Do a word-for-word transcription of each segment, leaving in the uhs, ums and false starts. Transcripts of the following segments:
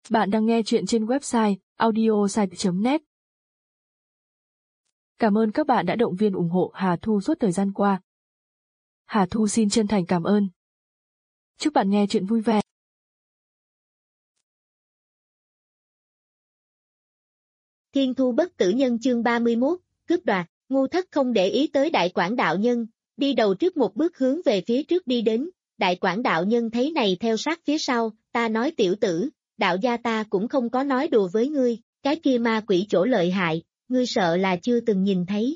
Bạn đang nghe chuyện trên website audiosite chấm net. Cảm ơn các bạn đã động viên ủng hộ Hà Thu suốt thời gian qua. Hà Thu xin chân thành cảm ơn. Chúc bạn nghe chuyện vui vẻ. Thiên Thu Bất Tử Nhân chương ba mươi mốt, cướp đoạt. Ngu Thất không để ý tới Đại Quảng đạo nhân, đi đầu trước một bước hướng về phía trước đi đến. Đại Quảng đạo nhân thấy này theo sát phía sau, ta nói tiểu tử, đạo gia ta cũng không có nói đùa với ngươi, cái kia ma quỷ chỗ lợi hại, ngươi sợ là chưa từng nhìn thấy.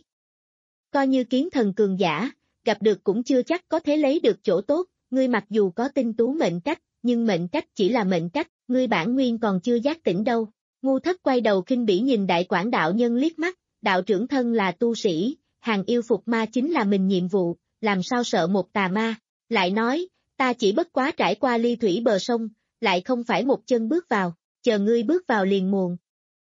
Coi như kiến thần cường giả, gặp được cũng chưa chắc có thể lấy được chỗ tốt, ngươi mặc dù có tinh tú mệnh cách, nhưng mệnh cách chỉ là mệnh cách, ngươi bản nguyên còn chưa giác tỉnh đâu. Ngu Thất quay đầu khinh bỉ nhìn Đại Quảng đạo nhân liếc mắt, đạo trưởng thân là tu sĩ, hàng yêu phục ma chính là mình nhiệm vụ, làm sao sợ một tà ma, lại nói, ta chỉ bất quá trải qua ly thủy bờ sông, lại không phải một chân bước vào, chờ ngươi bước vào liền muộn.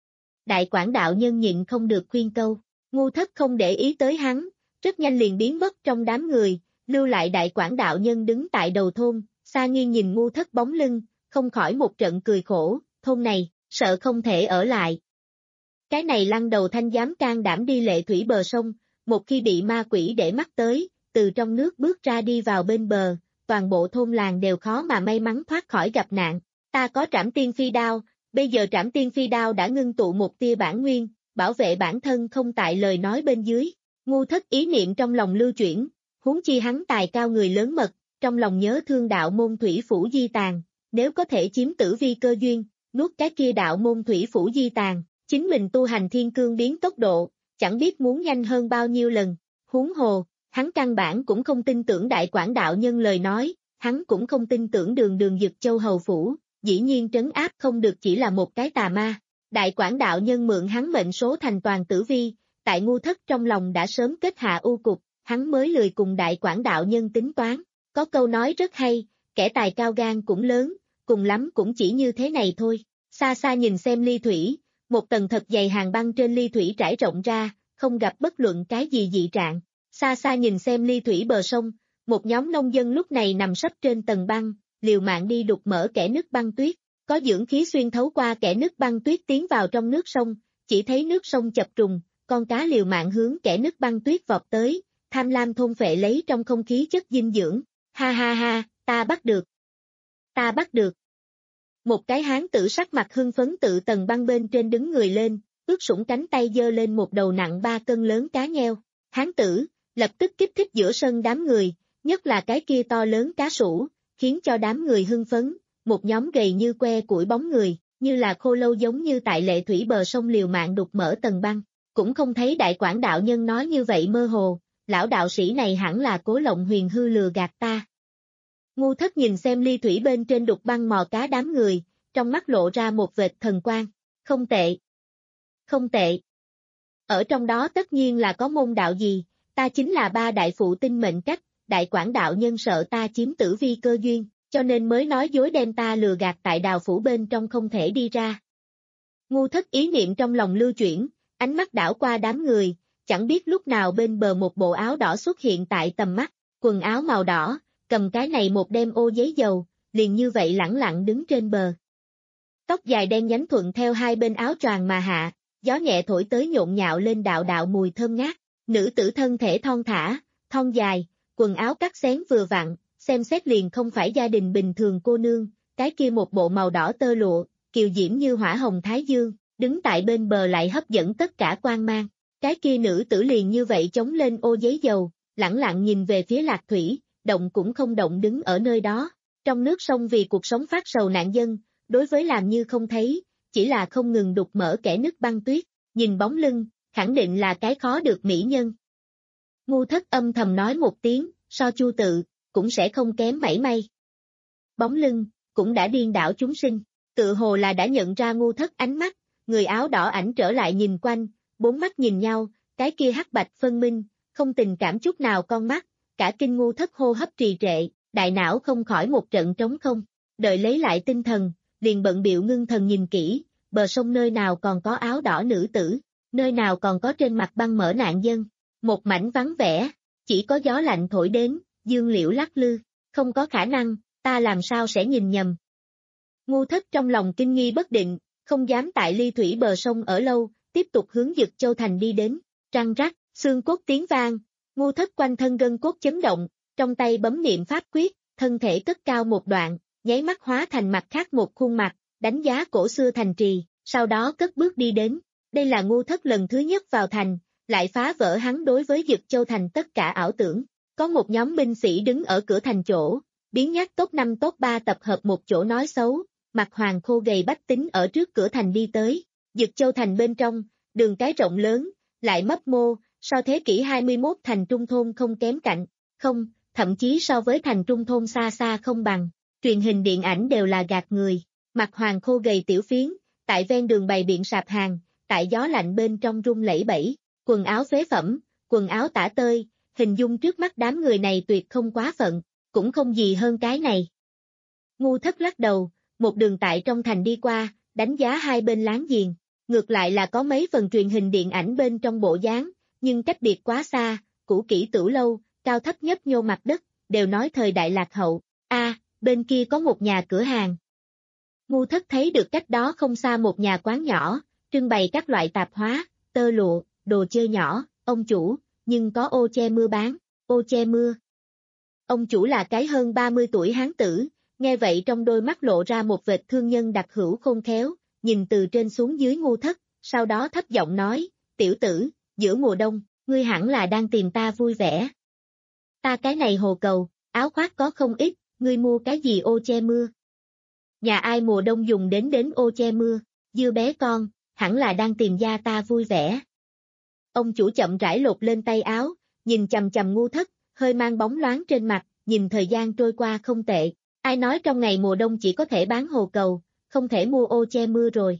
Đại Quảng đạo nhân nhịn không được khuyên câu, Ngu Thất không để ý tới hắn, rất nhanh liền biến mất trong đám người, lưu lại Đại Quảng đạo nhân đứng tại đầu thôn, xa nghiêng nhìn Ngu Thất bóng lưng, không khỏi một trận cười khổ, thôn này, sợ không thể ở lại. Cái này lăng đầu thanh dám can đảm đi lệ thủy bờ sông, một khi bị ma quỷ để mắt tới, từ trong nước bước ra đi vào bên bờ, toàn bộ thôn làng đều khó mà may mắn thoát khỏi gặp nạn. Ta có Trảm Tiên Phi Đao, bây giờ Trảm Tiên Phi Đao đã ngưng tụ một tia bản nguyên, bảo vệ bản thân không tại lời nói bên dưới. Ngu Thất ý niệm trong lòng lưu chuyển, huống chi hắn tài cao người lớn mật, trong lòng nhớ thương đạo môn thủy phủ di tàn, nếu có thể chiếm tử vi cơ duyên, nuốt cái kia đạo môn thủy phủ di tàn, chính mình tu hành thiên cương biến tốc độ, chẳng biết muốn nhanh hơn bao nhiêu lần. Huống hồ, hắn căn bản cũng không tin tưởng Đại Quảng đạo nhân lời nói, hắn cũng không tin tưởng đường đường Dực Châu hầu phủ, dĩ nhiên trấn áp không được chỉ là một cái tà ma. Đại Quảng đạo nhân mượn hắn mệnh số thành toàn tử vi, tại Ngu Thất trong lòng đã sớm kết hạ u cục, hắn mới lười cùng Đại Quảng đạo nhân tính toán. Có câu nói rất hay, kẻ tài cao gan cũng lớn, cùng lắm cũng chỉ như thế này thôi. Xa xa nhìn xem ly thủy, một tầng thật dày hàng băng trên ly thủy trải rộng ra, không gặp bất luận cái gì dị trạng. Xa xa nhìn xem ly thủy bờ sông, một nhóm nông dân lúc này nằm sấp trên tầng băng, liều mạng đi đục mở kẽ nứt băng tuyết, có dưỡng khí xuyên thấu qua kẽ nứt băng tuyết tiến vào trong nước sông, chỉ thấy nước sông chập trùng, con cá liều mạng hướng kẽ nứt băng tuyết vọt tới, tham lam thôn phệ lấy trong không khí chất dinh dưỡng. Ha ha ha, ta bắt được. Ta bắt được. Một cái hán tử sắc mặt hưng phấn tự tầng băng bên trên đứng người lên, ướt sũng cánh tay giơ lên một đầu nặng ba cân lớn cá nheo. Hán tử, lập tức kích thích giữa sân đám người, nhất là cái kia to lớn cá sủ, khiến cho đám người hưng phấn, một nhóm gầy như que củi bóng người, như là khô lâu giống như tại lệ thủy bờ sông liều mạng đục mở tầng băng, cũng không thấy Đại Quảng đạo nhân nói như vậy mơ hồ, lão đạo sĩ này hẳn là cố lộng huyền hư lừa gạt ta. Ngu Thất nhìn xem ly thủy bên trên đục băng mò cá đám người, trong mắt lộ ra một vệt thần quang, không tệ. Không tệ. Ở trong đó tất nhiên là có môn đạo gì, ta chính là ba đại phụ tinh mệnh cách, Đại Quảng đạo nhân sợ ta chiếm tử vi cơ duyên, cho nên mới nói dối đem ta lừa gạt tại đào phủ bên trong không thể đi ra. Ngu Thất ý niệm trong lòng lưu chuyển, ánh mắt đảo qua đám người, chẳng biết lúc nào bên bờ một bộ áo đỏ xuất hiện tại tầm mắt, quần áo màu đỏ, cầm cái này một đem ô giấy dầu, liền như vậy lẳng lặng đứng trên bờ. Tóc dài đen nhánh thuận theo hai bên áo choàng mà hạ, gió nhẹ thổi tới nhộn nhạo lên đạo đạo mùi thơm ngát, nữ tử thân thể thon thả, thon dài, quần áo cắt xén vừa vặn, xem xét liền không phải gia đình bình thường cô nương, cái kia một bộ màu đỏ tơ lụa, kiều diễm như hỏa hồng thái dương, đứng tại bên bờ lại hấp dẫn tất cả quan mang, cái kia nữ tử liền như vậy chống lên ô giấy dầu, lẳng lặng nhìn về phía lạc thủy, động cũng không động đứng ở nơi đó, trong nước sông vì cuộc sống phát sầu nạn dân, đối với làm như không thấy, chỉ là không ngừng đục mở kẽ nứt băng tuyết, nhìn bóng lưng, khẳng định là cái khó được mỹ nhân. Ngu Thất âm thầm nói một tiếng, so Chu Tự, cũng sẽ không kém mảy may. Bóng lưng, cũng đã điên đảo chúng sinh, tự hồ là đã nhận ra Ngu Thất ánh mắt, người áo đỏ ảnh trở lại nhìn quanh, bốn mắt nhìn nhau, cái kia hắc bạch phân minh, không tình cảm chút nào con mắt, cả kinh Ngu Thất hô hấp trì trệ, đại não không khỏi một trận trống không, đợi lấy lại tinh thần, liền bận bịu ngưng thần nhìn kỹ, bờ sông nơi nào còn có áo đỏ nữ tử, nơi nào còn có trên mặt băng mở nạn dân, một mảnh vắng vẻ, chỉ có gió lạnh thổi đến, dương liễu lắc lư, không có khả năng, ta làm sao sẽ nhìn nhầm. Ngu Thất trong lòng kinh nghi bất định, không dám tại ly thủy bờ sông ở lâu, tiếp tục hướng Dực Châu Thành đi đến. Răng rắc, xương cốt tiếng vang, Ngu Thất quanh thân gân cốt chấn động, trong tay bấm niệm pháp quyết, thân thể cất cao một đoạn, nháy mắt hóa thành mặt khác một khuôn mặt, đánh giá cổ xưa thành trì, sau đó cất bước đi đến. Đây là Ngu Thất lần thứ nhất vào thành, lại phá vỡ hắn đối với Dực Châu Thành tất cả ảo tưởng. Có một nhóm binh sĩ đứng ở cửa thành chỗ, biến nhát top năm top ba tập hợp một chỗ nói xấu, mặt hoàng khô gầy bách tính ở trước cửa thành đi tới. Dực Châu Thành bên trong, đường cái rộng lớn, lại mấp mô, so thế kỷ hai mươi mốt thành trung thôn không kém cạnh, không, thậm chí so với thành trung thôn xa xa không bằng. Truyền hình điện ảnh đều là gạt người, mặt hoàng khô gầy tiểu phiến, tại ven đường bày biện sạp hàng, tại gió lạnh bên trong rung lẩy bẩy, quần áo phế phẩm, quần áo tả tơi, hình dung trước mắt đám người này tuyệt không quá phận, cũng không gì hơn cái này. Ngu Thất lắc đầu, một đường tại trong thành đi qua, đánh giá hai bên láng giềng, ngược lại là có mấy phần truyền hình điện ảnh bên trong bộ dáng, nhưng cách biệt quá xa, cũ kỹ tửu lâu, cao thấp nhấp nhô mặt đất, đều nói thời đại lạc hậu. A, bên kia có một nhà cửa hàng. Ngu Thất thấy được cách đó không xa một nhà quán nhỏ, trưng bày các loại tạp hóa, tơ lụa, đồ chơi nhỏ, ông chủ, nhưng có ô che mưa bán, ô che mưa. Ông chủ là cái hơn ba mươi tuổi hán tử, nghe vậy trong đôi mắt lộ ra một vệt thương nhân đặc hữu khôn khéo, nhìn từ trên xuống dưới Ngu Thất, sau đó thấp giọng nói, tiểu tử, giữa mùa đông, ngươi hẳn là đang tìm ta vui vẻ. Ta cái này hồ cầu, áo khoác có không ít, ngươi mua cái gì ô che mưa? Nhà ai mùa đông dùng đến đến ô che mưa, dưa bé con, hẳn là đang tìm gia ta vui vẻ. Ông chủ chậm rãi lột lên tay áo, nhìn chằm chằm Ngu Thất, hơi mang bóng loáng trên mặt, nhìn thời gian trôi qua không tệ. Ai nói trong ngày mùa đông chỉ có thể bán hồ cầu, không thể mua ô che mưa rồi.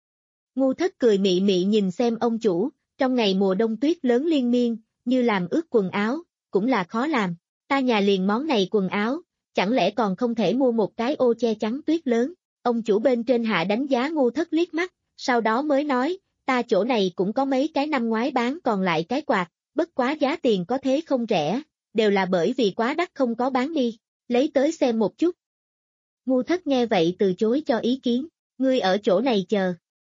Ngu Thất cười mị mị nhìn xem ông chủ, trong ngày mùa đông tuyết lớn liên miên, như làm ướt quần áo, cũng là khó làm. Ta nhà liền món này quần áo, chẳng lẽ còn không thể mua một cái ô che chắn tuyết lớn. Ông chủ bên trên hạ đánh giá Ngu Thất liếc mắt, sau đó mới nói, ta chỗ này cũng có mấy cái năm ngoái bán còn lại cái quạt, bất quá giá tiền có thế không rẻ, đều là bởi vì quá đắt không có bán đi, lấy tới xem một chút. Ngu Thất nghe vậy từ chối cho ý kiến, ngươi ở chỗ này chờ.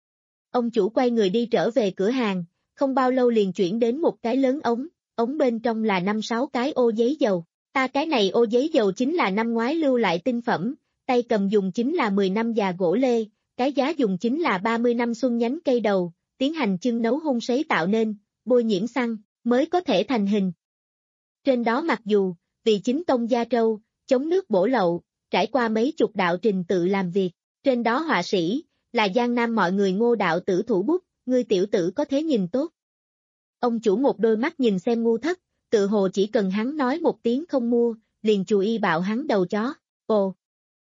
Ông chủ quay người đi trở về cửa hàng, không bao lâu liền chuyển đến một cái lớn ống, ống bên trong là năm sáu cái ô giấy dầu. Ta cái này ô giấy dầu chính là năm ngoái lưu lại tinh phẩm, tay cầm dùng chính là mười năm già gỗ lê, cái giá dùng chính là ba mươi năm xuân nhánh cây đầu, tiến hành chưng nấu hun sấy tạo nên, bôi nhiễm xăng, mới có thể thành hình. Trên đó mặc dù, vì chính tông gia trâu, chống nước bổ lậu, trải qua mấy chục đạo trình tự làm việc, trên đó họa sĩ, là Giang Nam mọi người Ngô đạo tử thủ bút, ngươi tiểu tử có thế nhìn tốt. Ông chủ một đôi mắt nhìn xem Ngu Thất, tự hồ chỉ cần hắn nói một tiếng không mua, liền chù y bạo hắn đầu chó, ồ.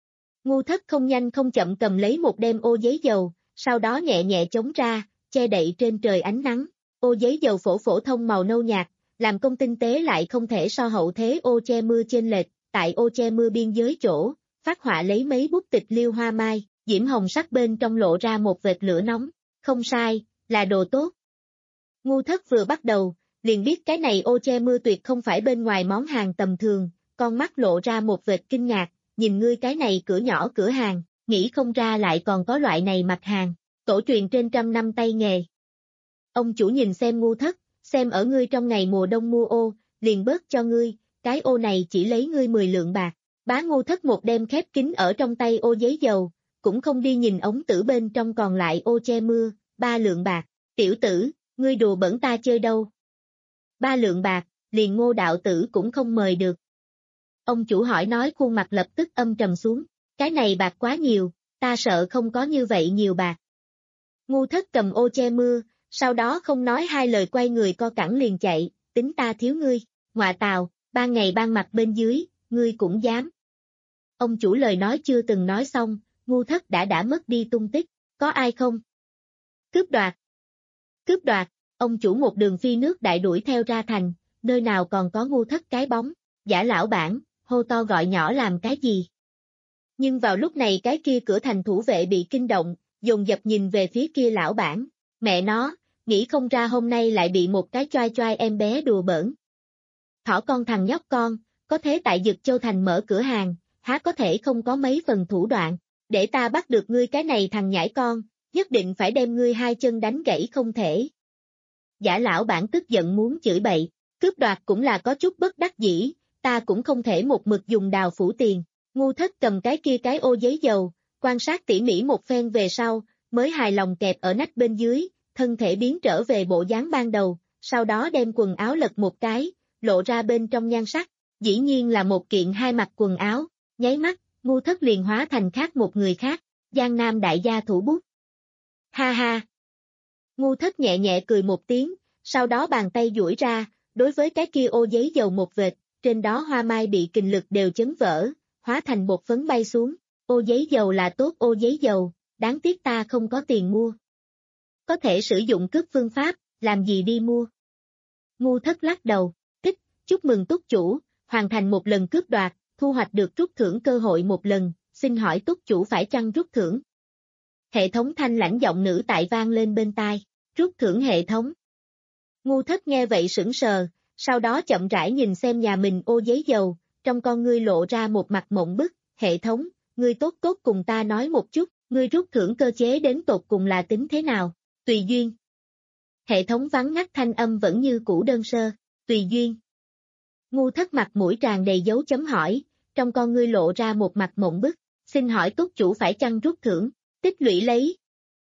Ngu Thất không nhanh không chậm cầm lấy một đem ô giấy dầu, sau đó nhẹ nhẹ chống ra, che đậy trên trời ánh nắng, ô giấy dầu phổ phổ thông màu nâu nhạt, làm công tinh tế lại không thể so hậu thế ô che mưa trên lệch, tại ô che mưa biên giới chỗ, phát họa lấy mấy bút tịch liêu hoa mai, diễm hồng sắc bên trong lộ ra một vệt lửa nóng, không sai, là đồ tốt. Ngu Thất vừa bắt đầu, liền biết cái này ô che mưa tuyệt không phải bên ngoài món hàng tầm thường, con mắt lộ ra một vệt kinh ngạc, nhìn ngươi cái này cửa nhỏ cửa hàng, nghĩ không ra lại còn có loại này mặt hàng, tổ truyền trên trăm năm tay nghề. Ông chủ nhìn xem Ngu Thất, xem ở ngươi trong ngày mùa đông mua ô, liền bớt cho ngươi, cái ô này chỉ lấy ngươi mười lượng bạc, bá Ngu Thất một đem khép kín ở trong tay ô giấy dầu, cũng không đi nhìn ống tử bên trong còn lại ô che mưa, ba lượng bạc, tiểu tử, ngươi đùa bẩn ta chơi đâu. Ba lượng bạc, liền Ngô đạo tử cũng không mời được. Ông chủ hỏi nói khuôn mặt lập tức âm trầm xuống, cái này bạc quá nhiều, ta sợ không có như vậy nhiều bạc. Ngu Thất cầm ô che mưa, sau đó không nói hai lời quay người co cẳng liền chạy, tính ta thiếu ngươi, ngọa tào, ban ngày ban mặt bên dưới, ngươi cũng dám. Ông chủ lời nói chưa từng nói xong, Ngu Thất đã đã mất đi tung tích, có ai không? Cướp đoạt. Cướp đoạt, ông chủ một đường phi nước đại đuổi theo ra thành, nơi nào còn có Ngu Thất cái bóng, giả lão bản, hô to gọi nhỏ làm cái gì? Nhưng vào lúc này cái kia cửa thành thủ vệ bị kinh động, dồn dập nhìn về phía kia lão bản, mẹ nó, nghĩ không ra hôm nay lại bị một cái choai choai em bé đùa bỡn. Thỏ con thằng nhóc con, có thế tại Dực Châu Thành mở cửa hàng, há có thể không có mấy phần thủ đoạn, để ta bắt được ngươi cái này thằng nhãi con, nhất định phải đem ngươi hai chân đánh gãy không thể. Giả lão bản tức giận muốn chửi bậy, cướp đoạt cũng là có chút bất đắc dĩ, ta cũng không thể một mực dùng đào phủ tiền. Ngu Thất cầm cái kia cái ô giấy dầu, quan sát tỉ mỉ một phen về sau, mới hài lòng kẹp ở nách bên dưới, thân thể biến trở về bộ dáng ban đầu, sau đó đem quần áo lật một cái, lộ ra bên trong nhan sắc, dĩ nhiên là một kiện hai mặt quần áo, nháy mắt, Ngu Thất liền hóa thành khác một người khác, Giang Nam đại gia thủ bút. Ha ha! Ngu Thất nhẹ nhẹ cười một tiếng, sau đó bàn tay duỗi ra, đối với cái kia ô giấy dầu một vệt, trên đó hoa mai bị kình lực đều chấn vỡ, hóa thành bột phấn bay xuống, ô giấy dầu là tốt ô giấy dầu, đáng tiếc ta không có tiền mua. Có thể sử dụng cướp phương pháp, làm gì đi mua? Ngu Thất lắc đầu, tích, chúc mừng túc chủ, hoàn thành một lần cướp đoạt, thu hoạch được rút thưởng cơ hội một lần, xin hỏi túc chủ phải chăng rút thưởng? Hệ thống thanh lãnh giọng nữ tại vang lên bên tai, rút thưởng hệ thống. Ngu Thất nghe vậy sững sờ, sau đó chậm rãi nhìn xem nhà mình ô giấy dầu, trong con ngươi lộ ra một mặt mộng bức, hệ thống, ngươi tốt tốt cùng ta nói một chút, ngươi rút thưởng cơ chế đến tột cùng là tính thế nào, tùy duyên. Hệ thống vắng ngắt thanh âm vẫn như cũ đơn sơ, tùy duyên. Ngu Thất mặt mũi tràn đầy dấu chấm hỏi, trong con ngươi lộ ra một mặt mộng bức, xin hỏi túc chủ phải chăng rút thưởng, tích lũy lấy.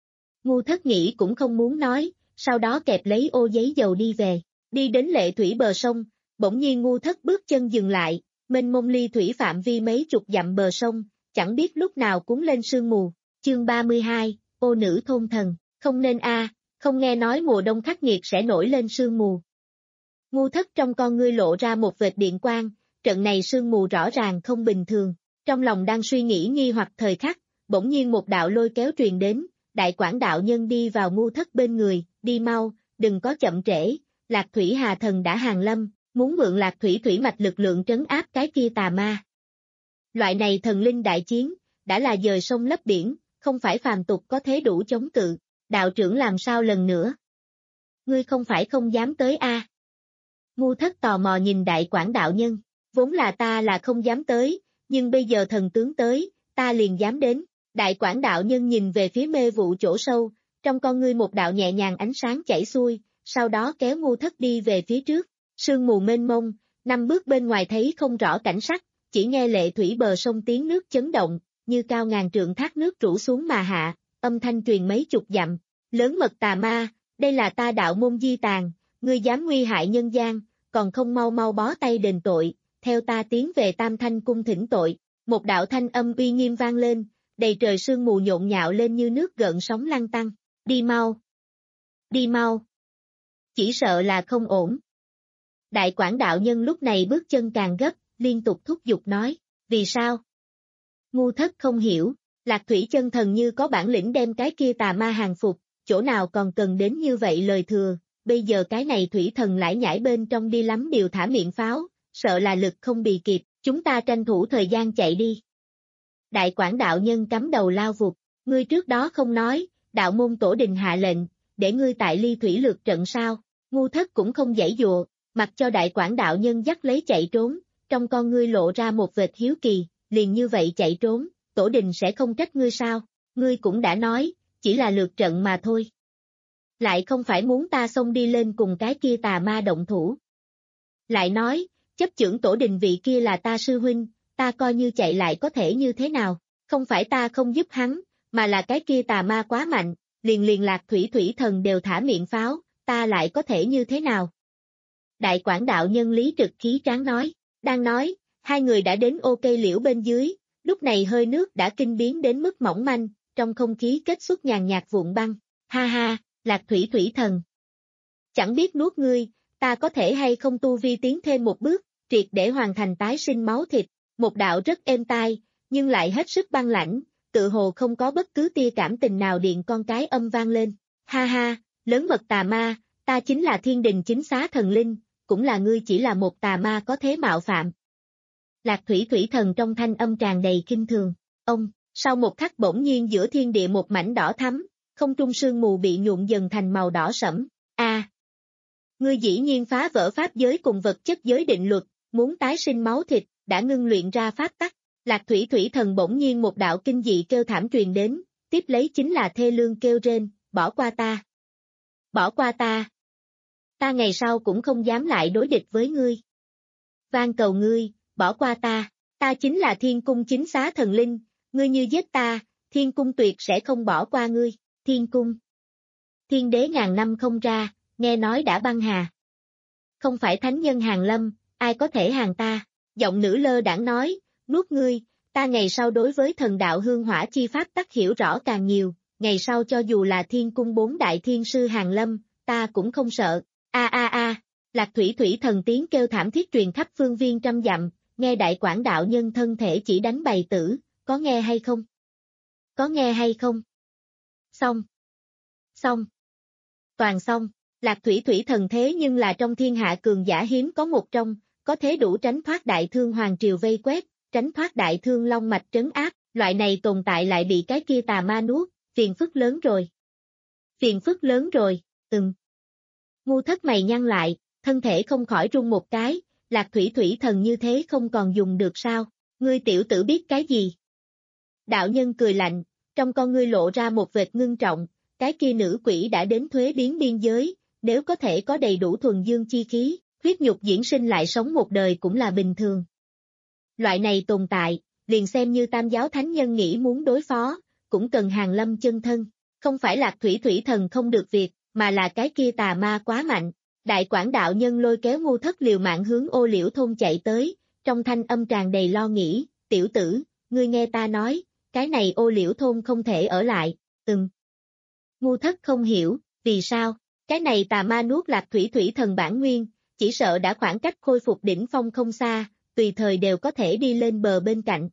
Ngu Thất nghĩ cũng không muốn nói, sau đó kẹp lấy ô giấy dầu đi về, đi đến lệ thủy bờ sông, bỗng nhiên Ngu Thất bước chân dừng lại, mênh mông ly thủy phạm vi mấy chục dặm bờ sông, chẳng biết lúc nào cuốn lên sương mù, chương ba mươi hai, ô nữ thôn thần, không nên a, không nghe nói mùa đông khắc nghiệt sẽ nổi lên sương mù. Ngu Thất trong con ngươi lộ ra một vệt điện quang, trận này sương mù rõ ràng không bình thường, trong lòng đang suy nghĩ nghi hoặc thời khắc, bỗng nhiên một đạo lôi kéo truyền đến, đại quảng đạo nhân đi vào Ngu Thất bên người, đi mau, đừng có chậm trễ, Lạc Thủy Hà Thần đã hàng lâm, muốn mượn Lạc Thủy thủy mạch lực lượng trấn áp cái kia tà ma. Loại này thần linh đại chiến, đã là dời sông lấp biển, không phải phàm tục có thế đủ chống cự, đạo trưởng làm sao lần nữa? Ngươi không phải không dám tới a? À? Ngu Thất tò mò nhìn đại quảng đạo nhân, vốn là ta là không dám tới, nhưng bây giờ thần tướng tới, ta liền dám đến. Đại quảng đạo nhân nhìn về phía mê vụ chỗ sâu, trong con ngươi một đạo nhẹ nhàng ánh sáng chảy xuôi, sau đó kéo Ngu Thất đi về phía trước, sương mù mênh mông, năm bước bên ngoài thấy không rõ cảnh sắc, chỉ nghe lệ thủy bờ sông tiếng nước chấn động, như cao ngàn trượng thác nước rủ xuống mà hạ, âm thanh truyền mấy chục dặm, lớn mật tà ma, đây là ta đạo môn di tàn, ngươi dám nguy hại nhân gian, còn không mau mau bó tay đền tội, theo ta tiến về Tam Thanh cung thỉnh tội, một đạo thanh âm uy nghiêm vang lên, đầy trời sương mù nhộn nhạo lên như nước gợn sóng lăn tăn, đi mau, đi mau, chỉ sợ là không ổn. Đại quảng đạo nhân lúc này bước chân càng gấp, liên tục thúc giục nói, vì sao? Ngu Thất không hiểu, Lạc Thủy chân thần như có bản lĩnh đem cái kia tà ma hàng phục, chỗ nào còn cần đến như vậy lời thừa, bây giờ cái này thủy thần lại nhảy bên trong đi lắm điều thả miệng pháo, sợ là lực không bì kịp, chúng ta tranh thủ thời gian chạy đi. Đại quảng đạo nhân cắm đầu lao vụt, ngươi trước đó không nói, đạo môn tổ đình hạ lệnh, để ngươi tại ly thủy lược trận sao, Ngu Thất cũng không giãy dụa, mặc cho đại quảng đạo nhân dắt lấy chạy trốn, trong con ngươi lộ ra một vệt hiếu kỳ, liền như vậy chạy trốn, tổ đình sẽ không trách ngươi sao, ngươi cũng đã nói, chỉ là lược trận mà thôi. Lại không phải muốn ta xông đi lên cùng cái kia tà ma động thủ. Lại nói, chấp chưởng tổ đình vị kia là ta sư huynh, ta coi như chạy lại có thể như thế nào, không phải ta không giúp hắn, mà là cái kia tà ma quá mạnh, liền liền Lạc Thủy thủy thần đều thả miệng pháo, ta lại có thể như thế nào. Đại quảng đạo nhân lý trực khí tráng nói, đang nói, hai người đã đến ô cây liễu bên dưới, lúc này hơi nước đã kinh biến đến mức mỏng manh, trong không khí kết xuất nhàn nhạt vụn băng, ha ha, Lạc Thủy thủy thần. Chẳng biết nuốt ngươi, ta có thể hay không tu vi tiến thêm một bước, triệt để hoàn thành tái sinh máu thịt, một đạo rất êm tai, nhưng lại hết sức băng lãnh, tự hồ không có bất cứ tia cảm tình nào điện con cái âm vang lên, ha ha, lớn mật tà ma, ta chính là thiên đình chính xá thần linh, cũng là ngươi chỉ là một tà ma có thế mạo phạm. Lạc Thủy thủy thần trong thanh âm tràn đầy kinh thường, ông, sau một khắc bỗng nhiên giữa thiên địa một mảnh đỏ thắm, không trung sương mù bị nhuộm dần thành màu đỏ sẫm, a, à, ngươi dĩ nhiên phá vỡ pháp giới cùng vật chất giới định luật, muốn tái sinh máu thịt, đã ngưng luyện ra pháp tắc, Lạc thủy thủy thần bỗng nhiên một đạo kinh dị kêu thảm truyền đến, tiếp lấy chính là thê lương kêu rên, bỏ qua ta. Bỏ qua ta. Ta ngày sau cũng không dám lại đối địch với ngươi. Van cầu ngươi, bỏ qua ta, ta chính là thiên cung chính xá thần linh, ngươi như giết ta, thiên cung tuyệt sẽ không bỏ qua ngươi, thiên cung. Thiên đế ngàn năm không ra, nghe nói đã băng hà. Không phải thánh nhân hàng lâm, ai có thể hàng ta, giọng nữ lơ đãng nói, nuốt ngươi, ta ngày sau đối với thần đạo hương hỏa chi pháp tắc hiểu rõ càng nhiều, ngày sau cho dù là thiên cung bốn đại thiên sư hàng lâm, ta cũng không sợ, a a a, Lạc thủy thủy thần tiếng kêu thảm thiết truyền khắp phương viên trăm dặm, nghe đại quảng đạo nhân thân thể chỉ đánh bày tử, có nghe hay không? Có nghe hay không? Xong. Xong. Toàn xong, Lạc thủy thủy thần thế nhưng là trong thiên hạ cường giả hiếm có một trong, có thế đủ tránh thoát đại thương hoàng triều vây quét, tránh thoát đại thương long mạch trấn áp, loại này tồn tại lại bị cái kia tà ma nuốt, phiền phức lớn rồi. Phiền phức lớn rồi, ừm. Ngu thất mày nhăn lại, thân thể không khỏi run một cái, Lạc thủy thủy thần như thế không còn dùng được sao, ngươi tiểu tử biết cái gì? Đạo nhân cười lạnh, trong con ngươi lộ ra một vệt ngưng trọng, cái kia nữ quỷ đã đến thuế biến biên giới, nếu có thể có đầy đủ thuần dương chi khí, huyết nhục diễn sinh lại sống một đời cũng là bình thường. Loại này tồn tại, liền xem như tam giáo thánh nhân nghĩ muốn đối phó, cũng cần hàng lâm chân thân, không phải Lạc thủy thủy thần không được việc, mà là cái kia tà ma quá mạnh. Đại quảng đạo nhân lôi kéo ngu thất liều mạng hướng ô liễu thôn chạy tới, trong thanh âm tràn đầy lo nghĩ, tiểu tử, ngươi nghe ta nói, cái này ô liễu thôn không thể ở lại, ừm. Ngu thất không hiểu, vì sao, cái này tà ma nuốt Lạc thủy thủy thần bản nguyên, chỉ sợ đã khoảng cách khôi phục đỉnh phong không xa, tùy thời đều có thể đi lên bờ bên cạnh.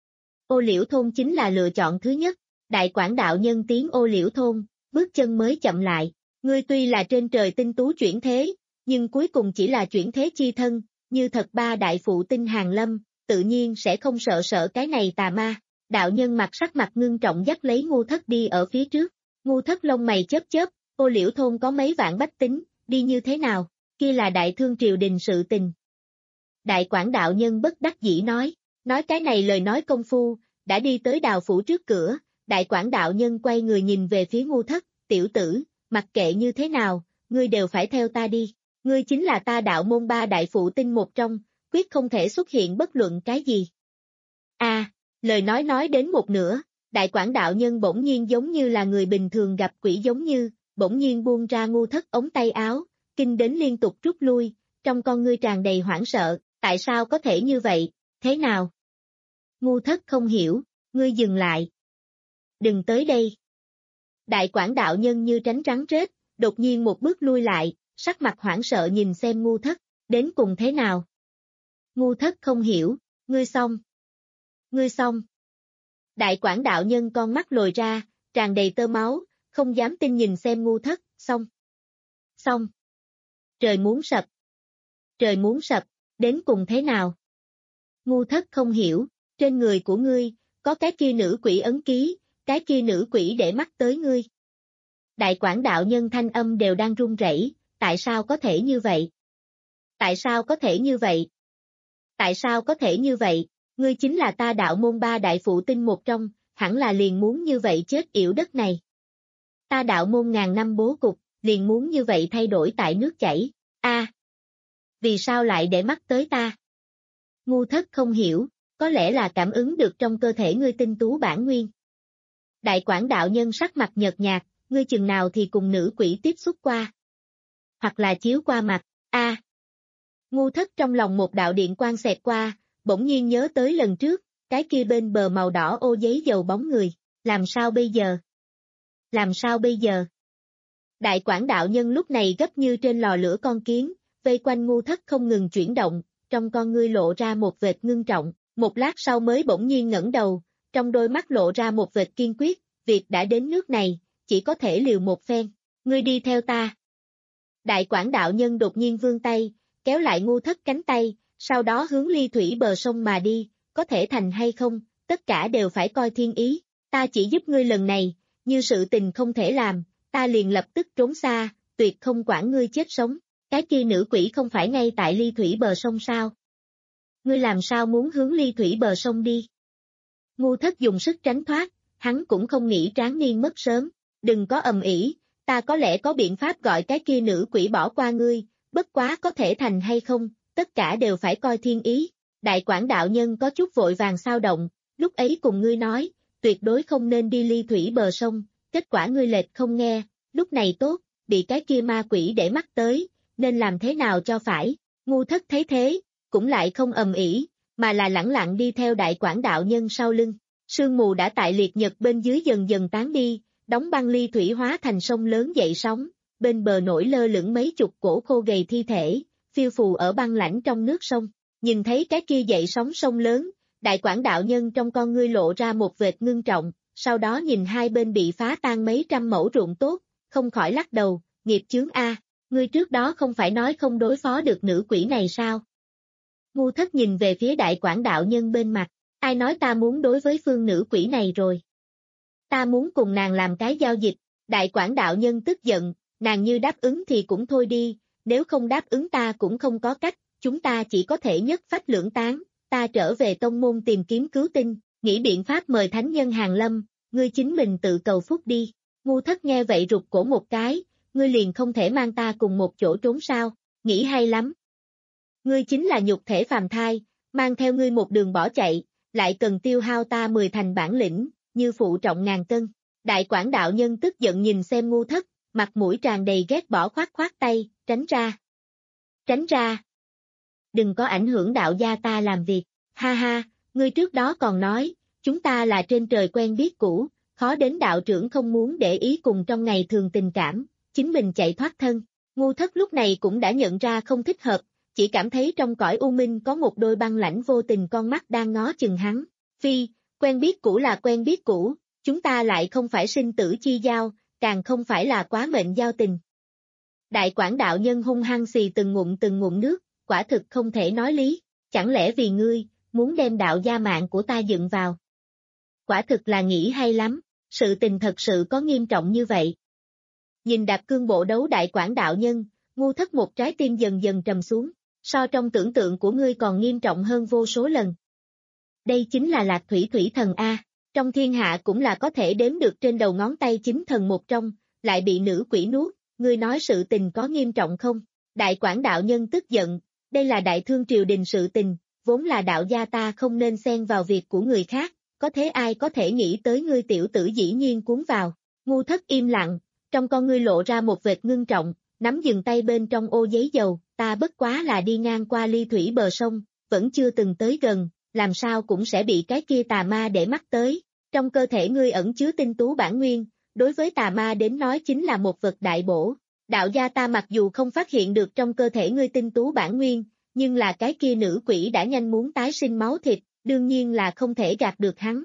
Ô liễu thôn chính là lựa chọn thứ nhất, đại quảng đạo nhân tiến ô liễu thôn, bước chân mới chậm lại. Ngươi tuy là trên trời tinh tú chuyển thế, nhưng cuối cùng chỉ là chuyển thế chi thân, như thật ba đại phụ tinh hàng lâm, tự nhiên sẽ không sợ sợ cái này tà ma. Đạo nhân mặt sắc mặt ngưng trọng dắt lấy ngu thất đi ở phía trước, ngu thất lông mày chớp chớp, ô liễu thôn có mấy vạn bách tính, đi như thế nào, kia là đại thương triều đình sự tình. Đại quảng đạo nhân bất đắc dĩ nói, nói cái này lời nói công phu, đã đi tới đào phủ trước cửa, đại quảng đạo nhân quay người nhìn về phía ngu thất, tiểu tử. Mặc kệ như thế nào, ngươi đều phải theo ta đi, ngươi chính là ta đạo môn ba đại phụ tinh một trong, quyết không thể xuất hiện bất luận cái gì. A, à, lời nói nói đến một nửa, đại quảng đạo nhân bỗng nhiên giống như là người bình thường gặp quỷ giống như, bỗng nhiên buông ra ngu thất ống tay áo, kinh đến liên tục rút lui, trong con ngươi tràn đầy hoảng sợ, tại sao có thể như vậy, thế nào? Ngu thất không hiểu, ngươi dừng lại. Đừng tới đây. Đại quảng đạo nhân như tránh rắn rết, đột nhiên một bước lui lại, sắc mặt hoảng sợ nhìn xem ngu thất, đến cùng thế nào. Ngu thất không hiểu, ngươi xong. Ngươi xong. Đại quảng đạo nhân con mắt lồi ra, tràn đầy tơ máu, không dám tin nhìn xem ngu thất, xong. Xong. Trời muốn sập. Trời muốn sập, đến cùng thế nào. Ngu thất không hiểu, trên người của ngươi, có cái kia nữ quỷ ấn ký. Cái kia nữ quỷ để mắt tới ngươi. Đại quảng đạo nhân thanh âm đều đang run rẩy, tại sao có thể như vậy? Tại sao có thể như vậy? Tại sao có thể như vậy? Ngươi chính là ta đạo môn ba đại phụ tinh một trong, hẳn là liền muốn như vậy chết yểu đất này. Ta đạo môn ngàn năm bố cục, liền muốn như vậy thay đổi tại nước chảy. A, à, vì sao lại để mắt tới ta? Ngu thất không hiểu, có lẽ là cảm ứng được trong cơ thể ngươi tinh tú bản nguyên. Đại quảng đạo nhân sắc mặt nhợt nhạt, ngươi chừng nào thì cùng nữ quỷ tiếp xúc qua. Hoặc là chiếu qua mặt, a. À. Ngu thất trong lòng một đạo điện quang xẹt qua, bỗng nhiên nhớ tới lần trước, cái kia bên bờ màu đỏ ô giấy dầu bóng người, làm sao bây giờ? Làm sao bây giờ? Đại quảng đạo nhân lúc này gấp như trên lò lửa con kiến, vây quanh ngu thất không ngừng chuyển động, trong con ngươi lộ ra một vệt ngưng trọng, một lát sau mới bỗng nhiên ngẩng đầu. Trong đôi mắt lộ ra một vệt kiên quyết, việc đã đến nước này, chỉ có thể liều một phen, ngươi đi theo ta. Đại quảng đạo nhân đột nhiên vươn tay, kéo lại ngu thất cánh tay, sau đó hướng ly thủy bờ sông mà đi, có thể thành hay không, tất cả đều phải coi thiên ý, ta chỉ giúp ngươi lần này, như sự tình không thể làm, ta liền lập tức trốn xa, tuyệt không quản ngươi chết sống, cái kia nữ quỷ không phải ngay tại ly thủy bờ sông sao? Ngươi làm sao muốn hướng ly thủy bờ sông đi? Ngu Thất dùng sức tránh thoát, hắn cũng không nghĩ Tráng Niên mất sớm, đừng có ầm ĩ, ta có lẽ có biện pháp gọi cái kia nữ quỷ bỏ qua ngươi, bất quá có thể thành hay không, tất cả đều phải coi thiên ý. Đại Quảng đạo nhân có chút vội vàng sao động, lúc ấy cùng ngươi nói, tuyệt đối không nên đi ly thủy bờ sông, kết quả ngươi lệch không nghe, lúc này tốt, bị cái kia ma quỷ để mắt tới, nên làm thế nào cho phải. Ngu Thất thấy thế, cũng lại không ầm ĩ, mà là lẳng lặng đi theo Đại Quảng đạo nhân sau lưng. Sương mù đã tại liệt nhật bên dưới dần dần tán đi, đóng băng ly thủy hóa thành sông lớn dậy sóng, bên bờ nổi lơ lửng mấy chục cổ khô gầy thi thể, phiêu phù ở băng lãnh trong nước sông. Nhìn thấy cái kia dậy sóng sông lớn, Đại Quảng đạo nhân trong con ngươi lộ ra một vệt ngưng trọng, sau đó nhìn hai bên bị phá tan mấy trăm mẫu ruộng tốt, không khỏi lắc đầu, nghiệp chướng a, ngươi trước đó không phải nói không đối phó được nữ quỷ này sao? Ngu Thất nhìn về phía Đại Quảng đạo nhân bên mặt, ai nói ta muốn đối với phương nữ quỷ này rồi? Ta muốn cùng nàng làm cái giao dịch. Đại Quảng đạo nhân tức giận, nàng như đáp ứng thì cũng thôi đi, nếu không đáp ứng ta cũng không có cách, chúng ta chỉ có thể nhất phách lưỡng tán, ta trở về tông môn tìm kiếm cứu tinh, nghĩ biện pháp mời thánh nhân hàng lâm, ngươi chính mình tự cầu phúc đi. Ngu Thất nghe vậy rụt cổ một cái, ngươi liền không thể mang ta cùng một chỗ trốn sao, nghĩ hay lắm. Ngươi chính là nhục thể phàm thai, mang theo ngươi một đường bỏ chạy, lại cần tiêu hao ta mười thành bản lĩnh, như phụ trọng ngàn cân. Đại Quảng đạo nhân tức giận nhìn xem Ngu Thất, mặt mũi tràn đầy ghét bỏ khoát khoát tay, tránh ra. Tránh ra. Đừng có ảnh hưởng đạo gia ta làm việc, ha ha, ngươi trước đó còn nói, chúng ta là trên trời quen biết cũ, khó đến đạo trưởng không muốn để ý cùng trong ngày thường tình cảm, chính mình chạy thoát thân. Ngu Thất lúc này cũng đã nhận ra không thích hợp, chỉ cảm thấy trong cõi u minh có một đôi băng lãnh vô tình con mắt đang ngó chừng hắn. Phi, quen biết cũ là quen biết cũ, chúng ta lại không phải sinh tử chi giao, càng không phải là quá mệnh giao tình. Đại Quảng đạo nhân hung hăng xì từng ngụm từng ngụm nước, quả thực không thể nói lý, chẳng lẽ vì ngươi, muốn đem đạo gia mạng của ta dựng vào. Quả thực là nghĩ hay lắm, sự tình thật sự có nghiêm trọng như vậy. Nhìn Đạp Cương bộ đấu Đại Quảng đạo nhân, Ngu Thất một trái tim dần dần trầm xuống, so trong tưởng tượng của ngươi còn nghiêm trọng hơn vô số lần. Đây chính là Lạc Thủy Thủy Thần A, trong thiên hạ cũng là có thể đếm được trên đầu ngón tay chính thần một trong, lại bị nữ quỷ nuốt, ngươi nói sự tình có nghiêm trọng không? Đại Quảng đạo nhân tức giận, đây là đại thương triều đình sự tình, vốn là đạo gia ta không nên xen vào việc của người khác, có thế ai có thể nghĩ tới ngươi tiểu tử dĩ nhiên cuốn vào. Ngu Thất im lặng, trong con ngươi lộ ra một vệt ngưng trọng, nắm dừng tay bên trong ô giấy dầu, ta bất quá là đi ngang qua ly thủy bờ sông, vẫn chưa từng tới gần, làm sao cũng sẽ bị cái kia tà ma để mắt tới. Trong cơ thể ngươi ẩn chứa tinh tú bản nguyên, đối với tà ma đến nói chính là một vật đại bổ. Đạo gia ta mặc dù không phát hiện được trong cơ thể ngươi tinh tú bản nguyên, nhưng là cái kia nữ quỷ đã nhanh muốn tái sinh máu thịt, đương nhiên là không thể gạt được hắn.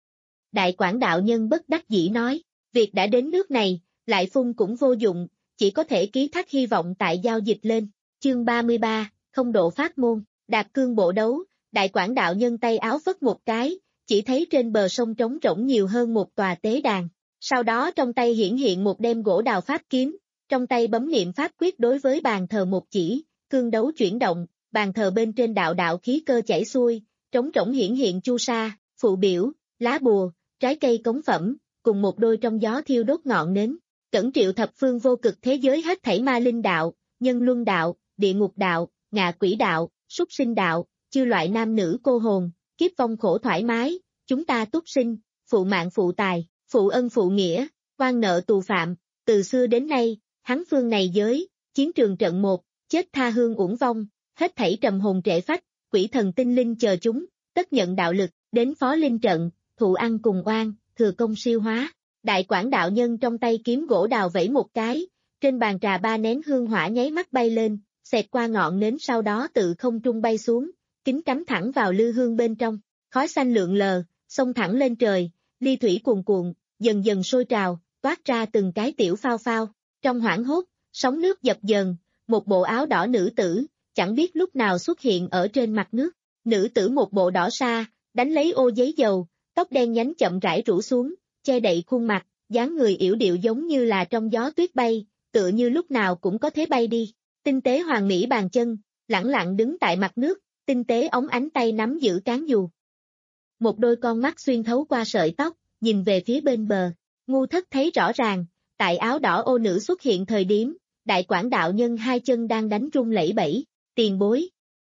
Đại Quảng đạo nhân bất đắc dĩ nói, việc đã đến nước này, lại phun cũng vô dụng, chỉ có thể ký thác hy vọng tại giao dịch lên. Chương ba mươi ba, không độ pháp môn, Đạp Cương bộ đấu, Đại Quảng đạo nhân tay áo phất một cái, chỉ thấy trên bờ sông trống rỗng nhiều hơn một tòa tế đàn. Sau đó trong tay hiển hiện một đem gỗ đào pháp kiếm, trong tay bấm niệm pháp quyết đối với bàn thờ một chỉ, cương đấu chuyển động, bàn thờ bên trên đạo đạo khí cơ chảy xuôi, trống rỗng hiển hiện chu sa, phụ biểu, lá bùa, trái cây cống phẩm, cùng một đôi trong gió thiêu đốt ngọn nến. Cẩn triệu thập phương vô cực thế giới hết thảy ma linh đạo, nhân luân đạo, địa ngục đạo, ngạ quỷ đạo, súc sinh đạo, chư loại nam nữ cô hồn, kiếp vong khổ thoải mái, chúng ta túc sinh, phụ mạng phụ tài, phụ ân phụ nghĩa, oan nợ tù phạm, từ xưa đến nay, hắn phương này giới, chiến trường trận một, chết tha hương uổng vong, hết thảy trầm hồn trệ phách, quỷ thần tinh linh chờ chúng, tất nhận đạo lực, đến phó linh trận, thụ ăn cùng oan, thừa công siêu hóa. Đại Quảng đạo nhân trong tay kiếm gỗ đào vẫy một cái, trên bàn trà ba nén hương hỏa nháy mắt bay lên, xẹt qua ngọn nến sau đó tự không trung bay xuống, kính cắm thẳng vào lư hương bên trong, khói xanh lượn lờ, xông thẳng lên trời, ly thủy cuồn cuộn, dần dần sôi trào, toát ra từng cái tiểu phao phao, trong hoảng hốt, sóng nước dập dờn, một bộ áo đỏ nữ tử, chẳng biết lúc nào xuất hiện ở trên mặt nước, nữ tử một bộ đỏ sa, đánh lấy ô giấy dầu, tóc đen nhánh chậm rãi rủ xuống, che đậy khuôn mặt, dáng người yểu điệu giống như là trong gió tuyết bay, tựa như lúc nào cũng có thể bay đi. Tinh tế hoàng mỹ bàn chân, lẳng lặng đứng tại mặt nước, tinh tế ống ánh tay nắm giữ cán dù. một đôi con mắt xuyên thấu qua sợi tóc, nhìn về phía bên bờ. Ngu Thất thấy rõ ràng, tại áo đỏ ô nữ xuất hiện thời điểm, đại quảng đạo nhân hai chân đang đánh rung lẩy bẩy, tiền bối.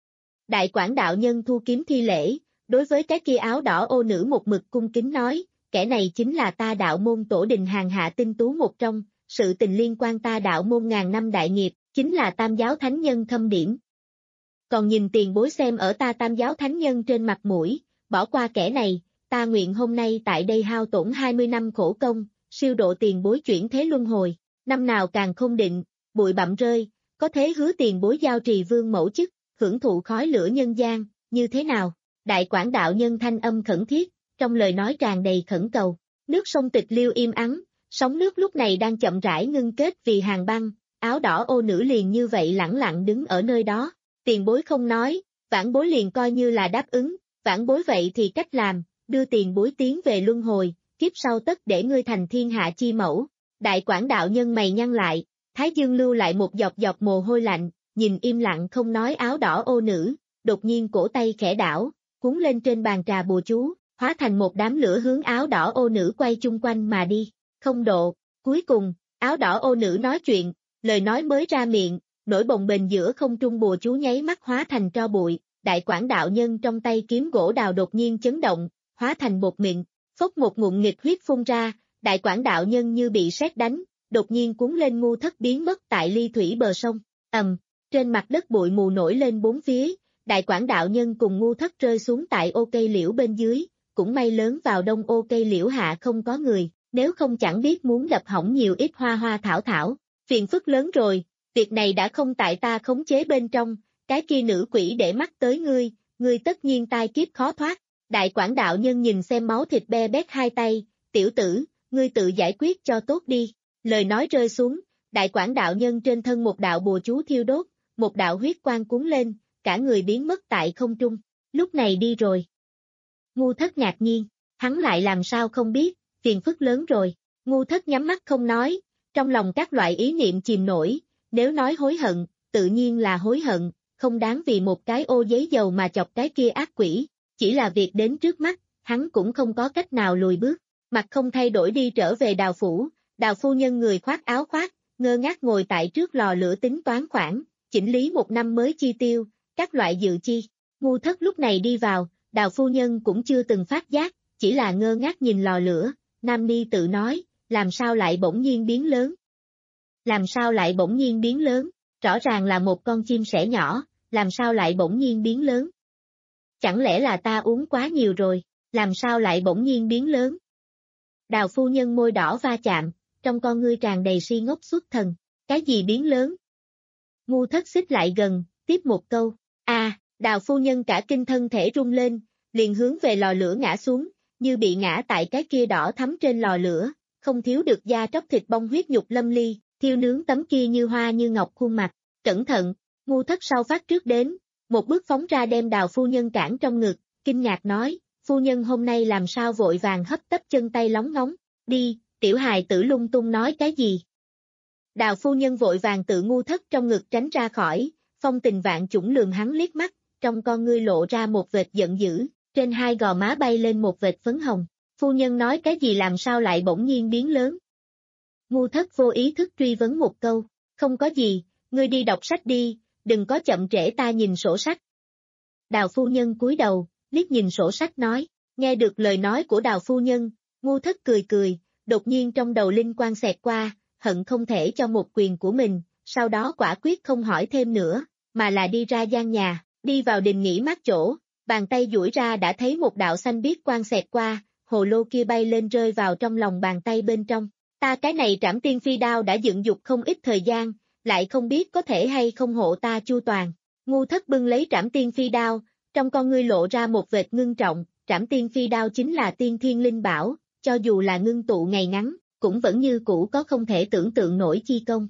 Đại quảng đạo nhân thu kiếm thi lễ, đối với cái kia áo đỏ ô nữ một mực cung kính nói, kẻ này chính là ta đạo môn tổ đình hàng hạ tinh tú một trong, sự tình liên quan ta đạo môn ngàn năm đại nghiệp, chính là tam giáo thánh nhân khâm điểm. Còn nhìn tiền bối xem ở ta tam giáo thánh nhân trên mặt mũi, bỏ qua kẻ này, ta nguyện hôm nay tại đây hao tổn hai mươi năm khổ công, siêu độ tiền bối chuyển thế luân hồi, năm nào càng không định, bụi bặm rơi, có thế hứa tiền bối giao trì vương mẫu chức, hưởng thụ khói lửa nhân gian, như thế nào? Đại quảng đạo nhân thanh âm khẩn thiết, trong lời nói tràn đầy khẩn cầu, nước sông tịch liêu im ắng, sóng nước lúc này đang chậm rãi ngưng kết vì hàng băng, áo đỏ ô nữ liền như vậy lẳng lặng đứng ở nơi đó, tiền bối không nói, vãn bối liền coi như là đáp ứng, vãn bối vậy thì cách làm, đưa tiền bối tiến về luân hồi, kiếp sau tất để ngươi thành thiên hạ chi mẫu. Đại quảng đạo nhân mày nhăn lại, thái dương lưu lại một giọt giọt mồ hôi lạnh, nhìn im lặng không nói áo đỏ ô nữ, đột nhiên cổ tay khẽ đảo, cuốn lên trên bàn trà bùa chú, hóa thành một đám lửa hướng áo đỏ ô nữ quay chung quanh mà đi, không độ. Cuối cùng, áo đỏ ô nữ nói chuyện, lời nói mới ra miệng, nổi bồng bềnh giữa không trung bùa chú nháy mắt hóa thành tro bụi, đại quảng đạo nhân trong tay kiếm gỗ đào đột nhiên chấn động, hóa thành bột mịn, phốc một ngụm nghịch huyết phun ra, đại quảng đạo nhân như bị sét đánh, đột nhiên cuốn lên Ngu Thất biến mất tại ly thủy bờ sông, ầm, trên mặt đất bụi mù nổi lên bốn phía, đại quảng đạo nhân cùng Ngu Thất rơi xuống tại ô cây liễu bên dưới, cũng may lớn vào đông ô cây liễu hạ không có người, nếu không chẳng biết muốn đập hỏng nhiều ít hoa hoa thảo thảo, phiền phức lớn rồi, việc này đã không tại ta khống chế bên trong, cái kia nữ quỷ để mắt tới ngươi, ngươi tất nhiên tai kiếp khó thoát. Đại quảng đạo nhân nhìn xem máu thịt be bét hai tay, tiểu tử, ngươi tự giải quyết cho tốt đi. Lời nói rơi xuống, đại quảng đạo nhân trên thân một đạo bùa chú thiêu đốt, một đạo huyết quang cuốn lên, cả người biến mất tại không trung. Lúc này đi rồi. Ngu Thất ngạc nhiên, hắn lại làm sao không biết, phiền phức lớn rồi. Ngu Thất nhắm mắt không nói, trong lòng các loại ý niệm chìm nổi, nếu nói hối hận, tự nhiên là hối hận, không đáng vì một cái ô giấy dầu mà chọc cái kia ác quỷ. Chỉ là việc đến trước mắt, hắn cũng không có cách nào lùi bước, mặt không thay đổi đi trở về đào phủ, đào phu nhân người khoác áo khoác, ngơ ngác ngồi tại trước lò lửa tính toán khoản, chỉnh lý một năm mới chi tiêu, các loại dự chi. Ngu Thất lúc này đi vào, đào phu nhân cũng chưa từng phát giác, chỉ là ngơ ngác nhìn lò lửa, Nam Ni tự nói, làm sao lại bỗng nhiên biến lớn? Làm sao lại bỗng nhiên biến lớn? Rõ ràng là một con chim sẻ nhỏ, làm sao lại bỗng nhiên biến lớn? Chẳng lẽ là ta uống quá nhiều rồi, làm sao lại bỗng nhiên biến lớn? Đào phu nhân môi đỏ va chạm, trong con ngươi tràn đầy si ngốc xuất thần, cái gì biến lớn? Ngu Thất xích lại gần, tiếp một câu, a, à, đào phu nhân cả kinh thân thể rung lên, liền hướng về lò lửa ngã xuống, như bị ngã tại cái kia đỏ thắm trên lò lửa, không thiếu được da tróc thịt bong huyết nhục lâm ly, thiêu nướng tấm kia như hoa như ngọc khuôn mặt, cẩn thận, Ngu Thất sau phát trước đến. Một bước phóng ra đem đào phu nhân cản trong ngực, kinh ngạc nói, phu nhân hôm nay làm sao vội vàng hấp tấp chân tay lóng ngóng, đi, tiểu hài tử lung tung nói cái gì. Đào phu nhân vội vàng tự Ngu Thất trong ngực tránh ra khỏi, phong tình vạn chủng lườm hắn liếc mắt, trong con ngươi lộ ra một vệt giận dữ, trên hai gò má bay lên một vệt phấn hồng, phu nhân nói cái gì làm sao lại bỗng nhiên biến lớn. Ngu Thất vô ý thức truy vấn một câu, không có gì, ngươi đi đọc sách đi. Đừng có chậm trễ ta nhìn sổ sách. Đào phu nhân cúi đầu, liếc nhìn sổ sách nói, nghe được lời nói của đào phu nhân, Ngu Thất cười cười, đột nhiên trong đầu linh quang xẹt qua, hận không thể cho một quyền của mình, sau đó quả quyết không hỏi thêm nữa, mà là đi ra gian nhà, đi vào đình nghỉ mát chỗ, bàn tay duỗi ra đã thấy một đạo xanh biếc quang xẹt qua, hồ lô kia bay lên rơi vào trong lòng bàn tay bên trong. Ta cái này Trảm Tiên Phi Đao đã dựng dục không ít thời gian, lại không biết có thể hay không hộ ta chu toàn. Ngu Thất bưng lấy Trảm Tiên Phi Đao, trong con ngươi lộ ra một vệt ngưng trọng, Trảm Tiên Phi Đao chính là tiên thiên linh bảo, cho dù là ngưng tụ ngày ngắn, cũng vẫn như cũ có không thể tưởng tượng nổi chi công.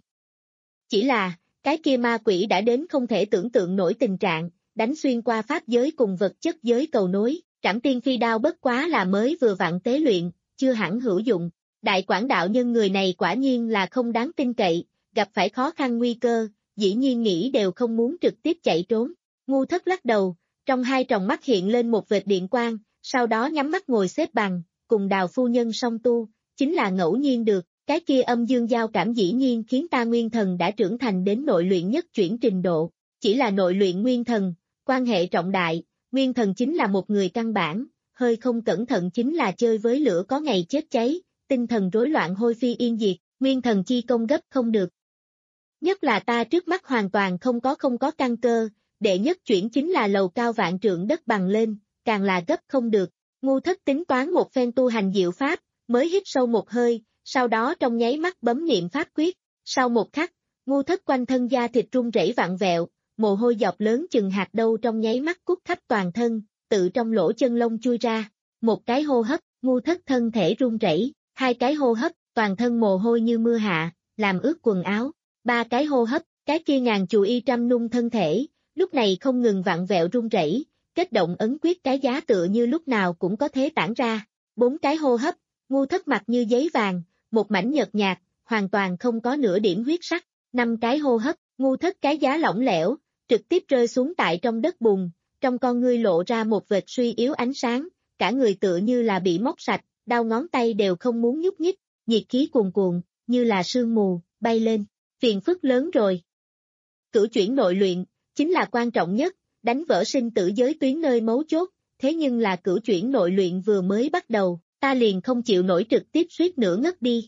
Chỉ là, cái kia ma quỷ đã đến không thể tưởng tượng nổi tình trạng, đánh xuyên qua pháp giới cùng vật chất giới cầu nối, Trảm Tiên Phi Đao bất quá là mới vừa vặn tế luyện, chưa hẳn hữu dụng. Đại quảng đạo nhân người này quả nhiên là không đáng tin cậy, gặp phải khó khăn nguy cơ, dĩ nhiên nghĩ đều không muốn trực tiếp chạy trốn. Ngu Thất lắc đầu, trong hai tròng mắt hiện lên một vệt điện quang, sau đó nhắm mắt ngồi xếp bằng, cùng Đào phu nhân song tu, chính là ngẫu nhiên được, cái kia âm dương giao cảm dĩ nhiên khiến ta nguyên thần đã trưởng thành đến nội luyện nhất chuyển trình độ, chỉ là nội luyện nguyên thần, quan hệ trọng đại, nguyên thần chính là một người căn bản, hơi không cẩn thận chính là chơi với lửa có ngày chết cháy, tinh thần rối loạn hôi phi yên diệt, nguyên thần chi công gấp không được. Nhất là ta trước mắt hoàn toàn không có không có căn cơ, đệ nhất chuyển chính là lầu cao vạn trượng đất bằng lên, càng là gấp không được. Ngu Thất tính toán một phen tu hành diệu pháp, mới hít sâu một hơi, sau đó trong nháy mắt bấm niệm pháp quyết. Sau một khắc, Ngu Thất quanh thân da thịt run rẩy vặn vẹo, mồ hôi dọc lớn chừng hạt đâu trong nháy mắt cút khắp toàn thân, tự trong lỗ chân lông chui ra. Một cái hô hấp, Ngu Thất thân thể run rẩy, hai cái hô hấp, toàn thân mồ hôi như mưa hạ, làm ướt quần áo. Ba cái hô hấp, cái kia ngàn chù y trăm nung thân thể, lúc này không ngừng vặn vẹo run rẩy, kết động ấn quyết cái giá tựa như lúc nào cũng có thế tản ra. Bốn cái hô hấp, Ngu Thất mặt như giấy vàng, một mảnh nhợt nhạt, hoàn toàn không có nửa điểm huyết sắc. Năm cái hô hấp, Ngu Thất cái giá lỏng lẻo, trực tiếp rơi xuống tại trong đất bùn, trong con ngươi lộ ra một vệt suy yếu ánh sáng, cả người tựa như là bị móc sạch, đau ngón tay đều không muốn nhúc nhích, nhiệt khí cuồn cuộn, như là sương mù, bay lên. Phiền phức lớn rồi. Cửu chuyển nội luyện, chính là quan trọng nhất, đánh vỡ sinh tử giới tuyến nơi mấu chốt, thế nhưng là cửu chuyển nội luyện vừa mới bắt đầu, ta liền không chịu nổi trực tiếp suýt nữa ngất đi.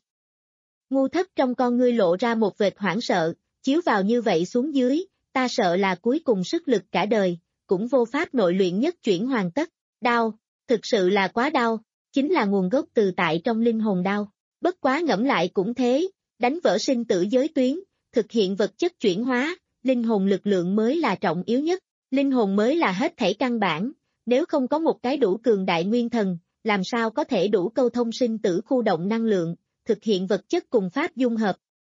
Ngu Thất trong con ngươi lộ ra một vệt hoảng sợ, chiếu vào như vậy xuống dưới, ta sợ là cuối cùng sức lực cả đời, cũng vô pháp nội luyện nhất chuyển hoàn tất, đau, thực sự là quá đau, chính là nguồn gốc từ tại trong linh hồn đau, bất quá ngẫm lại cũng thế. Đánh vỡ sinh tử giới tuyến, thực hiện vật chất chuyển hóa, linh hồn lực lượng mới là trọng yếu nhất, linh hồn mới là hết thảy căn bản, nếu không có một cái đủ cường đại nguyên thần, làm sao có thể đủ câu thông sinh tử khu động năng lượng, thực hiện vật chất cùng pháp dung hợp.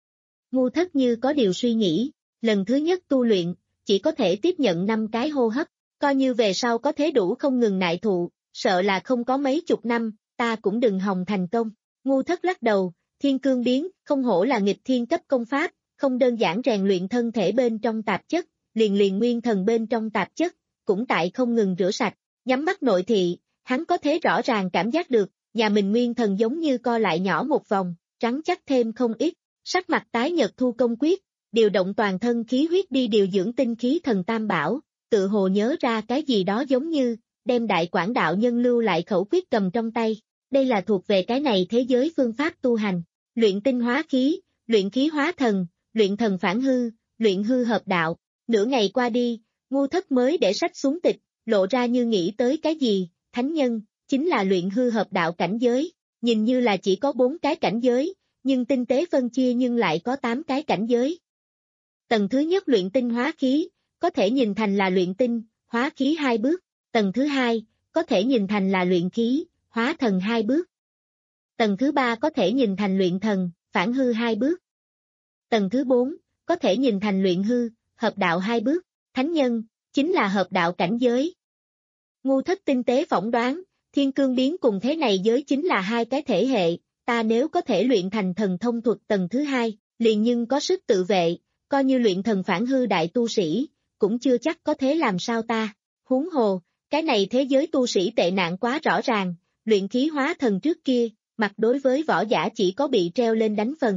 Ngu Thất như có điều suy nghĩ, lần thứ nhất tu luyện, chỉ có thể tiếp nhận năm cái hô hấp, coi như về sau có thế đủ không ngừng nại thụ, sợ là không có mấy chục năm, ta cũng đừng hòng thành công. Ngu Thất lắc đầu. Thiên cương biến, không hổ là nghịch thiên cấp công pháp, không đơn giản rèn luyện thân thể bên trong tạp chất, liền liền nguyên thần bên trong tạp chất, cũng tại không ngừng rửa sạch, nhắm mắt nội thị, hắn có thể rõ ràng cảm giác được, nhà mình nguyên thần giống như co lại nhỏ một vòng, trắng chắc thêm không ít, sắc mặt tái nhợt thu công quyết, điều động toàn thân khí huyết đi điều dưỡng tinh khí thần tam bảo, tự hồ nhớ ra cái gì đó giống như, đem đại quảng đạo nhân lưu lại khẩu quyết cầm trong tay, đây là thuộc về cái này thế giới phương pháp tu hành. Luyện tinh hóa khí, luyện khí hóa thần, luyện thần phản hư, luyện hư hợp đạo. Nửa ngày qua đi, Ngu Thất mới để sách xuống tịch, lộ ra như nghĩ tới cái gì, thánh nhân, chính là luyện hư hợp đạo cảnh giới. Nhìn như là chỉ có bốn cái cảnh giới, nhưng tinh tế phân chia nhưng lại có tám cái cảnh giới. Tầng thứ nhất luyện tinh hóa khí, có thể nhìn thành là luyện tinh, hóa khí hai bước. Tầng thứ hai, có thể nhìn thành là luyện khí, hóa thần hai bước. Tầng thứ ba có thể nhìn thành luyện thần, phản hư hai bước. Tầng thứ bốn, có thể nhìn thành luyện hư, hợp đạo hai bước. Thánh nhân, chính là hợp đạo cảnh giới. Ngu Thất tinh tế phỏng đoán, thiên cương biến cùng thế này giới chính là hai cái thể hệ, ta nếu có thể luyện thành thần thông thuật tầng thứ hai, liền nhưng có sức tự vệ, coi như luyện thần phản hư đại tu sĩ, cũng chưa chắc có thế làm sao ta. Huống hồ, cái này thế giới tu sĩ tệ nạn quá rõ ràng, luyện khí hóa thần trước kia, mặt đối với võ giả chỉ có bị treo lên đánh phần.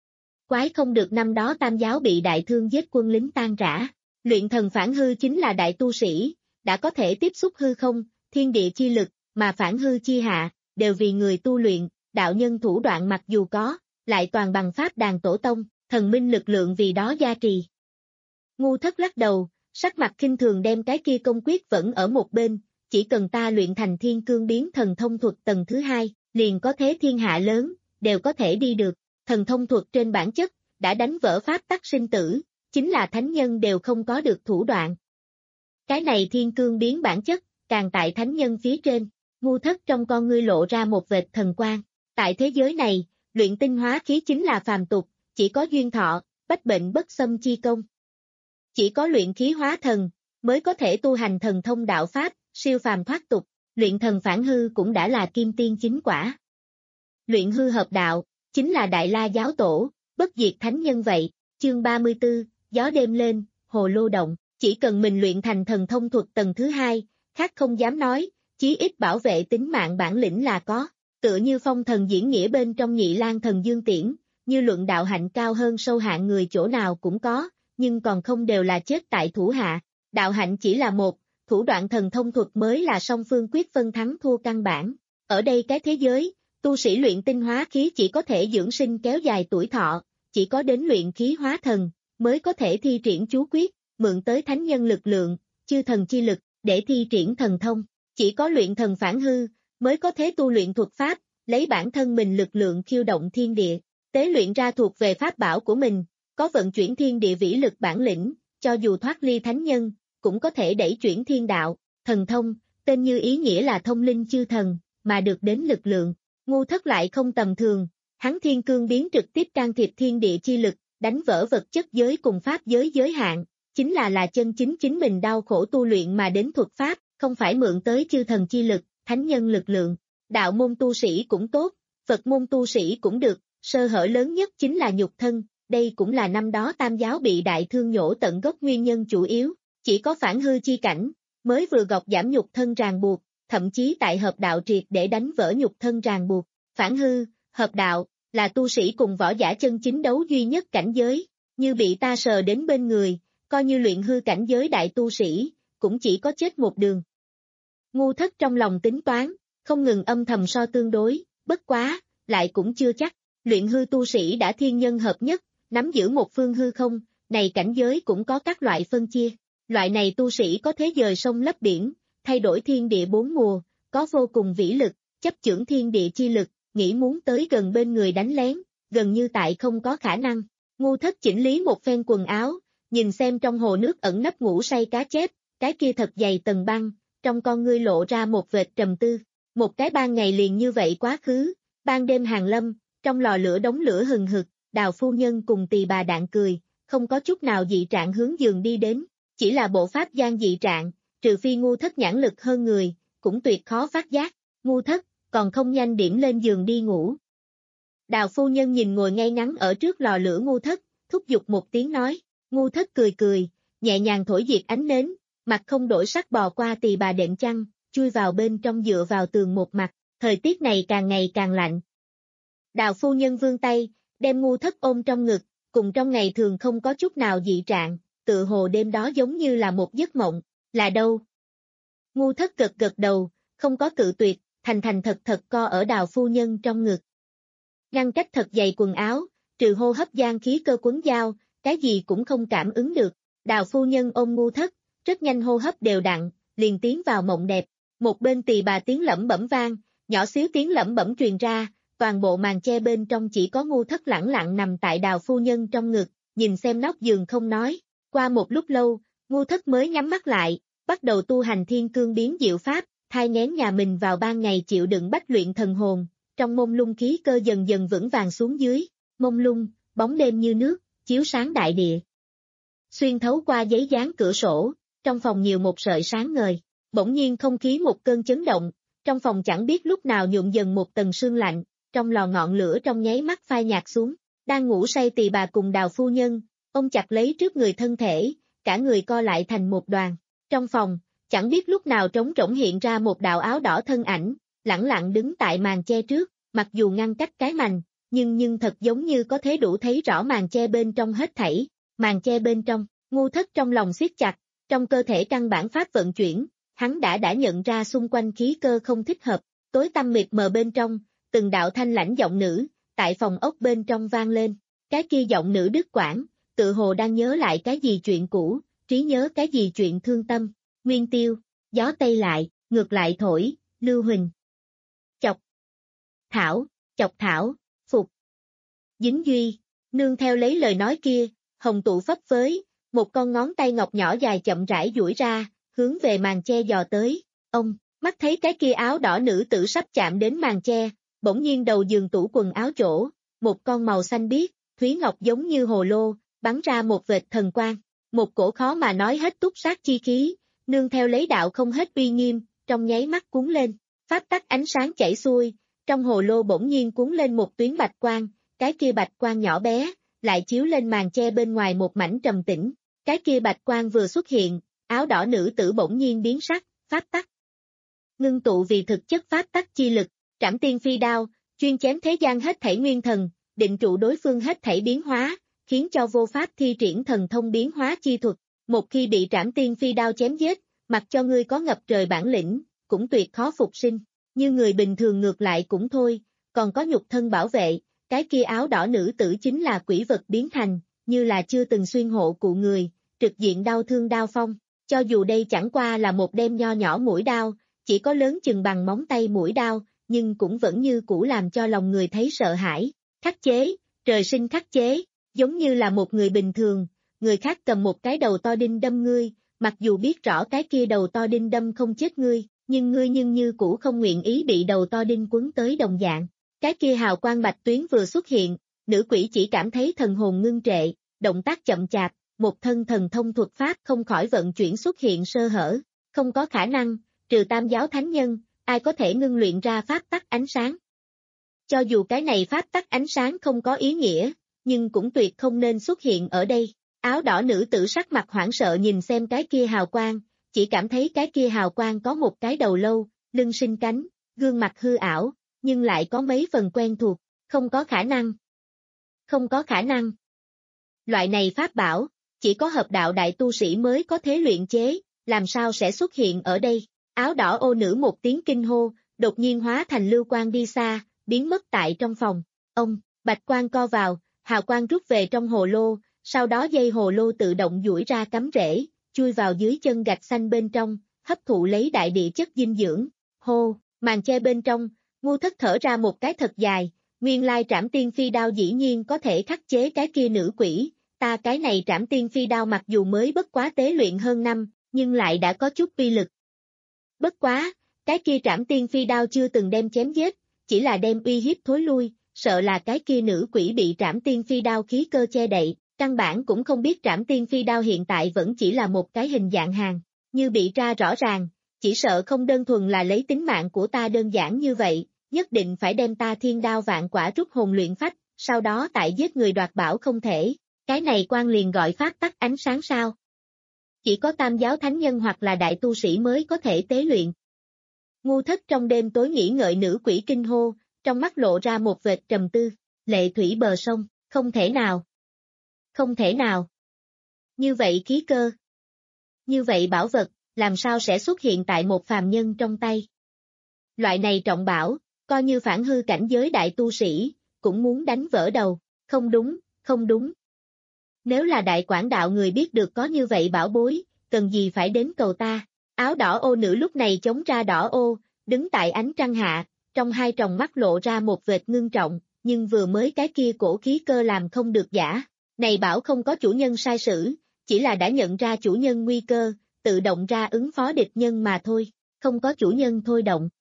Quái không được năm đó Tam giáo bị đại thương giết quân lính tan rã, luyện thần phản hư chính là đại tu sĩ, đã có thể tiếp xúc hư không, thiên địa chi lực, mà phản hư chi hạ, đều vì người tu luyện, đạo nhân thủ đoạn mặc dù có, lại toàn bằng pháp đàn tổ tông, thần minh lực lượng vì đó gia trì. Ngu Thất lắc đầu, sắc mặt khinh thường đem cái kia công quyết vẫn ở một bên, chỉ cần ta luyện thành thiên cương biến thần thông thuật tầng thứ hai, liền có thế thiên hạ lớn, đều có thể đi được, thần thông thuật trên bản chất, đã đánh vỡ pháp tắc sinh tử, chính là thánh nhân đều không có được thủ đoạn. Cái này thiên cương biến bản chất, càng tại thánh nhân phía trên, Ngu Thất trong con ngươi lộ ra một vệt thần quang. Tại thế giới này, luyện tinh hóa khí chính là phàm tục, chỉ có duyên thọ, bách bệnh bất xâm chi công. Chỉ có luyện khí hóa thần, mới có thể tu hành thần thông đạo pháp, siêu phàm thoát tục, luyện thần phản hư cũng đã là kim tiên chính quả. Luyện hư hợp đạo, chính là Đại La giáo tổ, bất diệt thánh nhân vậy. Chương ba mươi tư, gió đêm lên, hồ lô động, chỉ cần mình luyện thành thần thông thuật tầng thứ hai, khác không dám nói, chí ít bảo vệ tính mạng bản lĩnh là có. Tựa như phong thần diễn nghĩa bên trong Nhị Lang Thần Dương Tiễn, như luận đạo hạnh cao hơn sâu hạng người chỗ nào cũng có, nhưng còn không đều là chết tại thủ hạ. Đạo hạnh chỉ là một, thủ đoạn thần thông thuật mới là song phương quyết phân thắng thua căn bản. Ở đây cái thế giới, tu sĩ luyện tinh hóa khí chỉ có thể dưỡng sinh kéo dài tuổi thọ, chỉ có đến luyện khí hóa thần, mới có thể thi triển chú quyết, mượn tới thánh nhân lực lượng, chư thần chi lực, để thi triển thần thông. Chỉ có luyện thần phản hư, mới có thể tu luyện thuật pháp, lấy bản thân mình lực lượng khiêu động thiên địa, tế luyện ra thuộc về pháp bảo của mình, có vận chuyển thiên địa vĩ lực bản lĩnh, cho dù thoát ly thánh nhân, cũng có thể đẩy chuyển thiên đạo, thần thông, tên như ý nghĩa là thông linh chư thần, mà được đến lực lượng. Ngu Thất lại không tầm thường, hắn thiên cương biến trực tiếp can thiệp thiên địa chi lực, đánh vỡ vật chất giới cùng pháp giới giới hạn, chính là là chân chính chính mình đau khổ tu luyện mà đến thuật pháp, không phải mượn tới chư thần chi lực, thánh nhân lực lượng. Đạo môn tu sĩ cũng tốt, Phật môn tu sĩ cũng được, sơ hở lớn nhất chính là nhục thân, đây cũng là năm đó Tam giáo bị đại thương nhổ tận gốc nguyên nhân chủ yếu, chỉ có phản hư chi cảnh, mới vừa gọt giảm nhục thân ràng buộc, thậm chí tại hợp đạo triệt để đánh vỡ nhục thân ràng buộc. Phản hư, hợp đạo, là tu sĩ cùng võ giả chân chính đấu duy nhất cảnh giới, như bị ta sờ đến bên người, coi như luyện hư cảnh giới đại tu sĩ, cũng chỉ có chết một đường. Ngu Thất trong lòng tính toán, không ngừng âm thầm so tương đối, bất quá, lại cũng chưa chắc, luyện hư tu sĩ đã thiên nhân hợp nhất, nắm giữ một phương hư không, này cảnh giới cũng có các loại phân chia, loại này tu sĩ có thế dời sông lấp biển, thay đổi thiên địa bốn mùa, có vô cùng vĩ lực, chấp chưởng thiên địa chi lực, nghĩ muốn tới gần bên người đánh lén, gần như tại không có khả năng. Ngu Thất chỉnh lý một phen quần áo, nhìn xem trong hồ nước ẩn nấp ngủ say cá chép, cái kia thật dày tầng băng, trong con ngươi lộ ra một vệt trầm tư. Một cái ban ngày liền như vậy quá khứ, ban đêm hàng lâm, trong lò lửa đống lửa hừng hực, Đào phu nhân cùng Tỳ bà đạn cười, không có chút nào dị trạng hướng giường đi đến, chỉ là bộ pháp gian dị trạng, trừ phi Ngu Thất nhãn lực hơn người, cũng tuyệt khó phát giác. Ngu Thất, còn không nhanh điểm lên giường đi ngủ. Đào phu nhân nhìn ngồi ngay ngắn ở trước lò lửa Ngu Thất, thúc giục một tiếng nói. Ngu Thất cười cười, nhẹ nhàng thổi diệt ánh nến, mặt không đổi sắc bò qua Tỳ bà đệm chăn, chui vào bên trong dựa vào tường một mặt, thời tiết này càng ngày càng lạnh. Đào phu nhân vươn tay, đem Ngu Thất ôm trong ngực, cùng trong ngày thường không có chút nào dị trạng, tự hồ đêm đó giống như là một giấc mộng, là đâu? Ngu Thất gật gật đầu, không có cự tuyệt, thành thành thật thật co ở Đào phu nhân trong ngực. Ngăn cách thật dày quần áo, trừ hô hấp gian khí cơ quấn dao, cái gì cũng không cảm ứng được. Đào phu nhân ôm Ngu Thất, rất nhanh hô hấp đều đặn, liền tiến vào mộng đẹp. Một bên Tỳ bà tiếng lẩm bẩm vang, nhỏ xíu tiếng lẩm bẩm truyền ra, toàn bộ màn che bên trong chỉ có Ngu Thất lẳng lặng nằm tại Đào phu nhân trong ngực, nhìn xem nóc giường không nói. Qua một lúc lâu, Ngu Thất mới nhắm mắt lại, bắt đầu tu hành thiên cương biến diệu pháp, thai nghén nhà mình vào ban ngày chịu đựng bách luyện thần hồn, trong mông lung khí cơ dần dần vững vàng xuống dưới, mông lung, bóng đêm như nước, chiếu sáng đại địa. Xuyên thấu qua giấy dán cửa sổ, trong phòng nhiều một sợi sáng ngời, bỗng nhiên không khí một cơn chấn động, trong phòng chẳng biết lúc nào nhuộm dần một tầng sương lạnh, trong lò ngọn lửa trong nháy mắt phai nhạt xuống, đang ngủ say Tỳ bà cùng Đào phu nhân, ôm chặt lấy trước người thân thể, cả người co lại thành một đoàn. Trong phòng, chẳng biết lúc nào trống rỗng hiện ra một đạo áo đỏ thân ảnh, lẳng lặng đứng tại màn che trước, mặc dù ngăn cách cái mành, nhưng nhưng thật giống như có thể đủ thấy rõ màn che bên trong hết thảy. Màn che bên trong, Ngu Thất trong lòng siết chặt, trong cơ thể căn bản pháp vận chuyển, hắn đã đã nhận ra xung quanh khí cơ không thích hợp, tối tăm mịt mờ bên trong, từng đạo thanh lãnh giọng nữ, tại phòng ốc bên trong vang lên, cái kia giọng nữ đứt quãng, tự hồ đang nhớ lại cái gì chuyện cũ, trí nhớ cái gì chuyện thương tâm. Nguyên Tiêu, gió tây lại, ngược lại thổi, Lưu Huỳnh. Chọc Thảo, chọc Thảo, Phục. Dính Duy, nương theo lấy lời nói kia, hồng tụ phấp phới, một con ngón tay ngọc nhỏ dài chậm rãi duỗi ra, hướng về màn che dò tới. Ông, mắt thấy cái kia áo đỏ nữ tử sắp chạm đến màn che, bỗng nhiên đầu giường tủ quần áo chỗ, một con màu xanh biếc, thúy ngọc giống như hồ lô, bắn ra một vệt thần quang, một cổ khó mà nói hết túc sát chi khí, nương theo lấy đạo không hết uy nghiêm, trong nháy mắt cuốn lên, pháp tắc ánh sáng chảy xuôi, trong hồ lô bỗng nhiên cuốn lên một tuyến bạch quang, cái kia bạch quang nhỏ bé, lại chiếu lên màn che bên ngoài một mảnh trầm tĩnh, cái kia bạch quang vừa xuất hiện, áo đỏ nữ tử bỗng nhiên biến sắc, pháp tắc ngưng tụ vì thực chất pháp tắc chi lực, trảm tiên phi đao, chuyên chém thế gian hết thảy nguyên thần, định trụ đối phương hết thảy biến hóa, khiến cho vô pháp thi triển thần thông biến hóa chi thuật. Một khi bị trảm tiên phi đao chém giết, mặc cho ngươi có ngập trời bản lĩnh, cũng tuyệt khó phục sinh. Như người bình thường ngược lại cũng thôi, còn có nhục thân bảo vệ, cái kia áo đỏ nữ tử chính là quỷ vật biến thành, như là chưa từng xuyên hộ cụ người, trực diện đau thương đao phong. Cho dù đây chẳng qua là một đem nho nhỏ mũi đao, chỉ có lớn chừng bằng móng tay mũi đao, nhưng cũng vẫn như cũ làm cho lòng người thấy sợ hãi. Khắc chế, trời sinh khắc chế, giống như là một người bình thường, người khác cầm một cái đầu to đinh đâm ngươi, mặc dù biết rõ cái kia đầu to đinh đâm không chết ngươi, nhưng ngươi nhưng như cũ không nguyện ý bị đầu to đinh quấn tới đồng dạng. Cái kia hào quang bạch tuyến vừa xuất hiện, nữ quỷ chỉ cảm thấy thần hồn ngưng trệ, động tác chậm chạp, một thân thần thông thuật pháp không khỏi vận chuyển xuất hiện sơ hở, không có khả năng, trừ tam giáo thánh nhân, ai có thể ngưng luyện ra pháp tắc ánh sáng. Cho dù cái này pháp tắc ánh sáng không có ý nghĩa, nhưng cũng tuyệt không nên xuất hiện ở đây. Áo đỏ nữ tử sắc mặt hoảng sợ nhìn xem cái kia hào quang, chỉ cảm thấy cái kia hào quang có một cái đầu lâu, lưng sinh cánh, gương mặt hư ảo, nhưng lại có mấy phần quen thuộc, không có khả năng. Không có khả năng. Loại này pháp bảo, chỉ có hợp đạo đại tu sĩ mới có thể luyện chế, làm sao sẽ xuất hiện ở đây. Áo đỏ ô nữ một tiếng kinh hô, đột nhiên hóa thành lưu quang đi xa, biến mất tại trong phòng. Ông, bạch quang co vào, hào quang rút về trong hồ lô, sau đó dây hồ lô tự động duỗi ra cắm rễ, chui vào dưới chân gạch xanh bên trong, hấp thụ lấy đại địa chất dinh dưỡng. Hô, màn che bên trong, Ngu Thất thở ra một cái thật dài, nguyên lai trảm tiên phi đao dĩ nhiên có thể khắc chế cái kia nữ quỷ, ta cái này trảm tiên phi đao mặc dù mới bất quá tế luyện hơn năm, nhưng lại đã có chút uy lực. Bất quá, cái kia trảm tiên phi đao chưa từng đem chém giết, chỉ là đem uy hiếp thối lui, sợ là cái kia nữ quỷ bị trảm tiên phi đao khí cơ che đậy, căn bản cũng không biết trảm tiên phi đao hiện tại vẫn chỉ là một cái hình dạng hàng, như bị tra rõ ràng, chỉ sợ không đơn thuần là lấy tính mạng của ta đơn giản như vậy, nhất định phải đem ta thiên đao vạn quả rút hồn luyện phách, sau đó tại giết người đoạt bảo không thể, cái này quan liền gọi pháp tắc ánh sáng sao. Chỉ có tam giáo thánh nhân hoặc là đại tu sĩ mới có thể tế luyện. Ngu Thất trong đêm tối nghĩ ngợi nữ quỷ kinh hô, trong mắt lộ ra một vệt trầm tư, lệ thủy bờ sông, không thể nào. Không thể nào. Như vậy khí cơ. Như vậy bảo vật, làm sao sẽ xuất hiện tại một phàm nhân trong tay. Loại này trọng bảo, coi như phản hư cảnh giới đại tu sĩ, cũng muốn đánh vỡ đầu, không đúng, không đúng. Nếu là đại quảng đạo người biết được có như vậy bảo bối, cần gì phải đến cầu ta. Áo đỏ ô nữ lúc này chống ra đỏ ô, đứng tại ánh trăng hạ, trong hai tròng mắt lộ ra một vệt ngưng trọng, nhưng vừa mới cái kia cổ khí cơ làm không được giả. Này bảo không có chủ nhân sai sử, chỉ là đã nhận ra chủ nhân nguy cơ, tự động ra ứng phó địch nhân mà thôi, không có chủ nhân thôi động.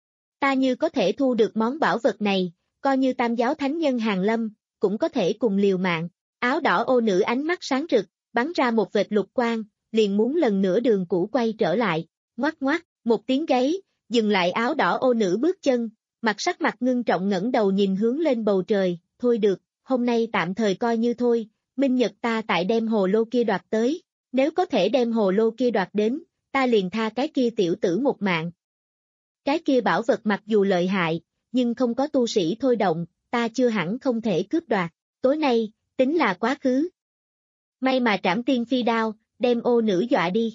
Ta như có thể thu được món bảo vật này, coi như tam giáo thánh nhân hàng lâm, cũng có thể cùng liều mạng. Áo đỏ ô nữ ánh mắt sáng rực, bắn ra một vệt lục quang, liền muốn lần nữa đường cũ quay trở lại, ngoắc ngoắc, một tiếng gáy, dừng lại áo đỏ ô nữ bước chân, mặt sắc mặt ngưng trọng ngẩng đầu nhìn hướng lên bầu trời, thôi được, hôm nay tạm thời coi như thôi, minh nhật ta tại đem hồ lô kia đoạt tới, nếu có thể đem hồ lô kia đoạt đến, ta liền tha cái kia tiểu tử một mạng. Cái kia bảo vật mặc dù lợi hại, nhưng không có tu sĩ thôi động, ta chưa hẳn không thể cướp đoạt, tối nay, tính là quá khứ. May mà trảm tiên phi đao, đem ô nữ dọa đi.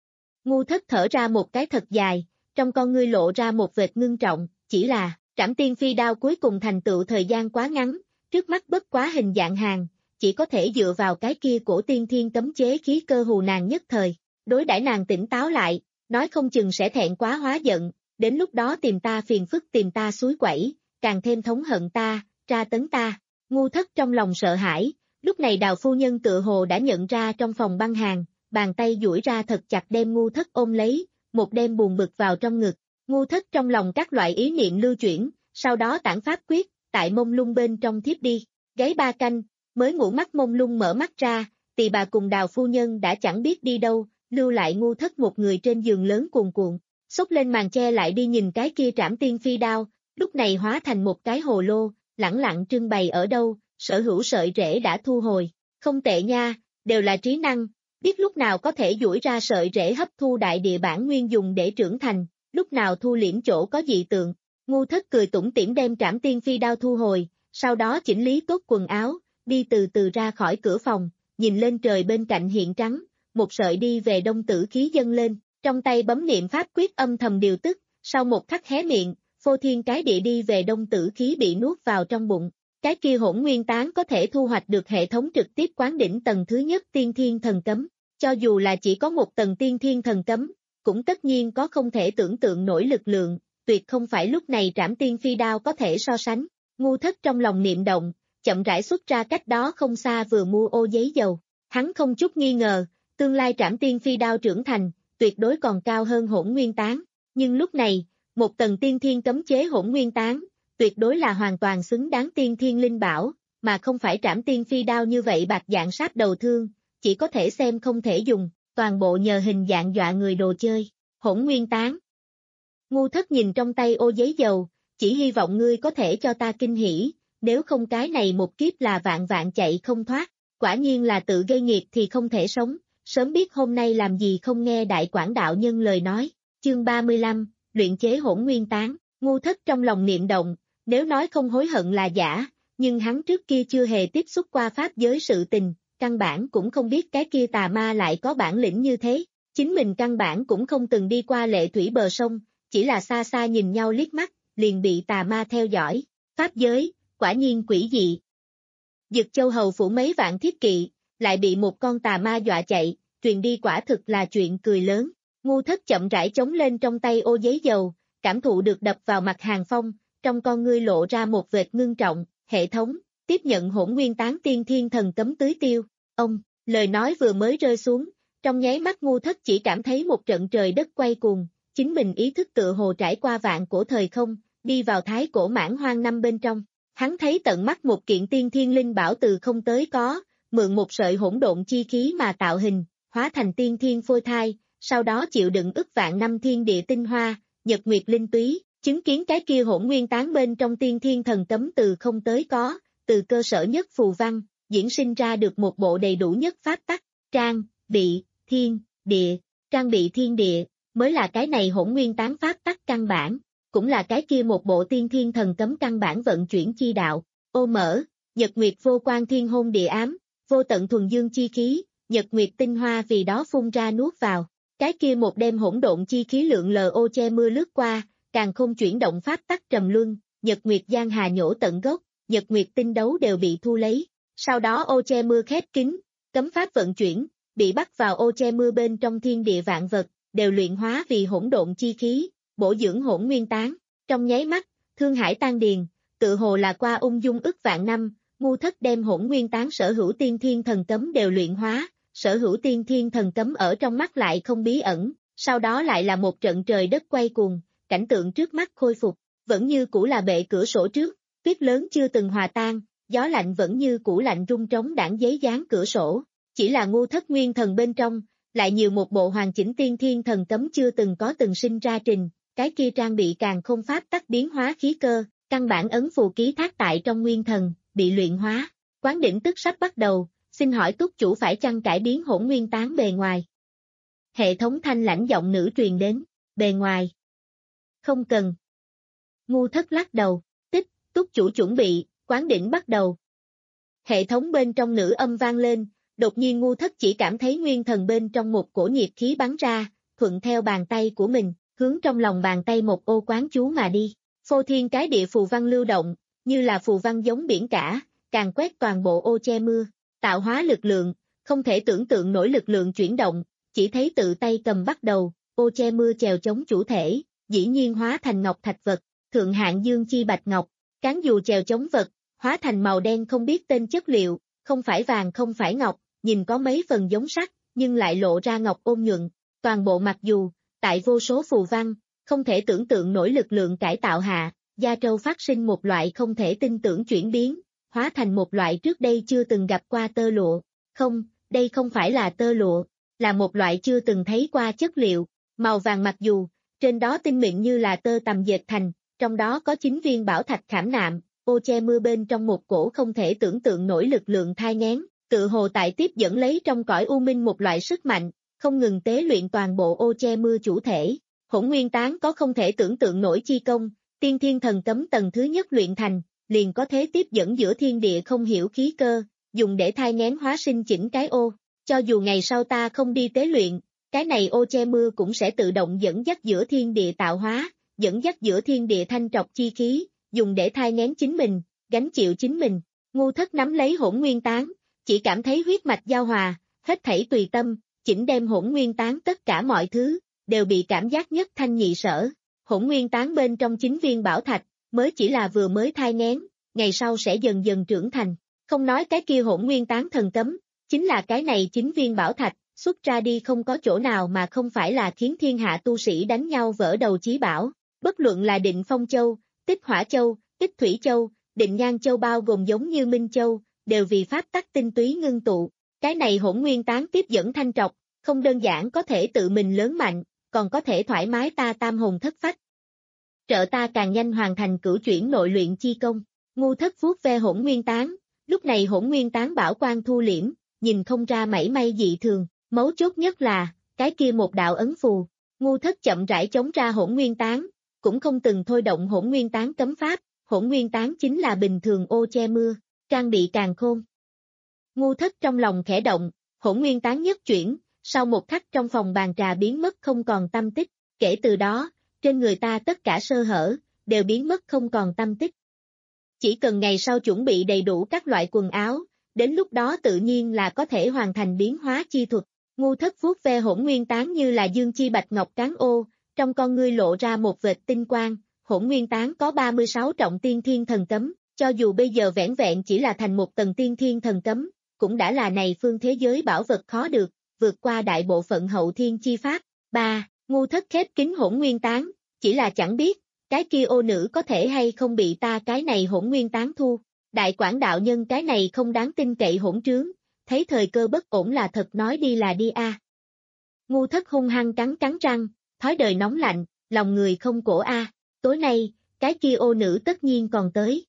Ngu Thất thở ra một cái thật dài, trong con ngươi lộ ra một vệt ngưng trọng, chỉ là, trảm tiên phi đao cuối cùng thành tựu thời gian quá ngắn, trước mắt bất quá hình dạng hàng, chỉ có thể dựa vào cái kia cổ tiên thiên cấm chế khí cơ hù nàng nhất thời, đối đãi nàng tỉnh táo lại, nói không chừng sẽ thẹn quá hóa giận, đến lúc đó tìm ta phiền phức tìm ta suối quẩy, càng thêm thống hận ta, tra tấn ta. Ngu Thất trong lòng sợ hãi, lúc này Đào phu nhân tự hồ đã nhận ra trong phòng băng hàng, bàn tay duỗi ra thật chặt đem Ngu Thất ôm lấy, một đêm buồn bực vào trong ngực. Ngu Thất trong lòng các loại ý niệm lưu chuyển, sau đó tản pháp quyết, tại mông lung bên trong thiếp đi, gáy ba canh, mới ngủ mắt mông lung mở mắt ra, tỳ bà cùng Đào phu nhân đã chẳng biết đi đâu, lưu lại Ngu Thất một người trên giường lớn cuồn cuộn, xốc lên màn che lại đi nhìn cái kia trảm tiên phi đao, lúc này hóa thành một cái hồ lô, lẳng lặng trưng bày ở đâu, sở hữu sợi rễ đã thu hồi, không tệ nha, đều là trí năng, biết lúc nào có thể duỗi ra sợi rễ hấp thu đại địa bản nguyên dùng để trưởng thành, lúc nào thu liễm chỗ có dị tượng. Ngu Thất cười tủm tỉm đem Trảm Tiên Phi đao thu hồi, sau đó chỉnh lý tốt quần áo, đi từ từ ra khỏi cửa phòng, nhìn lên trời bên cạnh hiện trắng, một sợi đi về đông tử khí dâng lên, trong tay bấm niệm pháp quyết âm thầm điều tức, sau một khắc hé miệng, phô thiên cái địa đi về đông tử khí bị nuốt vào trong bụng. Cái kia hỗn nguyên tán có thể thu hoạch được hệ thống trực tiếp quán đỉnh tầng thứ nhất tiên thiên thần cấm, cho dù là chỉ có một tầng tiên thiên thần cấm, cũng tất nhiên có không thể tưởng tượng nổi lực lượng, tuyệt không phải lúc này Trảm Tiên Phi đao có thể so sánh. Ngu Thất trong lòng niệm động, chậm rãi xuất ra cách đó không xa vừa mua ô giấy dầu. Hắn không chút nghi ngờ, tương lai Trảm Tiên Phi đao trưởng thành, tuyệt đối còn cao hơn hỗn nguyên tán. Nhưng lúc này, một tầng tiên thiên cấm chế hỗn nguyên tán, tuyệt đối là hoàn toàn xứng đáng tiên thiên linh bảo, mà không phải Trảm Tiên Phi đao như vậy bạc dạng sáp đầu thương, chỉ có thể xem không thể dùng, toàn bộ nhờ hình dạng dọa người đồ chơi. Hỗn nguyên tán. Ngu Thất nhìn trong tay ô giấy dầu, chỉ hy vọng ngươi có thể cho ta kinh hỉ, nếu không cái này một kiếp là vạn vạn chạy không thoát, quả nhiên là tự gây nghiệp thì không thể sống, sớm biết hôm nay làm gì không nghe Đại Quảng đạo nhân lời nói. Chương ba mươi lăm, luyện chế hỗn nguyên tán. Ngu Thất trong lòng niệm động, nếu nói không hối hận là giả, nhưng hắn trước kia chưa hề tiếp xúc qua pháp giới sự tình, căn bản cũng không biết cái kia tà ma lại có bản lĩnh như thế, chính mình căn bản cũng không từng đi qua lệ thủy bờ sông, chỉ là xa xa nhìn nhau liếc mắt, liền bị tà ma theo dõi. Pháp giới, quả nhiên quỷ dị. Dực Châu hầu phủ mấy vạn thiết kỵ, lại bị một con tà ma dọa chạy, truyền đi quả thực là chuyện cười lớn. Ngu Thất chậm rãi chống lên trong tay ô giấy dầu, cảm thụ được đập vào mặt Hàng Phong, trong con ngươi lộ ra một vệt ngưng trọng. Hệ thống, tiếp nhận hỗn nguyên tán tiên thiên thần cấm tưới tiêu. Ông, lời nói vừa mới rơi xuống, trong nháy mắt Ngu Thất chỉ cảm thấy một trận trời đất quay cuồng, chính mình ý thức tựa hồ trải qua vạn cổ thời không, đi vào thái cổ mãn hoang năm bên trong. Hắn thấy tận mắt một kiện tiên thiên linh bảo từ không tới có, mượn một sợi hỗn độn chi khí mà tạo hình, hóa thành tiên thiên phôi thai, sau đó chịu đựng ức vạn năm thiên địa tinh hoa, nhật nguyệt linh túy, chứng kiến cái kia hỗn nguyên tán bên trong tiên thiên thần cấm từ không tới có, từ cơ sở nhất phù văn, diễn sinh ra được một bộ đầy đủ nhất pháp tắc, trang, bị, thiên, địa, trang bị thiên địa, mới là cái này hỗn nguyên tán pháp tắc căn bản, cũng là cái kia một bộ tiên thiên thần cấm căn bản vận chuyển chi đạo. Ô mở, nhật nguyệt vô quan thiên hôn địa ám, vô tận thuần dương chi khí, nhật nguyệt tinh hoa vì đó phun ra nuốt vào, cái kia một đêm hỗn độn chi khí lượng lờ ô che mưa lướt qua, càng không chuyển động pháp tắc trầm luân, nhật nguyệt giang hà nhổ tận gốc, nhật nguyệt tinh đấu đều bị thu lấy, sau đó ô che mưa khép kín, cấm pháp vận chuyển, bị bắt vào ô che mưa bên trong thiên địa vạn vật, đều luyện hóa vì hỗn độn chi khí, bổ dưỡng hỗn nguyên tán. Trong nháy mắt, thương hải tan điền, tự hồ là qua ung dung ức vạn năm, Ngu Thất đem hỗn nguyên tán sở hữu tiên thiên thần cấm đều luyện hóa, sở hữu tiên thiên thần cấm ở trong mắt lại không bí ẩn, sau đó lại là một trận trời đất quay cuồng, cảnh tượng trước mắt khôi phục, vẫn như cũ là bệ cửa sổ trước, tuyết lớn chưa từng hòa tan, gió lạnh vẫn như cũ lạnh rung trống đãng giấy dán cửa sổ, chỉ là Ngu Thất nguyên thần bên trong, lại nhiều một bộ hoàn chỉnh tiên thiên thần cấm chưa từng có từng sinh ra trình, cái kia trang bị càng không pháp tắc biến hóa khí cơ, căn bản ấn phù ký thác tại trong nguyên thần, bị luyện hóa, quán đỉnh tức sắp bắt đầu, xin hỏi túc chủ phải chăng cải biến hỗn nguyên tán bề ngoài. Hệ thống thanh lãnh giọng nữ truyền đến, bề ngoài. Không cần. Ngu Thất lắc đầu, tích, túc chủ chuẩn bị, quán đỉnh bắt đầu. Hệ thống bên trong nữ âm vang lên, đột nhiên Ngu Thất chỉ cảm thấy nguyên thần bên trong một cổ nhiệt khí bắn ra, thuận theo bàn tay của mình, hướng trong lòng bàn tay một ô quán chú mà đi. Phô thiên cái địa phù văn lưu động, như là phù văn giống biển cả, càng quét toàn bộ ô che mưa, tạo hóa lực lượng, không thể tưởng tượng nổi lực lượng chuyển động, chỉ thấy tự tay cầm bắt đầu, ô che mưa chèo chống chủ thể, dĩ nhiên hóa thành ngọc thạch vật, thượng hạng dương chi bạch ngọc, cán dù chèo chống vật, hóa thành màu đen không biết tên chất liệu, không phải vàng không phải ngọc, nhìn có mấy phần giống sắt, nhưng lại lộ ra ngọc ôn nhuận, toàn bộ mặc dù, tại vô số phù văn, không thể tưởng tượng nổi lực lượng cải tạo hạ, da trâu phát sinh một loại không thể tin tưởng chuyển biến, hóa thành một loại trước đây chưa từng gặp qua tơ lụa, không, đây không phải là tơ lụa, là một loại chưa từng thấy qua chất liệu, màu vàng mặc dù, trên đó tinh mịn như là tơ tằm dệt thành, trong đó có chín viên bảo thạch khảm nạm, ô che mưa bên trong một cổ không thể tưởng tượng nổi lực lượng thai nghén, tự hồ tại tiếp dẫn lấy trong cõi u minh một loại sức mạnh, không ngừng tế luyện toàn bộ ô che mưa chủ thể, Hỗn Nguyên Tán có không thể tưởng tượng nổi chi công, tiên thiên thần cấm tầng thứ nhất luyện thành, liền có thế tiếp dẫn giữa thiên địa không hiểu khí cơ, dùng để thai nghén hóa sinh chỉnh cái ô, cho dù ngày sau ta không đi tế luyện, cái này ô che mưa cũng sẽ tự động dẫn dắt giữa thiên địa tạo hóa, dẫn dắt giữa thiên địa thanh trọc chi khí, dùng để thai nghén chính mình, gánh chịu chính mình. Ngu Thất nắm lấy Hỗn Nguyên Tán, chỉ cảm thấy huyết mạch giao hòa, hết thảy tùy tâm, chỉnh đem Hỗn Nguyên Tán tất cả mọi thứ, đều bị cảm giác nhất thanh nhị sở. Hỗn Nguyên Tán bên trong chín viên bảo thạch, mới chỉ là vừa mới thai nghén, ngày sau sẽ dần dần trưởng thành. Không nói cái kia Hỗn Nguyên Tán thần cấm, chính là cái này chín viên bảo thạch, xuất ra đi không có chỗ nào mà không phải là khiến thiên hạ tu sĩ đánh nhau vỡ đầu chí bảo. Bất luận là Định Phong Châu, Tích Hỏa Châu, Tích Thủy Châu, Định Nhan Châu bao gồm giống như Minh Châu, đều vì pháp tắc tinh túy ngưng tụ. Cái này Hỗn Nguyên Tán tiếp dẫn thanh trọc, không đơn giản có thể tự mình lớn mạnh, còn có thể thoải mái ta tam hồn thất phách. Trợ ta càng nhanh hoàn thành cửu chuyển nội luyện chi công. Ngu Thất vuốt ve Hỗn Nguyên Tán, lúc này Hỗn Nguyên Tán bảo quang thu liễm, nhìn không ra mảy may dị thường, mấu chốt nhất là, cái kia một đạo ấn phù. Ngu Thất chậm rãi chống ra Hỗn Nguyên Tán, cũng không từng thôi động Hỗn Nguyên Tán cấm pháp, Hỗn Nguyên Tán chính là bình thường ô che mưa, trang bị càng khôn. Ngu Thất trong lòng khẽ động, Hỗn Nguyên Tán nhất chuyển, sau một khắc trong phòng bàn trà biến mất không còn tâm tích, kể từ đó, trên người ta tất cả sơ hở, đều biến mất không còn tâm tích. Chỉ cần ngày sau chuẩn bị đầy đủ các loại quần áo, đến lúc đó tự nhiên là có thể hoàn thành biến hóa chi thuật. Ngu Thất vuốt ve Hỗn Nguyên Tán như là dương chi bạch ngọc tráng ô, trong con ngươi lộ ra một vệt tinh quang. Hỗn Nguyên Tán có ba mươi sáu trọng tiên thiên thần cấm, cho dù bây giờ vẻn vẹn chỉ là thành một tầng tiên thiên thần cấm, cũng đã là này phương thế giới bảo vật khó được, vượt qua đại bộ phận hậu thiên chi pháp. ba. Ngu Thất khép kín Hỗn Nguyên Tán, chỉ là chẳng biết, cái kia ô nữ có thể hay không bị ta cái này Hỗn Nguyên Tán thu. Đại Quảng đạo nhân cái này không đáng tin cậy hỗn trướng, thấy thời cơ bất ổn là thật nói đi là đi a. À. Ngu Thất hung hăng cắn cắn răng, thói đời nóng lạnh, lòng người không cổ a. À. Tối nay, cái kia ô nữ tất nhiên còn tới.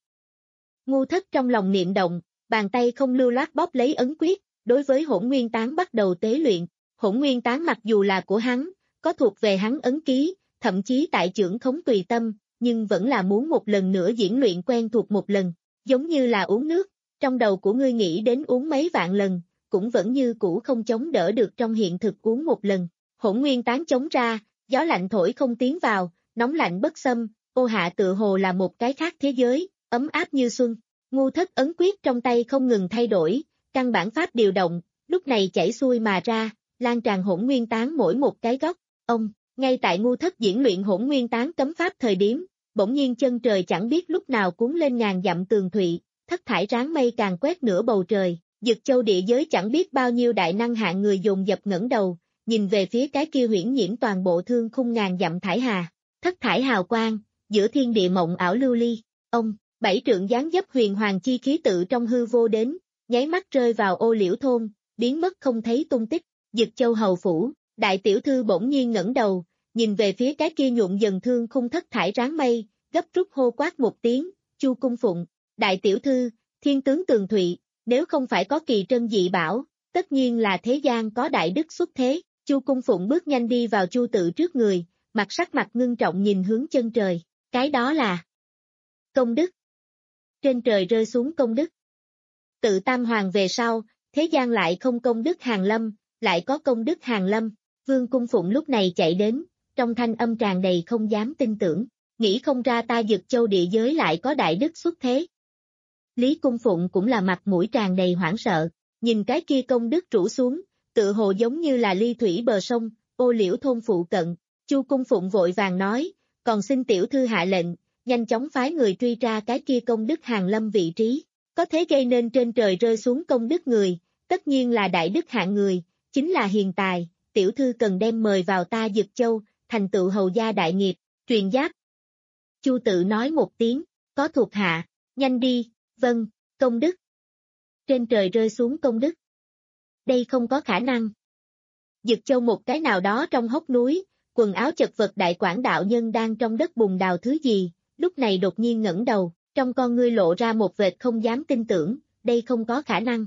Ngu Thất trong lòng niệm động, bàn tay không lưu loát bóp lấy ấn quyết, đối với Hỗn Nguyên Tán bắt đầu tế luyện. Hỗn Nguyên Tán mặc dù là của hắn, có thuộc về hắn ấn ký, thậm chí tại trưởng khống tùy tâm, nhưng vẫn là muốn một lần nữa diễn luyện quen thuộc một lần, giống như là uống nước, trong đầu của ngươi nghĩ đến uống mấy vạn lần, cũng vẫn như cũ không chống đỡ được trong hiện thực uống một lần. Hỗn Nguyên Tán chống ra, gió lạnh thổi không tiến vào, nóng lạnh bất xâm, ô hạ tựa hồ là một cái khác thế giới, ấm áp như xuân. Ngu Thất ấn quyết trong tay không ngừng thay đổi, căn bản pháp điều động, lúc này chảy xuôi mà ra, lan tràn Hỗn Nguyên Tán mỗi một cái góc. Ông, ngay tại Ngu Thất diễn luyện Hỗn Nguyên Tán cấm pháp thời điểm, bỗng nhiên chân trời chẳng biết lúc nào cuốn lên ngàn dặm tường thụy, thất thải ráng mây càng quét nửa bầu trời, Dực Châu địa giới chẳng biết bao nhiêu đại năng hạng người dồn dập ngẩng đầu, nhìn về phía cái kia huyễn nhiễm toàn bộ thương khung ngàn dặm thải hà, thất thải hào quang, giữa thiên địa mộng ảo lưu ly. Ông, bảy trượng dáng dấp huyền hoàng chi khí tự trong hư vô đến, nháy mắt rơi vào ô liễu thôn, biến mất không thấy tung tích. Dực Châu hầu phủ, đại tiểu thư bỗng nhiên ngẩng đầu, nhìn về phía cái kia nhuộm dần thương khung thất thải ráng mây, gấp rút hô quát một tiếng, Chu Cung Phụng, đại tiểu thư, thiên tướng tường thụy, nếu không phải có kỳ trân dị bảo, tất nhiên là thế gian có đại đức xuất thế. Chu Cung Phụng bước nhanh đi vào Chu tự trước người, mặt sắc mặt ngưng trọng nhìn hướng chân trời, cái đó là công đức. Trên trời rơi xuống công đức. Tự Tam Hoàng về sau, thế gian lại không công đức hàng lâm, lại có công đức hàng lâm. Vương Cung Phụng lúc này chạy đến, trong thanh âm tràn đầy không dám tin tưởng, nghĩ không ra ta Dực Châu địa giới lại có đại đức xuất thế. Lý Cung Phụng cũng là mặt mũi tràn đầy hoảng sợ, nhìn cái kia công đức rủ xuống, tự hồ giống như là ly thủy bờ sông, ô liễu thôn phụ cận. Chu Cung Phụng vội vàng nói, còn xin tiểu thư hạ lệnh, nhanh chóng phái người truy ra cái kia công đức hàng lâm vị trí, có thế gây nên trên trời rơi xuống công đức người, tất nhiên là đại đức hạng người, chính là hiền tài, tiểu thư cần đem mời vào ta Dực Châu, thành tựu hầu gia đại nghiệp, truyền giáp. Chu tự nói một tiếng, có thuộc hạ, nhanh đi, vâng, công đức. Trên trời rơi xuống công đức. Đây không có khả năng. Dực Châu một cái nào đó trong hốc núi, quần áo chật vật Đại Quảng đạo nhân đang trong đất bùn đào thứ gì, lúc này đột nhiên ngẩng đầu, trong con ngươi lộ ra một vệt không dám tin tưởng, đây không có khả năng.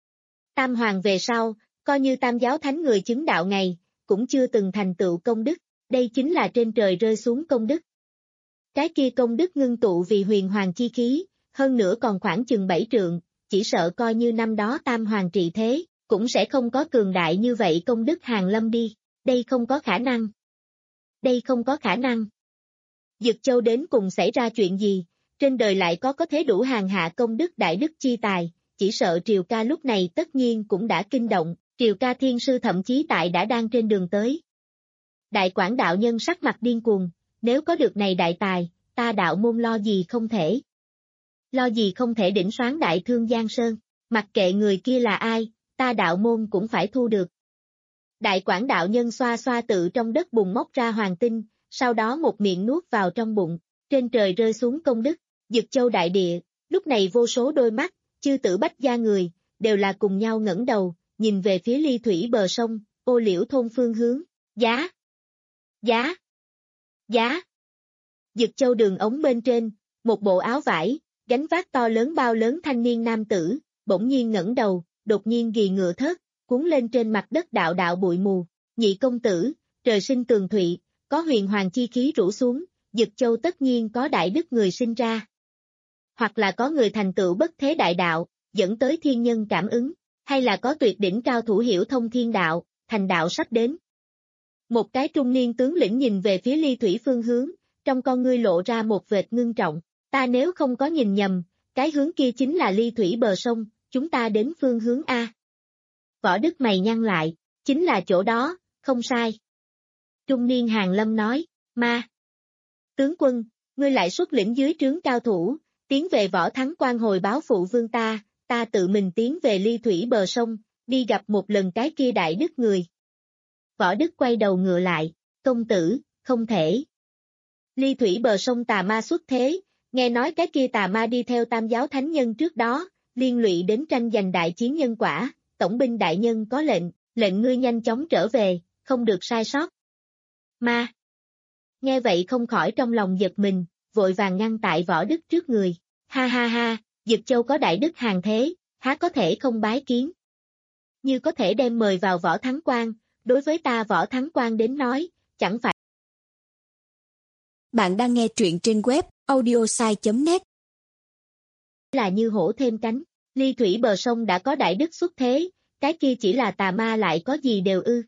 Tam Hoàng về sau, coi như Tam giáo thánh người chứng đạo ngày, cũng chưa từng thành tựu công đức. Đây chính là trên trời rơi xuống công đức. Cái kia công đức ngưng tụ vì huyền hoàng chi khí, hơn nữa còn khoảng chừng bảy trượng, chỉ sợ coi như năm đó tam hoàng trị thế, cũng sẽ không có cường đại như vậy công đức hàng lâm đi. Đây không có khả năng. Đây không có khả năng. Dực Châu đến cùng xảy ra chuyện gì, trên đời lại có có thế đủ hàng hạ công đức đại đức chi tài, chỉ sợ Triều Ca lúc này tất nhiên cũng đã kinh động, Triều Ca thiên sư thậm chí tại đã đang trên đường tới. Đại Quảng đạo nhân sắc mặt điên cuồng, nếu có được này đại tài, ta đạo môn lo gì không thể. Lo gì không thể đỉnh soán đại thương Giang Sơn, mặc kệ người kia là ai, ta đạo môn cũng phải thu được. Đại Quảng đạo nhân xoa xoa tự trong đất bùn móc ra hoàng tinh, sau đó một miệng nuốt vào trong bụng, trên trời rơi xuống công đức, Dực Châu đại địa, lúc này vô số đôi mắt, chư tử bách gia người, đều là cùng nhau ngẩng đầu, nhìn về phía ly thủy bờ sông, ô liễu thôn phương hướng, giá, giá, giá. Dực Châu đường ống bên trên, một bộ áo vải, gánh vác to lớn bao lớn thanh niên nam tử, bỗng nhiên ngẩng đầu, đột nhiên gì ngựa thớt, cuốn lên trên mặt đất đạo đạo bụi mù, nhị công tử, trời sinh tường thụy, có huyền hoàng chi khí rủ xuống, Dực Châu tất nhiên có đại đức người sinh ra. Hoặc là có người thành tựu bất thế đại đạo, dẫn tới thiên nhân cảm ứng, hay là có tuyệt đỉnh cao thủ hiểu thông thiên đạo, thành đạo sắp đến. Một cái trung niên tướng lĩnh nhìn về phía ly thủy phương hướng, trong con ngươi lộ ra một vệt ngưng trọng, ta nếu không có nhìn nhầm, cái hướng kia chính là ly thủy bờ sông, chúng ta đến phương hướng A. Võ Đức mày nhăn lại, chính là chỗ đó, không sai. Trung niên Hàn Lâm nói, ma. Tướng quân, ngươi lại xuất lĩnh dưới trướng cao thủ, tiến về Võ Thắng Quan hồi báo phụ vương ta, ta tự mình tiến về ly thủy bờ sông, đi gặp một lần cái kia đại đức người. Võ Đức quay đầu ngựa lại, công tử, không thể. Ly thủy bờ sông tà ma xuất thế, nghe nói cái kia tà ma đi theo tam giáo thánh nhân trước đó, liên lụy đến tranh giành đại chiến nhân quả, tổng binh đại nhân có lệnh, lệnh ngươi nhanh chóng trở về, không được sai sót. Ma. Nghe vậy không khỏi trong lòng giật mình, vội vàng ngăn tại Võ Đức trước người, ha ha ha, Dực Châu có đại đức hàng thế, há có thể không bái kiến. Như có thể đem mời vào Võ Thắng Quan, đối với ta Võ Thắng Quan đến nói, chẳng phải. Bạn đang nghe truyện trên web audiosai chấm net. Là như hổ thêm cánh, ly thủy bờ sông đã có đại đức xuất thế, cái kia chỉ là tà ma lại có gì đều ư.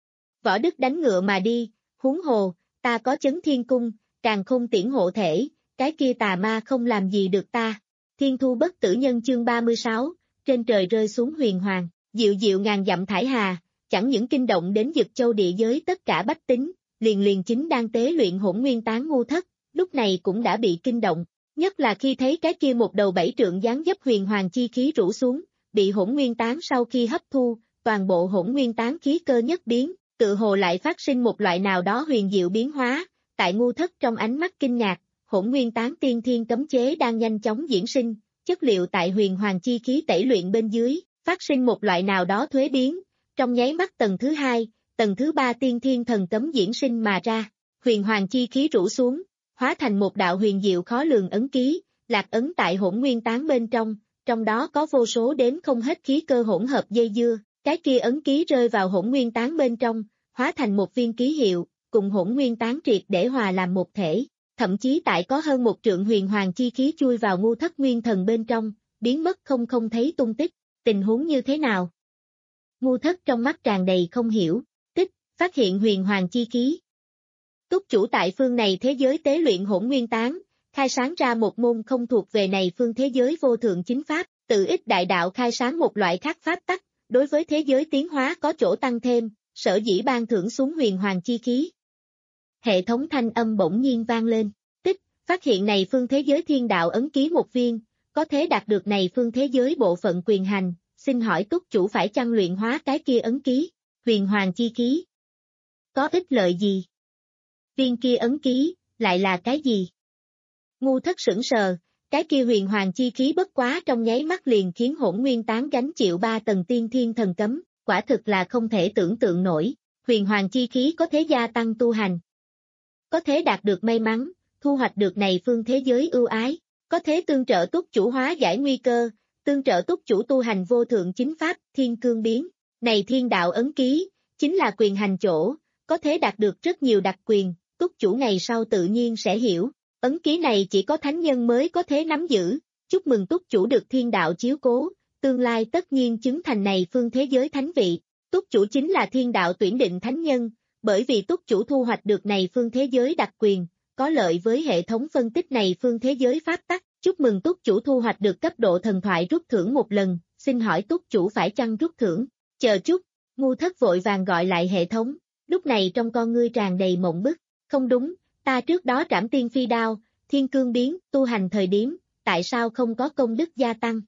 Võ Đức đánh ngựa mà đi, huống hồ, ta có chấn thiên cung, càng không tiễn hộ thể, cái kia tà ma không làm gì được ta. Thiên thu bất tử nhân chương ba mươi sáu, trên trời rơi xuống huyền hoàng, dịu dịu ngàn dặm thải hà, chẳng những kinh động đến Dực Châu địa giới tất cả bách tính, liền liền chính đang tế luyện hỗn nguyên tán ngu thất, lúc này cũng đã bị kinh động, nhất là khi thấy cái kia một đầu bảy trượng dáng dấp huyền hoàng chi khí rủ xuống, bị hỗn nguyên tán sau khi hấp thu, toàn bộ hỗn nguyên tán khí cơ nhất biến, tự hồ lại phát sinh một loại nào đó huyền diệu biến hóa, tại ngu thất trong ánh mắt kinh ngạc, hỗn nguyên tán tiên thiên cấm chế đang nhanh chóng diễn sinh, chất liệu tại huyền hoàng chi khí tẩy luyện bên dưới, phát sinh một loại nào đó thuế biến, trong nháy mắt tầng thứ hai, tầng thứ ba tiên thiên thần cấm diễn sinh mà ra, huyền hoàng chi khí rủ xuống, hóa thành một đạo huyền diệu khó lường ấn ký, lạc ấn tại hỗn nguyên tán bên trong, trong đó có vô số đến không hết khí cơ hỗn hợp dây dưa, cái kia ấn ký rơi vào hỗn nguyên tán bên trong, hóa thành một viên ký hiệu, cùng hỗn nguyên tán triệt để hòa làm một thể, thậm chí tại có hơn một trượng huyền hoàng chi khí chui vào ngu thất nguyên thần bên trong, biến mất không không thấy tung tích, tình huống như thế nào? Ngu thất trong mắt tràn đầy không hiểu, tích, phát hiện huyền hoàng chi khí. Túc chủ tại phương này thế giới tế luyện hỗn nguyên tán, khai sáng ra một môn không thuộc về này phương thế giới vô thượng chính pháp, tự ích đại đạo khai sáng một loại khác pháp tắc, đối với thế giới tiến hóa có chỗ tăng thêm, sở dĩ ban thưởng xuống huyền hoàng chi khí. Hệ thống thanh âm bỗng nhiên vang lên, tích, phát hiện này phương thế giới thiên đạo ấn ký một viên, có thế đạt được này phương thế giới bộ phận quyền hành, xin hỏi túc chủ phải chăng luyện hóa cái kia ấn ký, huyền hoàng chi khí. Có ích lợi gì? Viên kia ấn ký, lại là cái gì? Ngu thất sững sờ, cái kia huyền hoàng chi khí bất quá trong nháy mắt liền khiến hỗn nguyên tán gánh chịu ba tầng tiên thiên thần cấm, quả thực là không thể tưởng tượng nổi, huyền hoàng chi khí có thế gia tăng tu hành. Có thế đạt được may mắn, thu hoạch được này phương thế giới ưu ái, có thế tương trợ túc chủ hóa giải nguy cơ, tương trợ túc chủ tu hành vô thượng chính pháp, thiên cương biến, này thiên đạo ấn ký, chính là quyền hành chỗ, có thể đạt được rất nhiều đặc quyền, túc chủ ngày sau tự nhiên sẽ hiểu. Ấn ký này chỉ có thánh nhân mới có thể nắm giữ, chúc mừng túc chủ được thiên đạo chiếu cố, tương lai tất nhiên chứng thành này phương thế giới thánh vị. Túc chủ chính là thiên đạo tuyển định thánh nhân, bởi vì túc chủ thu hoạch được này phương thế giới đặc quyền, có lợi với hệ thống phân tích này phương thế giới pháp tắc. Chúc mừng túc chủ thu hoạch được cấp độ thần thoại rút thưởng một lần, xin hỏi túc chủ phải chăng rút thưởng? Chờ chút, ngu thất vội vàng gọi lại hệ thống, lúc này trong con ngươi tràn đầy mộng bức. Không đúng, ta trước đó trảm tiên phi đao, thiên cương biến, tu hành thời điểm, tại sao không có công đức gia tăng?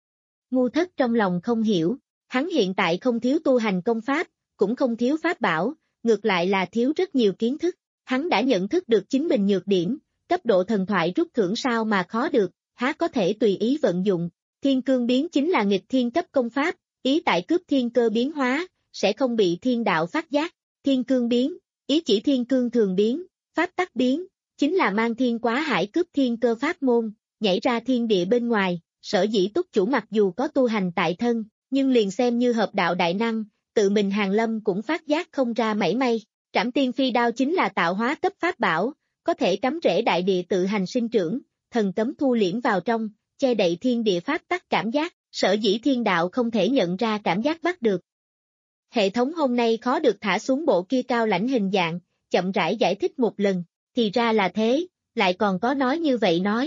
Ngu thất trong lòng không hiểu, hắn hiện tại không thiếu tu hành công pháp, cũng không thiếu pháp bảo, ngược lại là thiếu rất nhiều kiến thức. Hắn đã nhận thức được chính mình nhược điểm, cấp độ thần thoại rút thưởng sao mà khó được, há có thể tùy ý vận dụng. Thiên cương biến chính là nghịch thiên cấp công pháp, ý tại cướp thiên cơ biến hóa, sẽ không bị thiên đạo phát giác. Thiên cương biến, ý chỉ thiên cương thường biến, pháp tắc biến, chính là mang thiên quá hải cướp thiên cơ pháp môn, nhảy ra thiên địa bên ngoài. Sở dĩ túc chủ mặc dù có tu hành tại thân, nhưng liền xem như hợp đạo đại năng, tự mình hàng lâm cũng phát giác không ra mảy may. Trảm tiên phi đao chính là tạo hóa cấp pháp bảo, có thể cắm rễ đại địa tự hành sinh trưởng, thần cấm thu liễm vào trong, che đậy thiên địa pháp tắc cảm giác, sở dĩ thiên đạo không thể nhận ra cảm giác bắt được. Hệ thống hôm nay khó được thả xuống bộ kia cao lãnh hình dạng, chậm rãi giải thích một lần, thì ra là thế, lại còn có nói như vậy nói.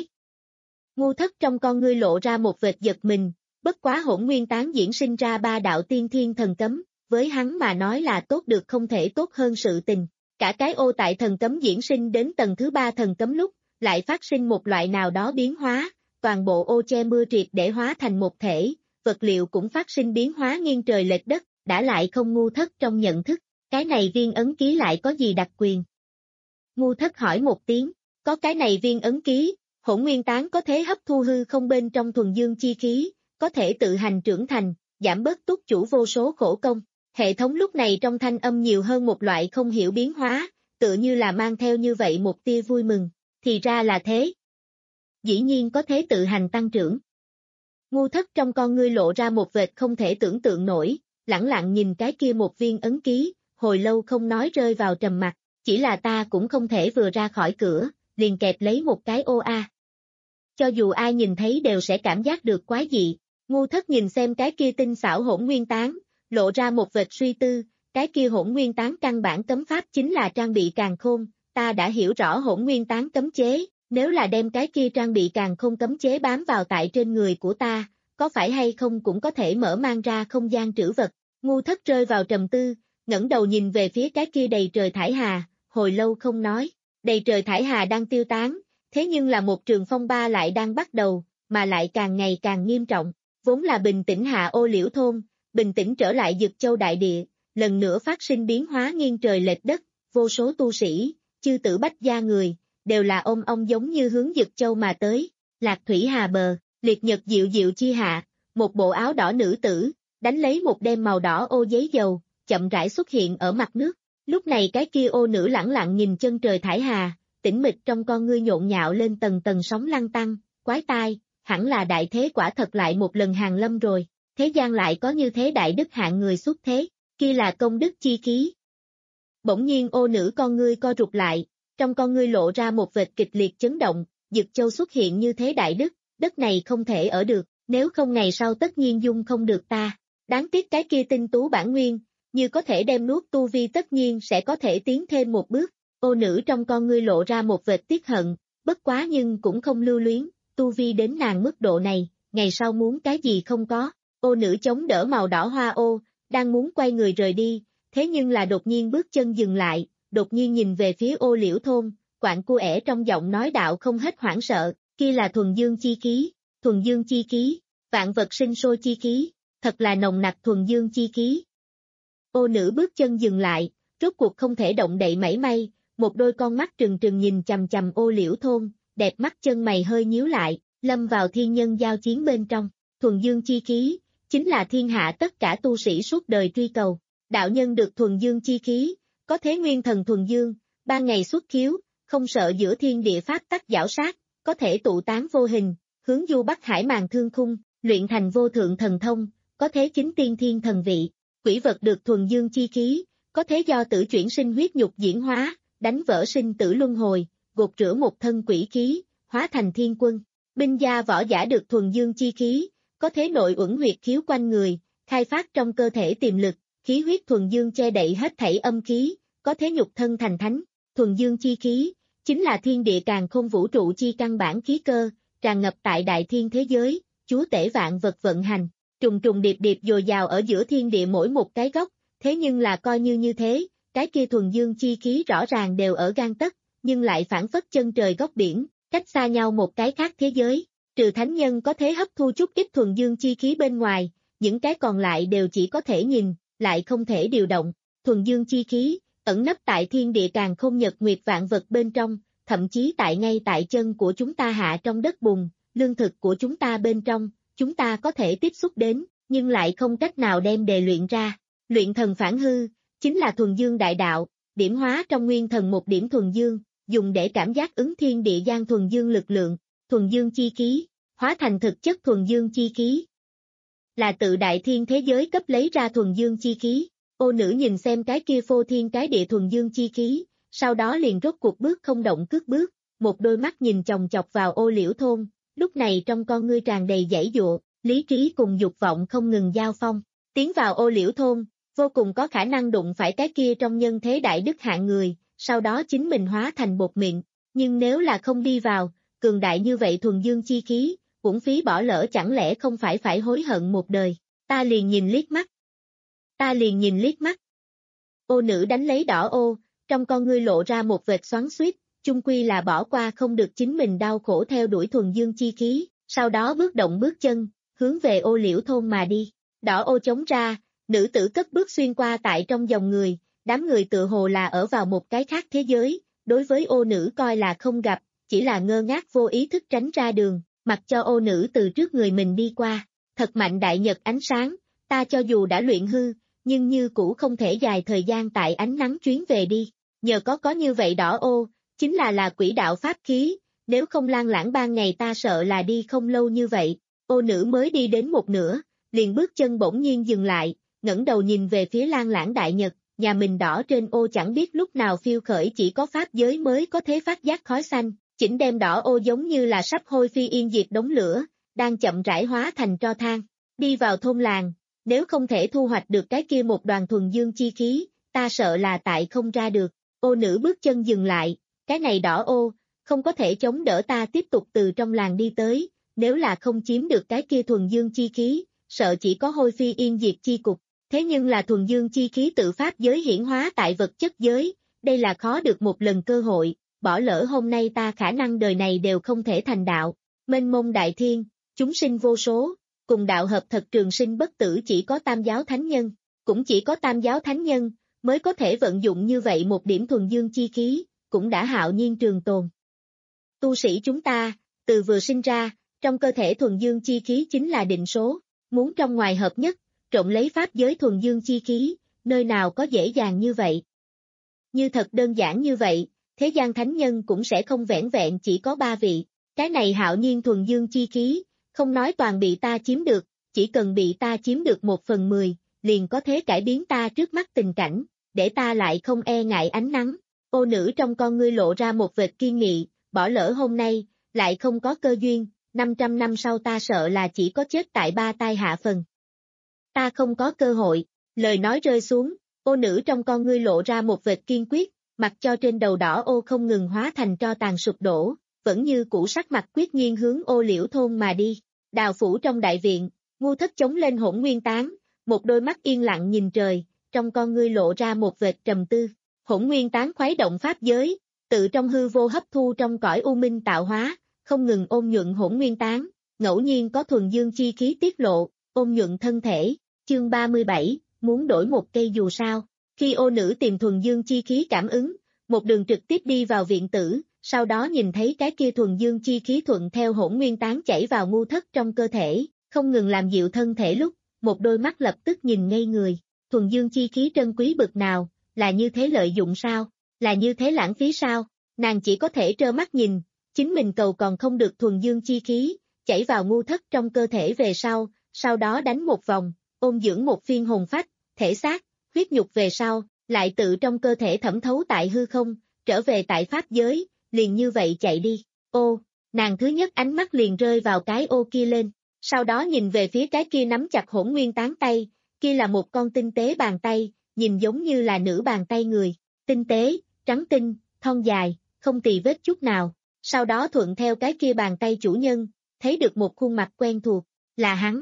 Ngu thất trong con ngươi lộ ra một vệt giật mình, bất quá hỗn nguyên tán diễn sinh ra ba đạo tiên thiên thần cấm, với hắn mà nói là tốt được không thể tốt hơn sự tình. Cả cái ô tại thần cấm diễn sinh đến tầng thứ ba thần cấm lúc, lại phát sinh một loại nào đó biến hóa, toàn bộ ô che mưa triệt để hóa thành một thể, vật liệu cũng phát sinh biến hóa nghiêng trời lệch đất, đã lại không ngu thất trong nhận thức, cái này viên ấn ký lại có gì đặc quyền? Ngu thất hỏi một tiếng, có cái này viên ấn ký, hỗn nguyên tán có thể hấp thu hư không bên trong thuần dương chi khí, có thể tự hành trưởng thành, giảm bớt túc chủ vô số khổ công. Hệ thống lúc này trong thanh âm nhiều hơn một loại không hiểu biến hóa, tựa như là mang theo như vậy một tia vui mừng, thì ra là thế. Dĩ nhiên có thể tự hành tăng trưởng. Ngu thất trong con ngươi lộ ra một vệt không thể tưởng tượng nổi, lẳng lặng nhìn cái kia một viên ấn ký, hồi lâu không nói rơi vào trầm mặc, chỉ là ta cũng không thể vừa ra khỏi cửa, liền kẹp lấy một cái ô a. Cho dù ai nhìn thấy đều sẽ cảm giác được quái dị, ngu thất nhìn xem cái kia tinh xảo hỗn nguyên tán, lộ ra một vệt suy tư, cái kia hỗn nguyên tán căn bản cấm pháp chính là trang bị càn khôn, ta đã hiểu rõ hỗn nguyên tán cấm chế, nếu là đem cái kia trang bị càn khôn cấm chế bám vào tại trên người của ta, có phải hay không cũng có thể mở mang ra không gian trữ vật. Ngu thất rơi vào trầm tư, ngẩng đầu nhìn về phía cái kia đầy trời thải hà, hồi lâu không nói, đầy trời thải hà đang tiêu tán, thế nhưng là một trường phong ba lại đang bắt đầu, mà lại càng ngày càng nghiêm trọng, vốn là bình tĩnh hạ ô liễu thôn, bình tĩnh trở lại Dực Châu đại địa, lần nữa phát sinh biến hóa nghiêng trời lệch đất, vô số tu sĩ, chư tử bách gia người, đều là ôm ong giống như hướng Dực Châu mà tới, lạc thủy hà bờ, liệt nhật diệu diệu chi hạ, một bộ áo đỏ nữ tử, đánh lấy một đem màu đỏ ô giấy dầu, chậm rãi xuất hiện ở mặt nước, lúc này cái kia ô nữ lẳng lặng nhìn chân trời thải hà, tĩnh mịch trong con ngươi nhộn nhạo lên tầng tầng sóng lăn tăng, quái tai, hẳn là đại thế quả thật lại một lần hàng lâm rồi. Thế gian lại có như thế đại đức hạng người xuất thế, kia là công đức chi khí. Bỗng nhiên ô nữ con ngươi co rụt lại, trong con ngươi lộ ra một vệt kịch liệt chấn động, Dực Châu xuất hiện như thế đại đức, đất này không thể ở được, nếu không ngày sau tất nhiên dung không được ta. Đáng tiếc cái kia tinh tú bản nguyên, như có thể đem nuốt tu vi tất nhiên sẽ có thể tiến thêm một bước. Ô nữ trong con ngươi lộ ra một vệt tiếc hận, bất quá nhưng cũng không lưu luyến, tu vi đến nàng mức độ này, ngày sau muốn cái gì không có. Ô nữ chống đỡ màu đỏ hoa ô, đang muốn quay người rời đi, thế nhưng là đột nhiên bước chân dừng lại, đột nhiên nhìn về phía ô liễu thôn, quạng cu ẻ trong giọng nói đạo không hết hoảng sợ, kia là thuần dương chi khí, thuần dương chi khí, vạn vật sinh sôi chi khí, thật là nồng nặc thuần dương chi khí. Ô nữ bước chân dừng lại, rốt cuộc không thể động đậy mảy may, một đôi con mắt trừng trừng nhìn chằm chằm ô liễu thôn, đẹp mắt chân mày hơi nhíu lại, lâm vào thiên nhân giao chiến bên trong, thuần dương chi khí, chính là thiên hạ tất cả tu sĩ suốt đời truy cầu. Đạo nhân được thuần dương chi khí, có thế nguyên thần thuần dương, ban ngày xuất khiếu, không sợ giữa thiên địa pháp tắc giảo sát, có thể tụ tán vô hình, hướng du bắc hải màng thương khung, luyện thành vô thượng thần thông, có thế chính tiên thiên thần vị. Quỷ vật được thuần dương chi khí, có thế do tử chuyển sinh huyết nhục diễn hóa, đánh vỡ sinh tử luân hồi, gột rửa một thân quỷ khí, hóa thành thiên quân. Binh gia võ giả được thuần dương chi khí, có thế nội uẩn huyệt khiếu quanh người, khai phát trong cơ thể tiềm lực, khí huyết thuần dương che đậy hết thảy âm khí, có thế nhục thân thành thánh. Thuần dương chi khí, chính là thiên địa càn khôn vũ trụ chi căn bản khí cơ, tràn ngập tại đại thiên thế giới, chúa tể vạn vật vận hành, trùng trùng điệp điệp dồi dào ở giữa thiên địa mỗi một cái góc, thế nhưng là coi như như thế, cái kia thuần dương chi khí rõ ràng đều ở gang tấc, nhưng lại phản phất chân trời góc biển, cách xa nhau một cái khác thế giới, trừ thánh nhân có thể hấp thu chút ít thuần dương chi khí bên ngoài, những cái còn lại đều chỉ có thể nhìn, lại không thể điều động. Thuần dương chi khí, ẩn nấp tại thiên địa càn khôn nhật nguyệt vạn vật bên trong, thậm chí tại ngay tại chân của chúng ta hạ trong đất bùn, lương thực của chúng ta bên trong, chúng ta có thể tiếp xúc đến, nhưng lại không cách nào đem đề luyện ra. Luyện thần phản hư, chính là thuần dương đại đạo, điểm hóa trong nguyên thần một điểm thuần dương, dùng để cảm giác ứng thiên địa gian thuần dương lực lượng, thuần dương chi khí, hóa thành thực chất thuần dương chi khí. Là tự đại thiên thế giới cấp lấy ra thuần dương chi khí. Ô nữ nhìn xem cái kia phô thiên cái địa thuần dương chi khí, sau đó liền rốt cuộc bước không động cước bước, một đôi mắt nhìn chòng chọc vào Ô Liễu thôn, lúc này trong con ngươi tràn đầy giãy giụa, lý trí cùng dục vọng không ngừng giao phong. Tiến vào Ô Liễu thôn, vô cùng có khả năng đụng phải cái kia trong nhân thế đại đức hạng người, sau đó chính mình hóa thành bột mịn, nhưng nếu là không đi vào, cường đại như vậy thuần dương chi khí, uổng phí bỏ lỡ chẳng lẽ không phải phải hối hận một đời. Ta liền nhìn liếc mắt. Ta liền nhìn liếc mắt. Ô nữ đánh lấy đỏ ô, trong con ngươi lộ ra một vệt xoắn xuýt, chung quy là bỏ qua không được chính mình đau khổ theo đuổi thuần dương chi khí, sau đó bước động bước chân, hướng về Ô Liễu thôn mà đi. Đỏ ô chống ra, nữ tử cất bước xuyên qua tại trong dòng người, đám người tự hồ là ở vào một cái khác thế giới, đối với ô nữ coi là không gặp, chỉ là ngơ ngác vô ý thức tránh ra đường, mặc cho ô nữ từ trước người mình đi qua. Thật mạnh đại nhật ánh sáng, ta cho dù đã luyện hư, nhưng như cũ không thể dài thời gian tại ánh nắng chuyến về đi. Nhờ có có như vậy đỏ ô, chính là là quỷ đạo pháp khí, nếu không lan lãng ban ngày ta sợ là đi không lâu như vậy. Ô nữ mới đi đến một nửa, liền bước chân bỗng nhiên dừng lại, ngẩng đầu nhìn về phía lan lãng đại nhật, nhà mình đỏ trên ô chẳng biết lúc nào phiêu khởi chỉ có pháp giới mới có thể phát giác khói xanh, chỉnh đem đỏ ô giống như là sắp hôi phi yên diệt đống lửa, đang chậm rãi hóa thành tro than. Đi vào thôn làng, nếu không thể thu hoạch được cái kia một đoàn thuần dương chi khí, ta sợ là tại không ra được. Ô nữ bước chân dừng lại, cái này đỏ ô, không có thể chống đỡ ta tiếp tục từ trong làng đi tới, nếu là không chiếm được cái kia thuần dương chi khí, sợ chỉ có hôi phi yên diệt chi cục. Thế nhưng là thuần dương chi khí tự pháp giới hiển hóa tại vật chất giới, đây là khó được một lần cơ hội, bỏ lỡ hôm nay ta khả năng đời này đều không thể thành đạo. Mênh mông đại thiên, chúng sinh vô số, cùng đạo hợp thật trường sinh bất tử chỉ có tam giáo thánh nhân, cũng chỉ có tam giáo thánh nhân, mới có thể vận dụng như vậy một điểm thuần dương chi khí, cũng đã hạo nhiên trường tồn. Tu sĩ chúng ta, từ vừa sinh ra, trong cơ thể thuần dương chi khí chính là định số, muốn trong ngoài hợp nhất, trộn lấy pháp giới thuần dương chi khí, nơi nào có dễ dàng như vậy. Như thật đơn giản như vậy, thế gian thánh nhân cũng sẽ không vẻn vẹn chỉ có ba vị, cái này hạo nhiên thuần dương chi khí, không nói toàn bị ta chiếm được, chỉ cần bị ta chiếm được một phần mười, liền có thể cải biến ta trước mắt tình cảnh, để ta lại không e ngại ánh nắng. Ô nữ trong con ngươi lộ ra một vệt kiên nghị, bỏ lỡ hôm nay, lại không có cơ duyên, năm trăm năm sau ta sợ là chỉ có chết tại ba tai hạ phần. Ta không có cơ hội, lời nói rơi xuống, ô nữ trong con ngươi lộ ra một vệt kiên quyết, mặc cho trên đầu đỏ ô không ngừng hóa thành tro tàn sụp đổ, vẫn như cũ sắc mặt quyết nhiên hướng Ô Liễu thôn mà đi. Đào phủ trong đại viện, ngu thất chống lên hỗn nguyên tán, một đôi mắt yên lặng nhìn trời, trong con ngươi lộ ra một vệt trầm tư. Hỗn nguyên tán khuấy động pháp giới, tự trong hư vô hấp thu trong cõi u minh tạo hóa, không ngừng ôn nhuận hỗn nguyên tán, ngẫu nhiên có thuần dương chi khí tiết lộ, ôn nhuận thân thể. Chương ba mươi bảy, muốn đổi một cây dù sao. Khi ô nữ tìm thuần dương chi khí cảm ứng, một đường trực tiếp đi vào viện tử, sau đó nhìn thấy cái kia thuần dương chi khí thuận theo hỗn nguyên tán chảy vào ngu thất trong cơ thể, không ngừng làm dịu thân thể lúc, một đôi mắt lập tức nhìn ngây người. Thuần dương chi khí trân quý bực nào, là như thế lợi dụng sao, là như thế lãng phí sao, nàng chỉ có thể trơ mắt nhìn, chính mình cầu còn không được thuần dương chi khí, chảy vào ngu thất trong cơ thể về sau, sau đó đánh một vòng, ôn dưỡng một phiên hồn phách, thể xác, huyết nhục về sau, lại tự trong cơ thể thẩm thấu tại hư không, trở về tại pháp giới, liền như vậy chạy đi. Ô, nàng thứ nhất ánh mắt liền rơi vào cái ô kia lên, sau đó nhìn về phía cái kia nắm chặt hỗn nguyên tán tay, kia là một con tinh tế bàn tay, nhìn giống như là nữ bàn tay người, tinh tế, trắng tinh, thon dài, không tì vết chút nào, sau đó thuận theo cái kia bàn tay chủ nhân, thấy được một khuôn mặt quen thuộc, là hắn.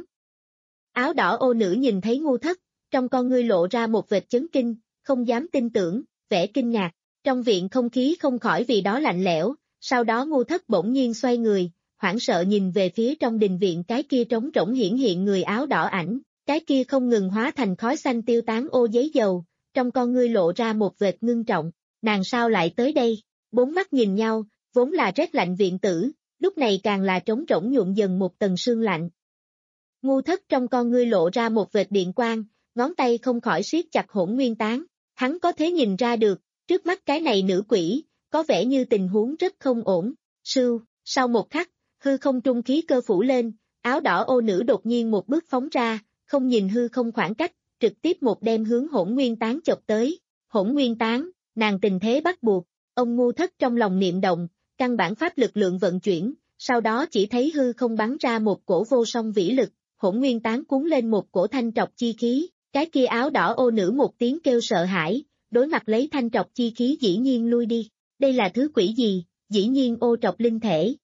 Áo đỏ ô nữ nhìn thấy Ngu Thất, trong con ngươi lộ ra một vệt chấn kinh, không dám tin tưởng, vẻ kinh ngạc, trong viện không khí không khỏi vì đó lạnh lẽo, sau đó Ngu Thất bỗng nhiên xoay người, hoảng sợ nhìn về phía trong đình viện cái kia trống rỗng hiển hiện người áo đỏ ảnh, cái kia không ngừng hóa thành khói xanh tiêu tán ô giấy dầu, trong con ngươi lộ ra một vệt ngưng trọng, nàng sao lại tới đây, bốn mắt nhìn nhau, vốn là rét lạnh viện tử, lúc này càng là trống rỗng nhuộm dần một tầng sương lạnh. Ngu Thất trong con ngươi lộ ra một vệt điện quang, ngón tay không khỏi siết chặt hỗn nguyên tán, hắn có thể nhìn ra được, trước mắt cái này nữ quỷ, có vẻ như tình huống rất không ổn, sưu, sau một khắc, hư không trung khí cơ phủ lên, áo đỏ ô nữ đột nhiên một bước phóng ra, không nhìn hư không khoảng cách, trực tiếp một đem hướng hỗn nguyên tán chộp tới, hỗn nguyên tán, nàng tình thế bắt buộc, ông Ngu Thất trong lòng niệm động, căn bản pháp lực lượng vận chuyển, sau đó chỉ thấy hư không bắn ra một cổ vô song vĩ lực, hỗn nguyên tán cuốn lên một cổ thanh trọc chi khí, cái kia áo đỏ ô nữ một tiếng kêu sợ hãi, đối mặt lấy thanh trọc chi khí dĩ nhiên lui đi, đây là thứ quỷ gì, dĩ nhiên ô trọc linh thể.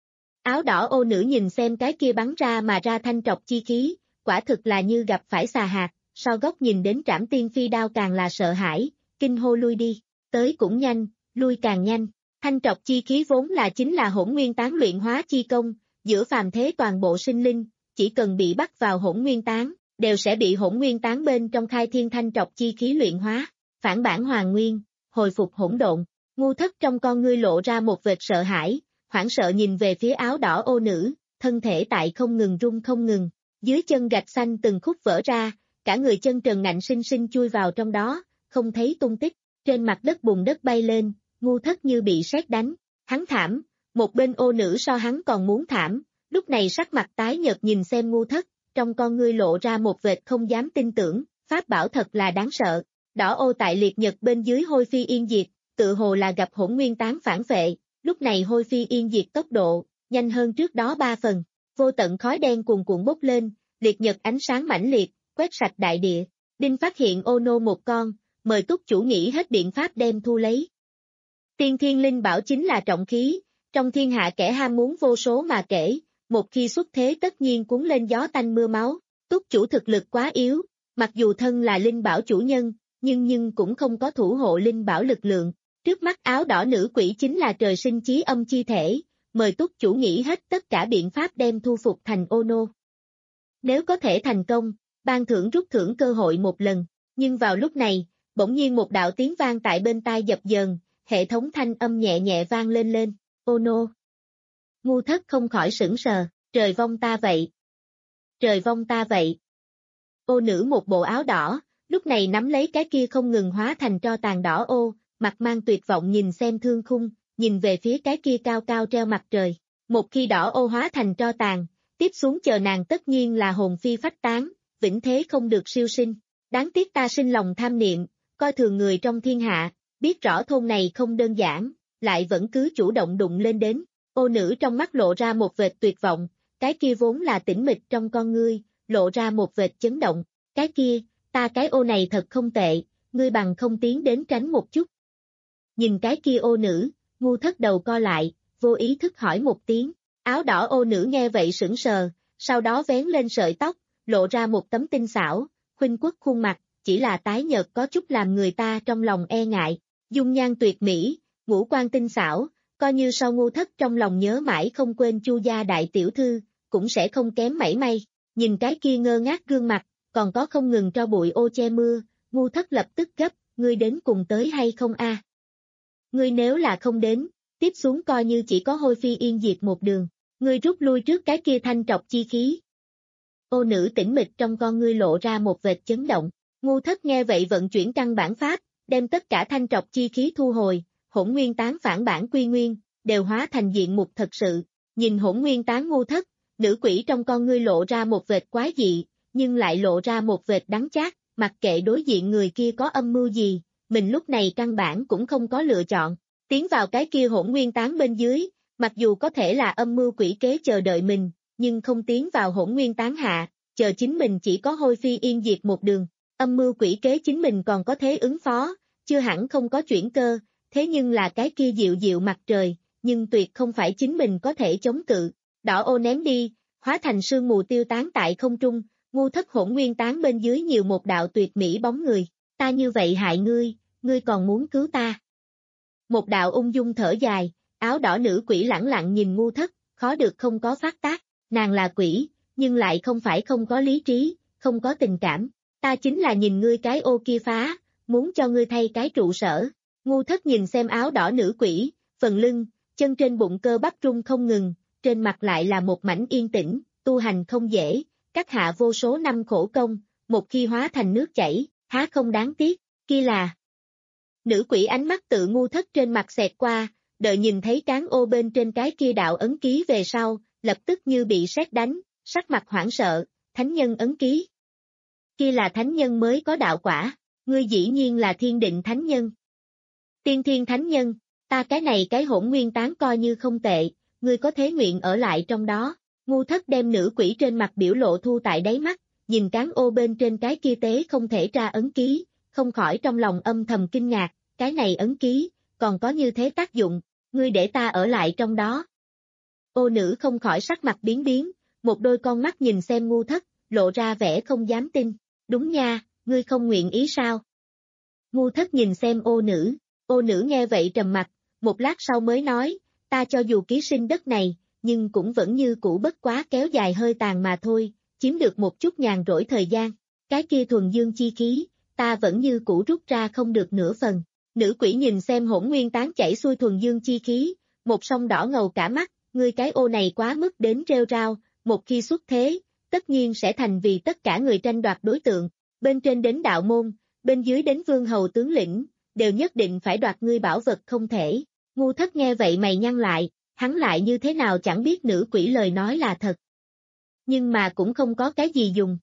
Áo đỏ ô nữ nhìn xem cái kia bắn ra mà ra thanh trọc chi khí, quả thực là như gặp phải xà hạt, so góc nhìn đến trảm tiên phi đao càng là sợ hãi, kinh hô lui đi, tới cũng nhanh, lui càng nhanh, thanh trọc chi khí vốn là chính là hỗn nguyên tán luyện hóa chi công, giữa phàm thế toàn bộ sinh linh, chỉ cần bị bắt vào hỗn nguyên tán, đều sẽ bị hỗn nguyên tán bên trong khai thiên thanh trọc chi khí luyện hóa, phản bản hoàn nguyên, hồi phục hỗn độn. Ngu Thất trong con ngươi lộ ra một vệt sợ hãi, hoảng sợ nhìn về phía áo đỏ ô nữ, thân thể tại không ngừng rung không ngừng, dưới chân gạch xanh từng khúc vỡ ra, cả người chân trần ngạnh sinh sinh chui vào trong đó, không thấy tung tích, trên mặt đất bùn đất bay lên, Ngu Thất như bị sét đánh, hắn thảm, một bên ô nữ so hắn còn muốn thảm, lúc này sắc mặt tái nhợt nhìn xem Ngu Thất, trong con ngươi lộ ra một vệt không dám tin tưởng, pháp bảo thật là đáng sợ, đỏ ô tại liệt nhật bên dưới hôi phi yên diệt, tự hồ là gặp hỗn nguyên tán phản vệ, lúc này hôi phi yên diệt tốc độ, nhanh hơn trước đó ba phần, vô tận khói đen cuồn cuộn bốc lên, liệt nhật ánh sáng mãnh liệt, quét sạch đại địa, Đinh phát hiện ô nô một con, mời túc chủ nghĩ hết biện pháp đem thu lấy. Tiên thiên linh bảo chính là trọng khí, trong thiên hạ kẻ ham muốn vô số mà kể, một khi xuất thế tất nhiên cuốn lên gió tanh mưa máu, túc chủ thực lực quá yếu, mặc dù thân là linh bảo chủ nhân, nhưng nhưng cũng không có thủ hộ linh bảo lực lượng. Trước mắt áo đỏ nữ quỷ chính là trời sinh chí âm chi thể, mời túc chủ nghĩ hết tất cả biện pháp đem thu phục thành ô nô. Nếu có thể thành công, ban thưởng rút thưởng cơ hội một lần, nhưng vào lúc này, bỗng nhiên một đạo tiếng vang tại bên tai dập dờn, hệ thống thanh âm nhẹ nhẹ vang lên lên, ô nô. Ngu Thất không khỏi sững sờ, trời vong ta vậy. Trời vong ta vậy. Ô nữ một bộ áo đỏ, lúc này nắm lấy cái kia không ngừng hóa thành tro tàn đỏ ô, mặt mang tuyệt vọng nhìn xem thương khung, nhìn về phía cái kia cao cao treo mặt trời. Một khi đỏ ô hóa thành tro tàn, tiếp xuống chờ nàng tất nhiên là hồn phi phách tán, vĩnh thế không được siêu sinh. Đáng tiếc ta sinh lòng tham niệm, coi thường người trong thiên hạ, biết rõ thôn này không đơn giản, lại vẫn cứ chủ động đụng lên đến. Ô nữ trong mắt lộ ra một vệt tuyệt vọng, cái kia vốn là tĩnh mịch trong con ngươi, lộ ra một vệt chấn động. Cái kia, ta cái ô này thật không tệ, ngươi bằng không tiến đến tránh một chút. Nhìn cái kia ô nữ, Ngu Thất đầu co lại, vô ý thức hỏi một tiếng, áo đỏ ô nữ nghe vậy sững sờ, sau đó vén lên sợi tóc, lộ ra một tấm tinh xảo, khuynh quốc khuôn mặt, chỉ là tái nhợt có chút làm người ta trong lòng e ngại, dung nhan tuyệt mỹ, ngũ quan tinh xảo, coi như sau Ngu Thất trong lòng nhớ mãi không quên Chu gia đại tiểu thư, cũng sẽ không kém mảy may, nhìn cái kia ngơ ngác gương mặt, còn có không ngừng cho bụi ô che mưa, Ngu Thất lập tức gấp, ngươi đến cùng tới hay không a? Ngươi nếu là không đến, tiếp xuống coi như chỉ có hôi phi yên diệt một đường, ngươi rút lui trước cái kia thanh trọc chi khí. Ô nữ tĩnh mịch trong con ngươi lộ ra một vệt chấn động, Ngu Thất nghe vậy vận chuyển căn bản pháp, đem tất cả thanh trọc chi khí thu hồi, hỗn nguyên tán phản bản quy nguyên, đều hóa thành diện mục thật sự, nhìn hỗn nguyên tán Ngu Thất, nữ quỷ trong con ngươi lộ ra một vệt quái dị, nhưng lại lộ ra một vệt đắng chát, mặc kệ đối diện người kia có âm mưu gì, mình lúc này căn bản cũng không có lựa chọn. Tiến vào cái kia hỗn nguyên tán bên dưới, mặc dù có thể là âm mưu quỷ kế chờ đợi mình, nhưng không tiến vào hỗn nguyên tán hạ, chờ chính mình chỉ có hôi phi yên diệt một đường. Âm mưu quỷ kế chính mình còn có thế ứng phó, chưa hẳn không có chuyển cơ, thế nhưng là cái kia dịu dịu mặt trời, nhưng tuyệt không phải chính mình có thể chống cự. Đỏ ô ném đi, hóa thành sương mù tiêu tán tại không trung, ngu thất hỗn nguyên tán bên dưới nhiều một đạo tuyệt mỹ bóng người. Ta như vậy hại ngươi, ngươi còn muốn cứu ta. Một đạo ung dung thở dài, áo đỏ nữ quỷ lẳng lặng nhìn ngu thất, khó được không có phát tác, nàng là quỷ, nhưng lại không phải không có lý trí, không có tình cảm. Ta chính là nhìn ngươi cái ô kia phá, muốn cho ngươi thay cái trụ sở. Ngu thất nhìn xem áo đỏ nữ quỷ, phần lưng, chân trên bụng cơ bắp rung không ngừng, trên mặt lại là một mảnh yên tĩnh, tu hành không dễ, cắt hạ vô số năm khổ công, một khi hóa thành nước chảy, há không đáng tiếc, kia là. Nữ quỷ ánh mắt tự ngu thất trên mặt xẹt qua, đợi nhìn thấy cán ô bên trên cái kia đạo ấn ký về sau, lập tức như bị sét đánh, sắc mặt hoảng sợ, thánh nhân ấn ký. Kia là thánh nhân mới có đạo quả, ngươi dĩ nhiên là thiên định thánh nhân. Tiên thiên thánh nhân, ta cái này cái hỗn nguyên tán coi như không tệ, ngươi có thế nguyện ở lại trong đó. Ngu thất đem nữ quỷ trên mặt biểu lộ thu tại đáy mắt, nhìn cán ô bên trên cái kia tế không thể tra ấn ký, không khỏi trong lòng âm thầm kinh ngạc, cái này ấn ký, còn có như thế tác dụng, ngươi để ta ở lại trong đó. Ô nữ không khỏi sắc mặt biến biến, một đôi con mắt nhìn xem ngu thất, lộ ra vẻ không dám tin, đúng nha, ngươi không nguyện ý sao? Ngu thất nhìn xem ô nữ, ô nữ nghe vậy trầm mặt, một lát sau mới nói, ta cho dù ký sinh đất này, nhưng cũng vẫn như cũ bất quá kéo dài hơi tàn mà thôi, chiếm được một chút nhàn rỗi thời gian, cái kia thuần dương chi khí, ta vẫn như cũ rút ra không được nửa phần. Nữ quỷ nhìn xem hỗn nguyên tán chảy xuôi thuần dương chi khí, một sông đỏ ngầu cả mắt, ngươi cái ô này quá mức đến rêu rao, một khi xuất thế, tất nhiên sẽ thành vì tất cả người tranh đoạt đối tượng, bên trên đến đạo môn, bên dưới đến vương hầu tướng lĩnh, đều nhất định phải đoạt ngươi bảo vật không thể. Ngu thất nghe vậy mày nhăn lại, hắn lại như thế nào chẳng biết nữ quỷ lời nói là thật. Nhưng mà cũng không có cái gì dùng.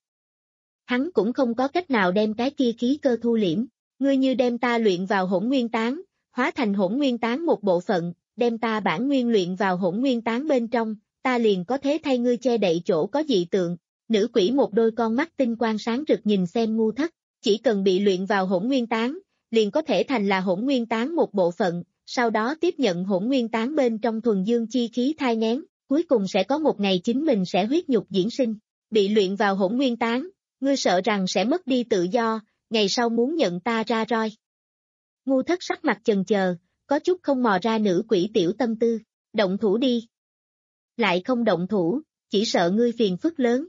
Hắn cũng không có cách nào đem cái kia khí cơ thu liễm, ngươi như đem ta luyện vào hỗn nguyên tán, hóa thành hỗn nguyên tán một bộ phận, đem ta bản nguyên luyện vào hỗn nguyên tán bên trong, ta liền có thế thay ngươi che đậy chỗ có dị tượng. Nữ quỷ một đôi con mắt tinh quang sáng rực nhìn xem ngu thất, chỉ cần bị luyện vào hỗn nguyên tán, liền có thể thành là hỗn nguyên tán một bộ phận, sau đó tiếp nhận hỗn nguyên tán bên trong thuần dương chi khí thai nghén, cuối cùng sẽ có một ngày chính mình sẽ huyết nhục diễn sinh. Bị luyện vào hỗn nguyên tán, ngươi sợ rằng sẽ mất đi tự do, ngày sau muốn nhận ta ra roi. Ngu thất sắc mặt chần chờ, có chút không mò ra nữ quỷ tiểu tâm tư, động thủ đi. Lại không động thủ, chỉ sợ ngươi phiền phức lớn.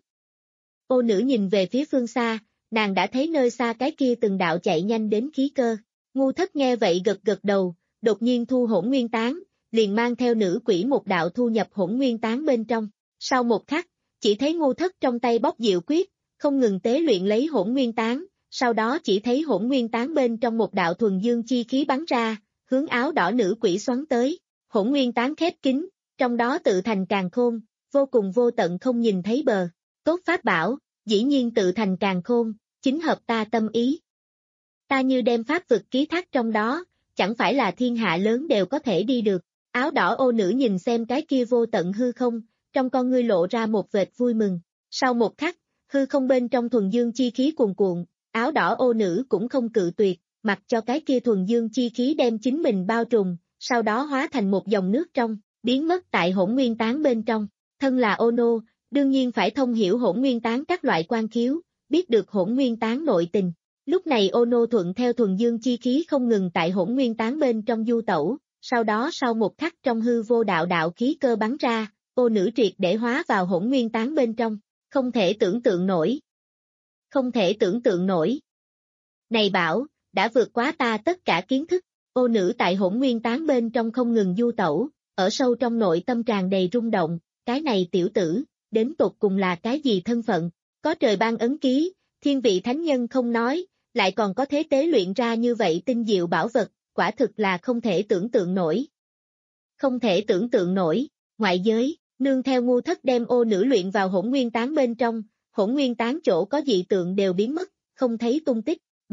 Ô nữ nhìn về phía phương xa, nàng đã thấy nơi xa cái kia từng đạo chạy nhanh đến khí cơ. Ngu thất nghe vậy gật gật đầu, đột nhiên thu hỗn nguyên tán, liền mang theo nữ quỷ một đạo thu nhập hỗn nguyên tán bên trong. Sau một khắc, chỉ thấy ngu thất trong tay bóc diệu quyết, không ngừng tế luyện lấy hỗn nguyên tán, sau đó chỉ thấy hỗn nguyên tán bên trong một đạo thuần dương chi khí bắn ra, hướng áo đỏ nữ quỷ xoắn tới. Hỗn nguyên tán khép kín, trong đó tự thành càn khôn, vô cùng vô tận không nhìn thấy bờ. Tốt pháp bảo, dĩ nhiên tự thành càn khôn, chính hợp ta tâm ý. Ta như đem pháp vực ký thác trong đó, chẳng phải là thiên hạ lớn đều có thể đi được. Áo đỏ ô nữ nhìn xem cái kia vô tận hư không, trong con ngươi lộ ra một vệt vui mừng. Sau một khắc, hư không bên trong thuần dương chi khí cuồn cuộn, áo đỏ ô nữ cũng không cự tuyệt, mặc cho cái kia thuần dương chi khí đem chính mình bao trùm, sau đó hóa thành một dòng nước trong, biến mất tại hỗn nguyên tán bên trong. Thân là ô nô, đương nhiên phải thông hiểu hỗn nguyên tán các loại quan khiếu, biết được hỗn nguyên tán nội tình. Lúc này ô nô thuận theo thuần dương chi khí không ngừng tại hỗn nguyên tán bên trong du tẩu, sau đó sau một khắc trong hư vô đạo đạo khí cơ bắn ra, ô nữ triệt để hóa vào hỗn nguyên tán bên trong, không thể tưởng tượng nổi. Không thể tưởng tượng nổi. Này bảo, đã vượt quá ta tất cả kiến thức, ô nữ tại hỗn nguyên tán bên trong không ngừng du tẩu, ở sâu trong nội tâm tràn đầy rung động, cái này tiểu tử, đến tột cùng là cái gì thân phận, có trời ban ấn ký, thiên vị thánh nhân không nói, lại còn có thế tế luyện ra như vậy tinh diệu bảo vật, quả thực là không thể tưởng tượng nổi. Không thể tưởng tượng nổi, ngoại giới, nương theo ngu thất đem ô nữ luyện vào hỗn nguyên tán bên trong, hỗn nguyên tán chỗ có dị tượng đều biến mất, không thấy tung tích, bá,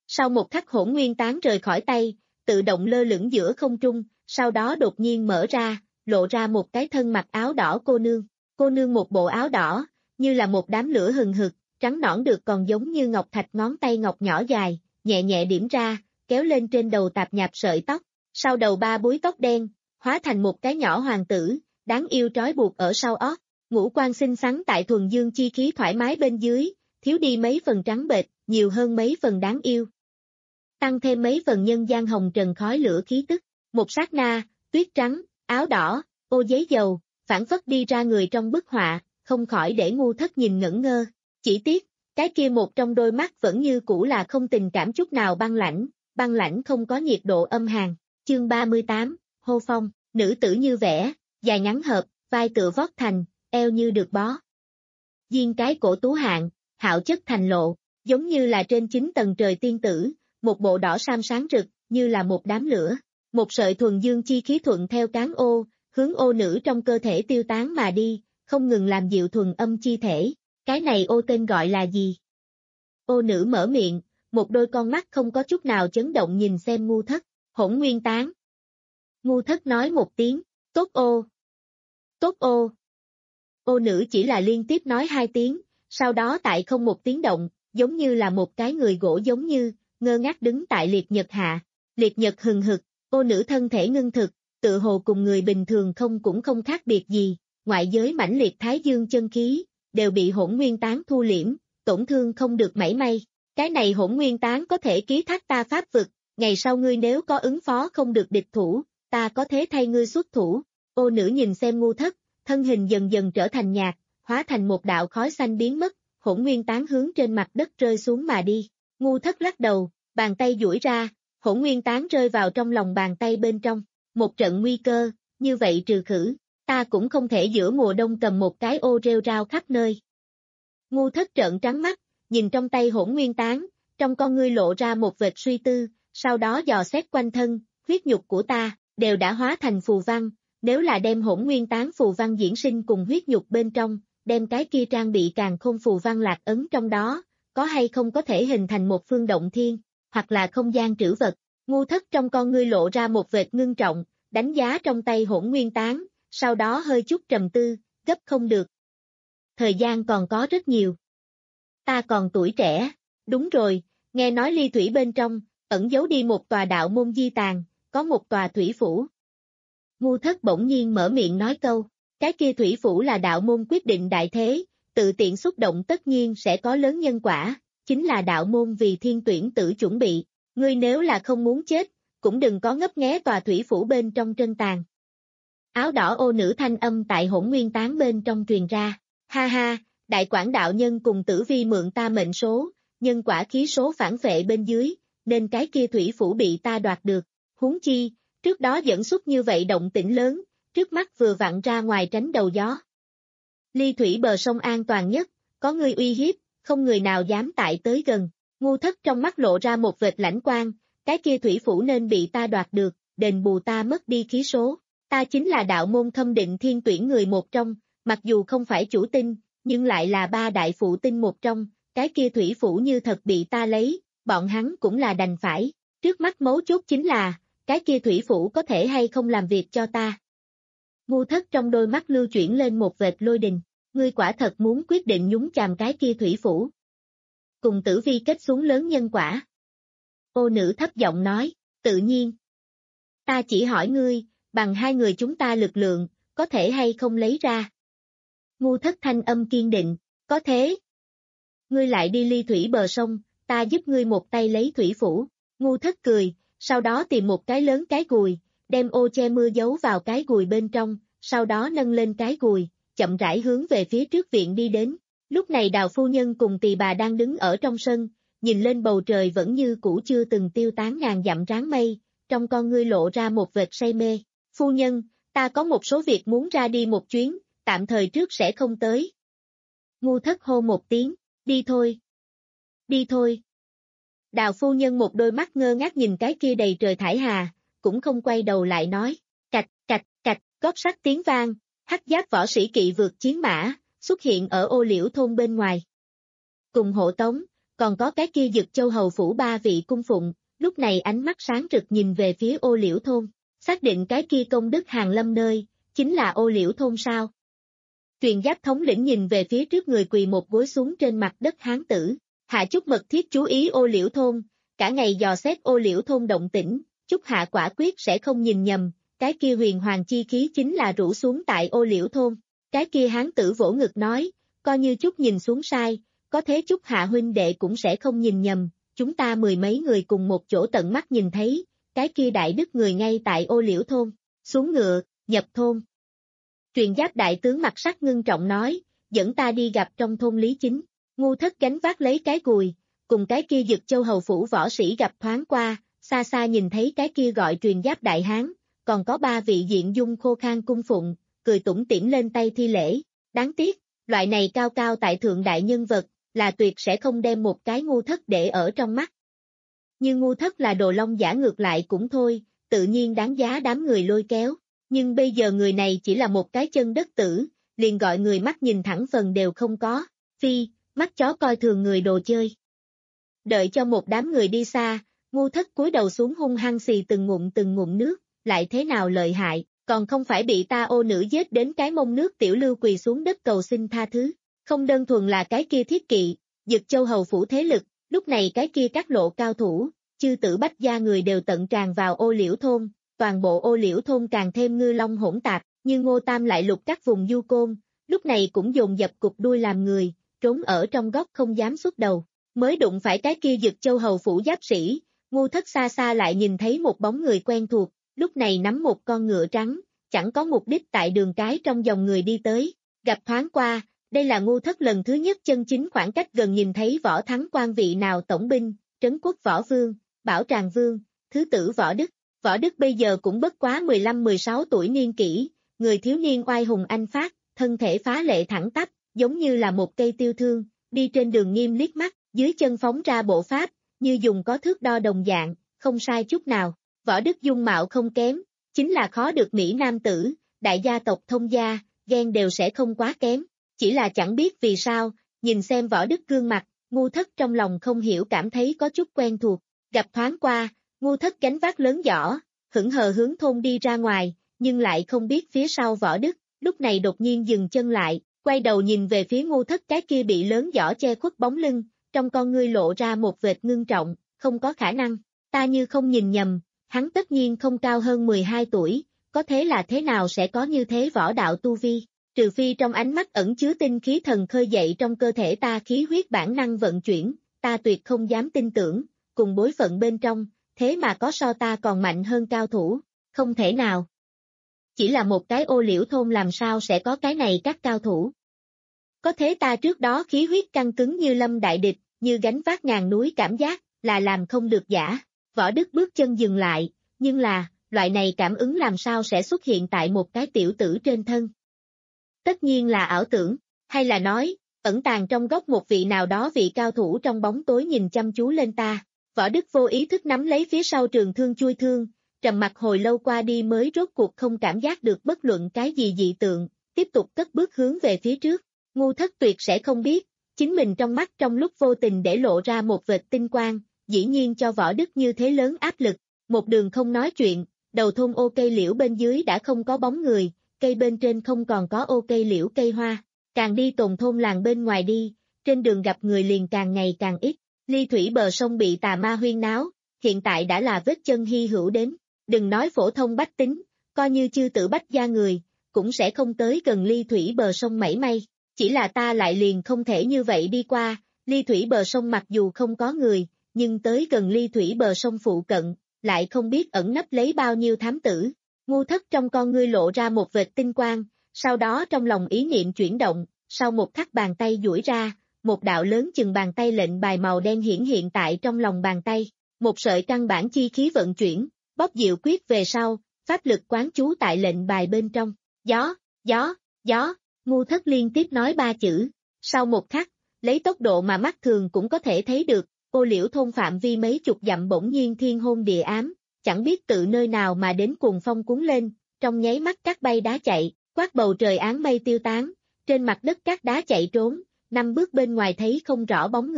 Sau một khắc hỗn nguyên tán rời khỏi tay, tự động lơ lửng giữa không trung, sau đó đột nhiên mở ra, lộ ra một cái thân mặc áo đỏ cô nương. Cô nương một bộ áo đỏ, như là một đám lửa hừng hực, trắng nõn được còn giống như ngọc thạch, ngón tay ngọc nhỏ dài, nhẹ nhẹ điểm ra, kéo lên trên đầu tạp nhạp sợi tóc, sau đầu ba búi tóc đen, hóa thành một cái nhỏ hoàng tử, đáng yêu trói buộc ở sau ót, ngũ quan xinh xắn tại thuần dương chi khí thoải mái bên dưới, thiếu đi mấy phần trắng bệch, nhiều hơn mấy phần đáng yêu. Tăng thêm mấy phần nhân gian hồng trần khói lửa khí tức, một sát na, tuyết trắng, áo đỏ, ô giấy dầu, phản phất đi ra người trong bức họa, không khỏi để ngu thất nhìn ngẩn ngơ. Chỉ tiếc, cái kia một trong đôi mắt vẫn như cũ là không tình cảm chút nào, băng lãnh, băng lãnh không có nhiệt độ âm hàn. Chương ba mươi tám, hô phong, nữ tử như vẽ, dài ngắn hợp, vai tựa vót thành, eo như được bó. Diên cái cổ tú hạng, hạo chất thành lộ, giống như là trên chín tầng trời tiên tử, một bộ đỏ sam sáng rực, như là một đám lửa. Một sợi thuần dương chi khí thuận theo cán ô, hướng ô nữ trong cơ thể tiêu tán mà đi, không ngừng làm dịu thuần âm chi thể. Cái này ô tên gọi là gì? Ô nữ mở miệng, một đôi con mắt không có chút nào chấn động nhìn xem ngu thất, hỗn nguyên tán. Ngu thất nói một tiếng, tốt ô. Tốt ô. Ô nữ chỉ là liên tiếp nói hai tiếng, sau đó tại không một tiếng động, giống như là một cái người gỗ giống như, ngơ ngác đứng tại liệt nhật hạ. Liệt nhật hừng hực, ô nữ thân thể ngưng thực, tự hồ cùng người bình thường không cũng không khác biệt gì, ngoại giới mãnh liệt thái dương chân khí, đều bị hỗn nguyên tán thu liễm, tổn thương không được mảy may. Cái này hỗn nguyên tán có thể ký thác ta pháp vực, ngày sau ngươi nếu có ứng phó không được địch thủ, ta có thế thay ngươi xuất thủ. Ô nữ nhìn xem ngu thất, thân hình dần dần trở thành nhạt, hóa thành một đạo khói xanh biến mất, hỗn nguyên tán hướng trên mặt đất rơi xuống mà đi. Ngu thất lắc đầu, bàn tay duỗi ra, hỗn nguyên tán rơi vào trong lòng bàn tay bên trong, một trận nguy cơ, như vậy trừ khử, ta cũng không thể giữa mùa đông cầm một cái ô rêu rao khắp nơi. Ngu thất trợn trắng mắt, nhìn trong tay hỗn nguyên tán, trong con ngươi lộ ra một vệt suy tư, sau đó dò xét quanh thân, huyết nhục của ta, đều đã hóa thành phù văn, nếu là đem hỗn nguyên tán phù văn diễn sinh cùng huyết nhục bên trong, đem cái kia trang bị càn khôn phù văn lạc ấn trong đó, có hay không có thể hình thành một phương động thiên, hoặc là không gian trữ vật. Ngu thất trong con ngươi lộ ra một vệt ngưng trọng, đánh giá trong tay hỗn nguyên tán, sau đó hơi chút trầm tư, gấp không được. Thời gian còn có rất nhiều. Ta còn tuổi trẻ, đúng rồi, nghe nói ly thủy bên trong, ẩn giấu đi một tòa đạo môn di tàng, có một tòa thủy phủ. Ngu thất bỗng nhiên mở miệng nói câu, cái kia thủy phủ là đạo môn quyết định đại thế, tự tiện xúc động tất nhiên sẽ có lớn nhân quả, chính là đạo môn vì thiên tuyển tử chuẩn bị, ngươi nếu là không muốn chết, cũng đừng có ngấp nghé tòa thủy phủ bên trong trân tàn. Áo đỏ ô nữ thanh âm tại hỗn nguyên tán bên trong truyền ra, ha ha, đại quảng đạo nhân cùng tử vi mượn ta mệnh số, nhân quả khí số phản phệ bên dưới, nên cái kia thủy phủ bị ta đoạt được, huống chi, trước đó dẫn xuất như vậy động tĩnh lớn, trước mắt vừa vặn ra ngoài tránh đầu gió. Ly thủy bờ sông an toàn nhất, có người uy hiếp, không người nào dám tại tới gần. Ngu thất trong mắt lộ ra một vệt lãnh quang, cái kia thủy phủ nên bị ta đoạt được, đền bù ta mất đi khí số. Ta chính là đạo môn khâm định thiên tuyển người một trong, mặc dù không phải chủ tinh, nhưng lại là ba đại phụ tinh một trong, cái kia thủy phủ như thật bị ta lấy, bọn hắn cũng là đành phải. Trước mắt mấu chốt chính là, cái kia thủy phủ có thể hay không làm việc cho ta. Ngu thất trong đôi mắt lưu chuyển lên một vệt lôi đình, ngươi quả thật muốn quyết định nhúng chàm cái kia thủy phủ. Cùng tử vi kết xuống lớn nhân quả. Ô nữ thấp giọng nói, tự nhiên. Ta chỉ hỏi ngươi, bằng hai người chúng ta lực lượng, có thể hay không lấy ra. Ngu thất thanh âm kiên định, có thế. Ngươi lại đi ly thủy bờ sông, ta giúp ngươi một tay lấy thủy phủ. Ngu thất cười, sau đó tìm một cái lớn cái gùi, đem ô che mưa giấu vào cái gùi bên trong, sau đó nâng lên cái gùi, chậm rãi hướng về phía trước viện đi đến. Lúc này Đào phu nhân cùng Tỳ bà đang đứng ở trong sân, nhìn lên bầu trời vẫn như cũ chưa từng tiêu tán ngàn dặm ráng mây, trong con ngươi lộ ra một vệt say mê. Phu nhân, ta có một số việc muốn ra đi một chuyến, tạm thời trước sẽ không tới. Ngu thất hô một tiếng, đi thôi. Đi thôi. Đào phu nhân một đôi mắt ngơ ngác nhìn cái kia đầy trời thải hà, cũng không quay đầu lại nói, cạch, cạch, cạch, gót sắt tiếng vang, hắc giáp võ sĩ kỵ vượt chiến mã, xuất hiện ở ô liễu thôn bên ngoài. Cùng hộ tống, còn có cái kia Dực Châu hầu phủ ba vị cung phụng, lúc này ánh mắt sáng rực nhìn về phía Ô Liễu thôn, xác định cái kia công đức hàng lâm nơi, chính là Ô Liễu thôn sao. Truyền Giáp thống lĩnh nhìn về phía trước người quỳ một gối xuống trên mặt đất hán tử, Hạ Chúc mật thiết chú ý Ô Liễu thôn, cả ngày dò xét Ô Liễu thôn động tĩnh, Chúc Hạ quả quyết sẽ không nhìn nhầm, cái kia huyền hoàng chi khí chính là rủ xuống tại Ô Liễu thôn. Cái kia hán tử vỗ ngực nói, coi như Chúc nhìn xuống sai, có thế Chúc Hạ huynh đệ cũng sẽ không nhìn nhầm, chúng ta mười mấy người cùng một chỗ tận mắt nhìn thấy, cái kia đại đức người ngay tại Ô Liễu thôn, xuống ngựa, nhập thôn. Truyền Giáp đại tướng mặt sắc ngưng trọng nói, dẫn ta đi gặp trong thôn Lý Chính, Ngu Thất gánh vác lấy cái gùi, cùng cái kia Dực Châu hầu phủ võ sĩ gặp thoáng qua, xa xa nhìn thấy cái kia gọi Truyền Giáp đại hán, còn có ba vị diện dung khô khan cung phụng, cười tủm tỉm lên tay thi lễ, đáng tiếc, loại này cao cao tại thượng đại nhân vật, là tuyệt sẽ không đem một cái Ngu Thất để ở trong mắt. Như Ngu Thất là đồ long giả ngược lại cũng thôi, tự nhiên đáng giá đám người lôi kéo, nhưng bây giờ người này chỉ là một cái chân đất tử, liền gọi người mắt nhìn thẳng phần đều không có, phi, mắt chó coi thường người đồ chơi. Đợi cho một đám người đi xa, Ngu Thất cúi đầu xuống hung hăng xì từng ngụm từng ngụm nước, lại thế nào lợi hại, còn không phải bị ta ô nữ giết đến cái mông nước tiểu lưu quỳ xuống đất cầu xin tha thứ, không đơn thuần là cái kia thiết kỵ, Dực Châu hầu phủ thế lực, lúc này cái kia các lộ cao thủ, chư tử bách gia người đều tận tràn vào Ô Liễu thôn, toàn bộ Ô Liễu thôn càng thêm ngư long hỗn tạp, như Ngô Tam lại lục các vùng du côn, lúc này cũng dồn dập cục đuôi làm người, trốn ở trong góc không dám xuất đầu, mới đụng phải cái kia Dực Châu hầu phủ giáp sĩ, Ngu Thất xa xa lại nhìn thấy một bóng người quen thuộc, lúc này nắm một con ngựa trắng, chẳng có mục đích tại đường cái trong dòng người đi tới, gặp thoáng qua, đây là Ngu Thất lần thứ nhất chân chính khoảng cách gần nhìn thấy Võ Thắng quan vị nào tổng binh, Trấn Quốc Võ Vương, Bảo Tràng Vương, Thứ tử Võ Đức. Võ Đức bây giờ cũng bất quá mười lăm mười sáu tuổi niên kỷ, người thiếu niên oai hùng anh phát, thân thể phá lệ thẳng tắp, giống như là một cây tiêu thương, đi trên đường nghiêm liếc mắt, dưới chân phóng ra bộ pháp, như dùng có thước đo đồng dạng, không sai chút nào. Võ Đức dung mạo không kém, chính là khó được Mỹ nam tử, đại gia tộc thông gia, ghen đều sẽ không quá kém, chỉ là chẳng biết vì sao, nhìn xem Võ Đức gương mặt, Ngu Thất trong lòng không hiểu cảm thấy có chút quen thuộc, gặp thoáng qua, Ngu Thất gánh vác lớn giỏ, hững hờ hướng thôn đi ra ngoài, nhưng lại không biết phía sau Võ Đức, lúc này đột nhiên dừng chân lại, quay đầu nhìn về phía Ngu Thất cái kia bị lớn giỏ che khuất bóng lưng, trong con ngươi lộ ra một vệt ngưng trọng, không có khả năng, ta như không nhìn nhầm, hắn tất nhiên không cao hơn mười hai tuổi, có thế là thế nào sẽ có như thế võ đạo tu vi, trừ phi trong ánh mắt ẩn chứa tinh khí thần khơi dậy trong cơ thể ta khí huyết bản năng vận chuyển, ta tuyệt không dám tin tưởng, cùng bối phận bên trong, thế mà có so ta còn mạnh hơn cao thủ, không thể nào. Chỉ là một cái Ô Liễu thôn làm sao sẽ có cái này các cao thủ. Có thế ta trước đó khí huyết căng cứng như lâm đại địch, như gánh vác ngàn núi cảm giác, là làm không được giả. Võ Đức bước chân dừng lại, nhưng là, loại này cảm ứng làm sao sẽ xuất hiện tại một cái tiểu tử trên thân. Tất nhiên là ảo tưởng, hay là nói, ẩn tàng trong góc một vị nào đó vị cao thủ trong bóng tối nhìn chăm chú lên ta. Võ Đức vô ý thức nắm lấy phía sau trường thương chui thương, trầm mặc hồi lâu qua đi mới rốt cuộc không cảm giác được bất luận cái gì dị tượng, tiếp tục cất bước hướng về phía trước. Ngu Thất tuyệt sẽ không biết, chính mình trong mắt trong lúc vô tình để lộ ra một vệt tinh quang, dĩ nhiên cho Võ Đức như thế lớn áp lực, một đường không nói chuyện, đầu thôn ô cây liễu bên dưới đã không có bóng người, cây bên trên không còn có ô cây liễu cây hoa, càng đi tồn thôn làng bên ngoài đi, trên đường gặp người liền càng ngày càng ít. Ly thủy bờ sông bị tà ma huyên náo, hiện tại đã là vết chân hy hữu đến, đừng nói phổ thông bách tính, coi như chư tử bách gia người, cũng sẽ không tới gần ly thủy bờ sông mảy may, chỉ là ta lại liền không thể như vậy đi qua, ly thủy bờ sông mặc dù không có người, nhưng tới gần ly thủy bờ sông phụ cận, lại không biết ẩn nấp lấy bao nhiêu thám tử. Ngu Thất trong con ngươi lộ ra một vệt tinh quang, sau đó trong lòng ý niệm chuyển động, sau một khắc bàn tay duỗi ra, một đạo lớn chừng bàn tay lệnh bài màu đen hiển hiện tại trong lòng bàn tay, một sợi căn bản chi khí vận chuyển, bóp diệu quyết về sau, pháp lực quán chú tại lệnh bài bên trong, gió, gió, gió, Ngu Thất liên tiếp nói ba chữ, sau một khắc, lấy tốc độ mà mắt thường cũng có thể thấy được, Ô Liễu thôn phạm vi mấy chục dặm bỗng nhiên thiên hôn địa ám, chẳng biết tự nơi nào mà đến cuồng phong cuốn lên, trong nháy mắt cát bay đá chạy, quát bầu trời áng mây tiêu tán, trên mặt đất cát đá chạy trốn, năm bước bên ngoài thấy không rõ bóng người,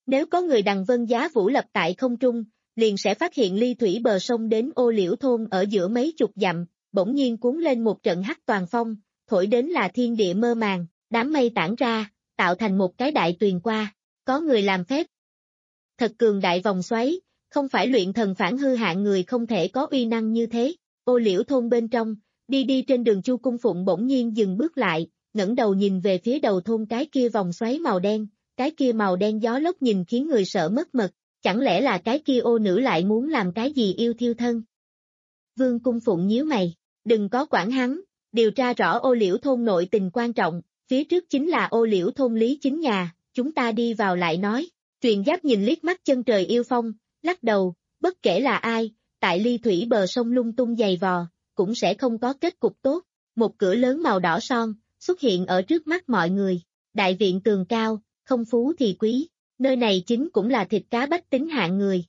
Nếu có người đằng vân giá vũ lập tại không trung, liền sẽ phát hiện ly thủy bờ sông đến Ô Liễu thôn ở giữa mấy chục dặm, bỗng nhiên cuốn lên một trận hắc toàn phong, thổi đến là thiên địa mơ màng, đám mây tản ra, tạo thành một cái đại tuyền qua, có người làm phép. Thật cường đại vòng xoáy, không phải luyện thần phản hư hạng người không thể có uy năng như thế. Ô Liễu thôn bên trong, đi đi trên đường Chu Cung Phụng bỗng nhiên dừng bước lại, ngẩng đầu nhìn về phía đầu thôn cái kia vòng xoáy màu đen, cái kia màu đen gió lốc nhìn khiến người sợ mất mật, chẳng lẽ là cái kia ô nữ lại muốn làm cái gì yêu thiêu thân? Vương Cung Phụng nhíu mày, đừng có quản hắn, điều tra rõ Ô Liễu thôn nội tình quan trọng, phía trước chính là Ô Liễu thôn Lý Chính nhà, chúng ta đi vào lại nói. Truyền Giáp nhìn liếc mắt chân trời yêu phong, lắc đầu, bất kể là ai, tại ly thủy bờ sông lung tung giày vò, cũng sẽ không có kết cục tốt. Một cửa lớn màu đỏ son, xuất hiện ở trước mắt mọi người. Đại viện tường cao, không phú thì quý, nơi này chính cũng là thịt cá bách tính hạng người.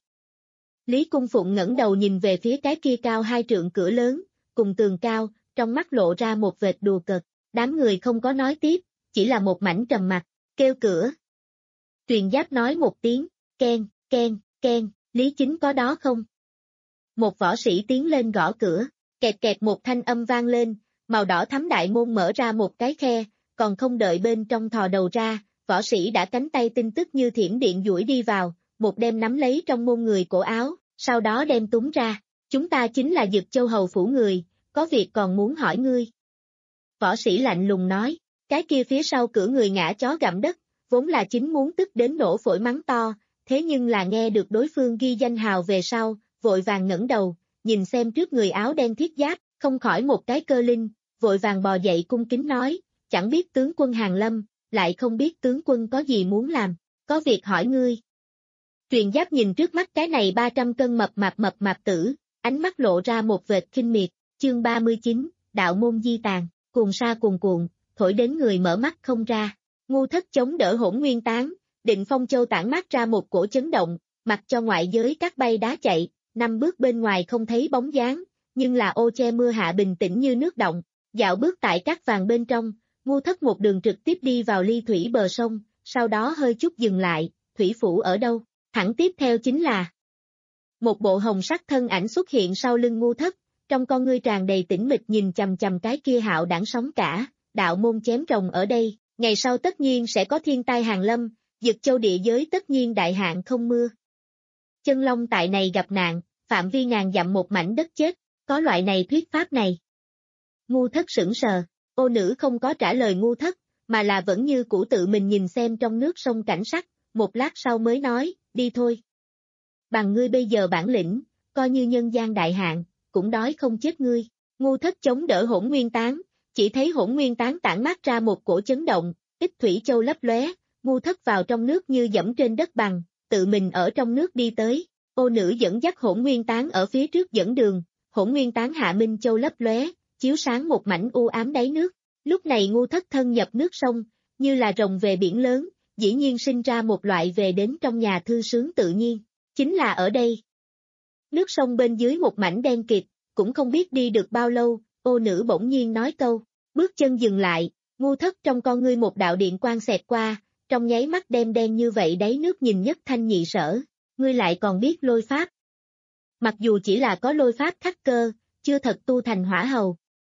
Lý Cung Phụng ngẩng đầu nhìn về phía cái kia cao hai trượng cửa lớn, cùng tường cao, trong mắt lộ ra một vệt đùa cợt. Đám người không có nói tiếp, chỉ là một mảnh trầm mặc, kêu cửa. Truyền Giáp nói một tiếng, ken, ken, ken, Lý Chính có đó không? Một võ sĩ tiến lên gõ cửa, kẹt kẹt một thanh âm vang lên, màu đỏ thắm đại môn mở ra một cái khe, còn không đợi bên trong thò đầu ra, võ sĩ đã cánh tay tinh tức như thiểm điện duỗi đi vào, một đem nắm lấy trong môn người cổ áo, sau đó đem túng ra, chúng ta chính là Dực Châu hầu phủ người, có việc còn muốn hỏi ngươi. Võ sĩ lạnh lùng nói, cái kia phía sau cửa người ngã chó gặm đất, vốn là chính muốn tức đến nổ phổi mắng to, thế nhưng là nghe được đối phương ghi danh hào về sau, vội vàng ngẩng đầu, nhìn xem trước người áo đen thiết giáp, không khỏi một cái cơ linh, vội vàng bò dậy cung kính nói, chẳng biết tướng quân Hàn Lâm, lại không biết tướng quân có gì muốn làm, có việc hỏi ngươi. Truyền Giáp nhìn trước mắt cái này ba trăm cân mập mạp mập mạp tử, ánh mắt lộ ra một vệt khinh miệt, chương ba mươi chín, đạo môn di tàn, cuồng sa cuồn cuộn, thổi đến người mở mắt không ra. Ngu Thất chống đỡ Hỗn Nguyên Tán, Định Phong Châu tản mát ra một cổ chấn động, mặc cho ngoại giới các bay đá chạy, năm bước bên ngoài không thấy bóng dáng, nhưng là ô che mưa hạ bình tĩnh như nước động, dạo bước tại các vàng bên trong, Ngu Thất một đường trực tiếp đi vào ly thủy bờ sông, sau đó hơi chút dừng lại, thủy phủ ở đâu, thẳng tiếp theo chính là một bộ hồng sắc thân ảnh xuất hiện sau lưng Ngu Thất, trong con ngươi tràn đầy tĩnh mịch nhìn chằm chằm cái kia hạo đảng sóng cả, đạo môn chém rồng ở đây. Ngày sau tất nhiên sẽ có thiên tai hàng lâm, Dực Châu địa giới tất nhiên đại hạn không mưa. Chân Long tại này gặp nạn, phạm vi ngàn dặm một mảnh đất chết, có loại này thuyết pháp này. Ngu Thất sững sờ, ô nữ không có trả lời Ngu Thất, mà là vẫn như cũ tự mình nhìn xem trong nước sông cảnh sắc, một lát sau mới nói, đi thôi. Bằng ngươi bây giờ bản lĩnh, coi như nhân gian đại hạn, cũng đói không chết ngươi. Ngu Thất chống đỡ Hỗn Nguyên Tán. Chỉ thấy Hỗn Nguyên Tán tản mát ra một cổ chấn động, ít thủy châu lấp lóe, Ngu Thất vào trong nước như dẫm trên đất bằng, tự mình ở trong nước đi tới, ô nữ dẫn dắt Hỗn Nguyên Tán ở phía trước dẫn đường, Hỗn Nguyên Tán hạ minh châu lấp lóe, chiếu sáng một mảnh u ám đáy nước, lúc này Ngu Thất thân nhập nước sông, như là rồng về biển lớn, dĩ nhiên sinh ra một loại về đến trong nhà thư sướng tự nhiên, chính là ở đây. Nước sông bên dưới một mảnh đen kịt, cũng không biết đi được bao lâu, ô nữ bỗng nhiên nói câu, bước chân dừng lại, Ngu Thất trong con ngươi một đạo điện quang xẹt qua, trong nháy mắt đen đen như vậy đáy nước nhìn nhất thanh nhị sở, ngươi lại còn biết lôi pháp. Mặc dù chỉ là có lôi pháp khắc cơ, chưa thật tu thành hỏa hầu.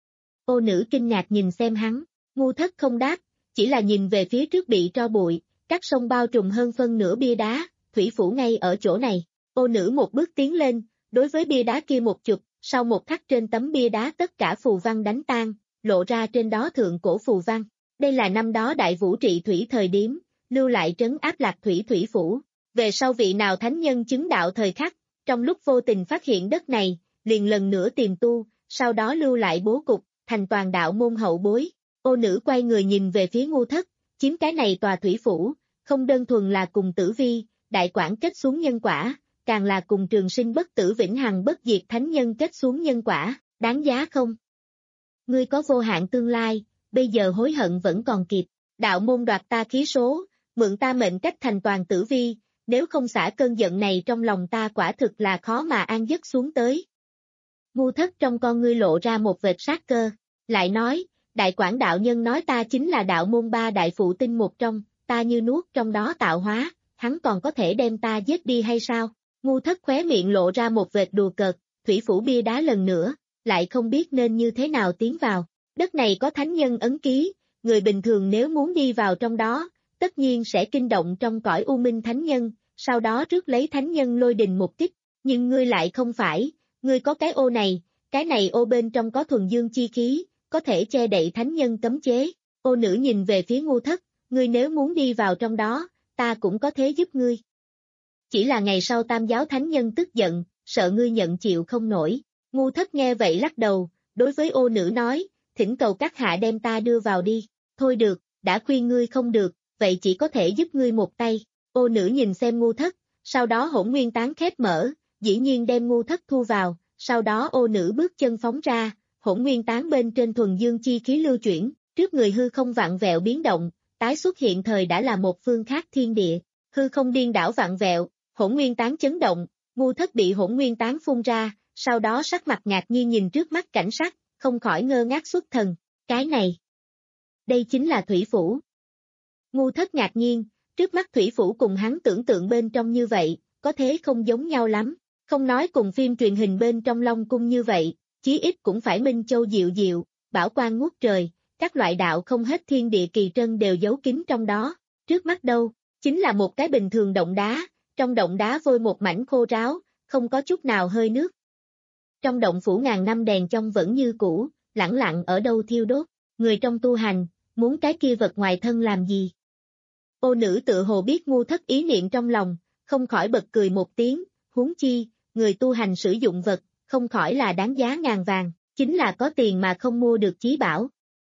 Ô nữ kinh ngạc nhìn xem hắn, Ngu Thất không đáp, chỉ là nhìn về phía trước bị tro bụi, các sông bao trùm hơn phân nửa bia đá, thủy phủ ngay ở chỗ này, ô nữ một bước tiến lên, đối với bia đá kia một chụp, sau một khắc trên tấm bia đá tất cả phù văn đánh tan, lộ ra trên đó thượng cổ phù văn. Đây là năm đó đại vũ trị thủy thời điểm, lưu lại trấn áp Lạc Thủy thủy phủ. Về sau vị nào thánh nhân chứng đạo thời khắc, trong lúc vô tình phát hiện đất này, liền lần nữa tìm tu, sau đó lưu lại bố cục, thành toàn đạo môn hậu bối. Ô nữ quay người nhìn về phía Ngu Thất, chiếm cái này tòa thủy phủ, không đơn thuần là cùng Tử Vi, đại quản kết xuống nhân quả, càng là cùng trường sinh bất tử vĩnh hằng bất diệt thánh nhân kết xuống nhân quả, đáng giá không? Ngươi có vô hạn tương lai, bây giờ hối hận vẫn còn kịp, đạo môn đoạt ta khí số, mượn ta mệnh cách thành toàn Tử Vi, nếu không xả cơn giận này trong lòng ta quả thực là khó mà an giấc xuống tới. Ngu Thất trong con ngươi lộ ra một vệt sát cơ, lại nói, đại quản đạo nhân nói ta chính là đạo môn ba đại phụ tinh một trong, ta như nuốt trong đó tạo hóa, hắn còn có thể đem ta giết đi hay sao? Ngu Thất khóe miệng lộ ra một vệt đùa cợt, thủy phủ bia đá lần nữa, lại không biết nên như thế nào tiến vào. Đất này có thánh nhân ấn ký, người bình thường nếu muốn đi vào trong đó, tất nhiên sẽ kinh động trong cõi u minh thánh nhân, sau đó rước lấy thánh nhân lôi đình một kích, nhưng ngươi lại không phải, ngươi có cái ô này, cái này ô bên trong có thuần dương chi khí, có thể che đậy thánh nhân cấm chế. Ô nữ nhìn về phía Ngu Thất, ngươi nếu muốn đi vào trong đó, ta cũng có thể giúp ngươi. Chỉ là ngày sau Tam giáo thánh nhân tức giận, sợ ngươi nhận chịu không nổi. Ngu Thất nghe vậy lắc đầu, đối với ô nữ nói, thỉnh cầu các hạ đem ta đưa vào đi. Thôi được, đã khuyên ngươi không được, vậy chỉ có thể giúp ngươi một tay. Ô nữ nhìn xem Ngu Thất, sau đó hỗn nguyên tán khép mở, dĩ nhiên đem Ngu Thất thu vào, sau đó ô nữ bước chân phóng ra, hỗn nguyên tán bên trên thuần dương chi khí lưu chuyển, trước người hư không vặn vẹo biến động, tái xuất hiện thời đã là một phương khác thiên địa, hư không điên đảo vặn vẹo, hỗn nguyên tán chấn động, Ngu Thất bị hỗn nguyên tán phun ra, sau đó sắc mặt ngạc nhiên nhìn trước mắt cảnh sắc, không khỏi ngơ ngác xuất thần, cái này, đây chính là thủy phủ. Ngu Thất ngạc nhiên, trước mắt thủy phủ cùng hắn tưởng tượng bên trong như vậy, có thế không giống nhau lắm, không nói cùng phim truyền hình bên trong Long Cung như vậy, chí ít cũng phải Minh Châu diệu diệu, bảo quang ngút trời, các loại đạo không hết thiên địa kỳ trân đều giấu kín trong đó, trước mắt đâu, chính là một cái bình thường động đá, trong động đá vôi một mảnh khô ráo, không có chút nào hơi nước. Trong động phủ ngàn năm đèn trong vẫn như cũ, lẳng lặng ở đâu thiêu đốt, người trong tu hành, muốn cái kia vật ngoài thân làm gì? Ô nữ tự hồ biết Ngu Thất ý niệm trong lòng, không khỏi bật cười một tiếng, huống chi, người tu hành sử dụng vật, không khỏi là đáng giá ngàn vàng, chính là có tiền mà không mua được chí bảo.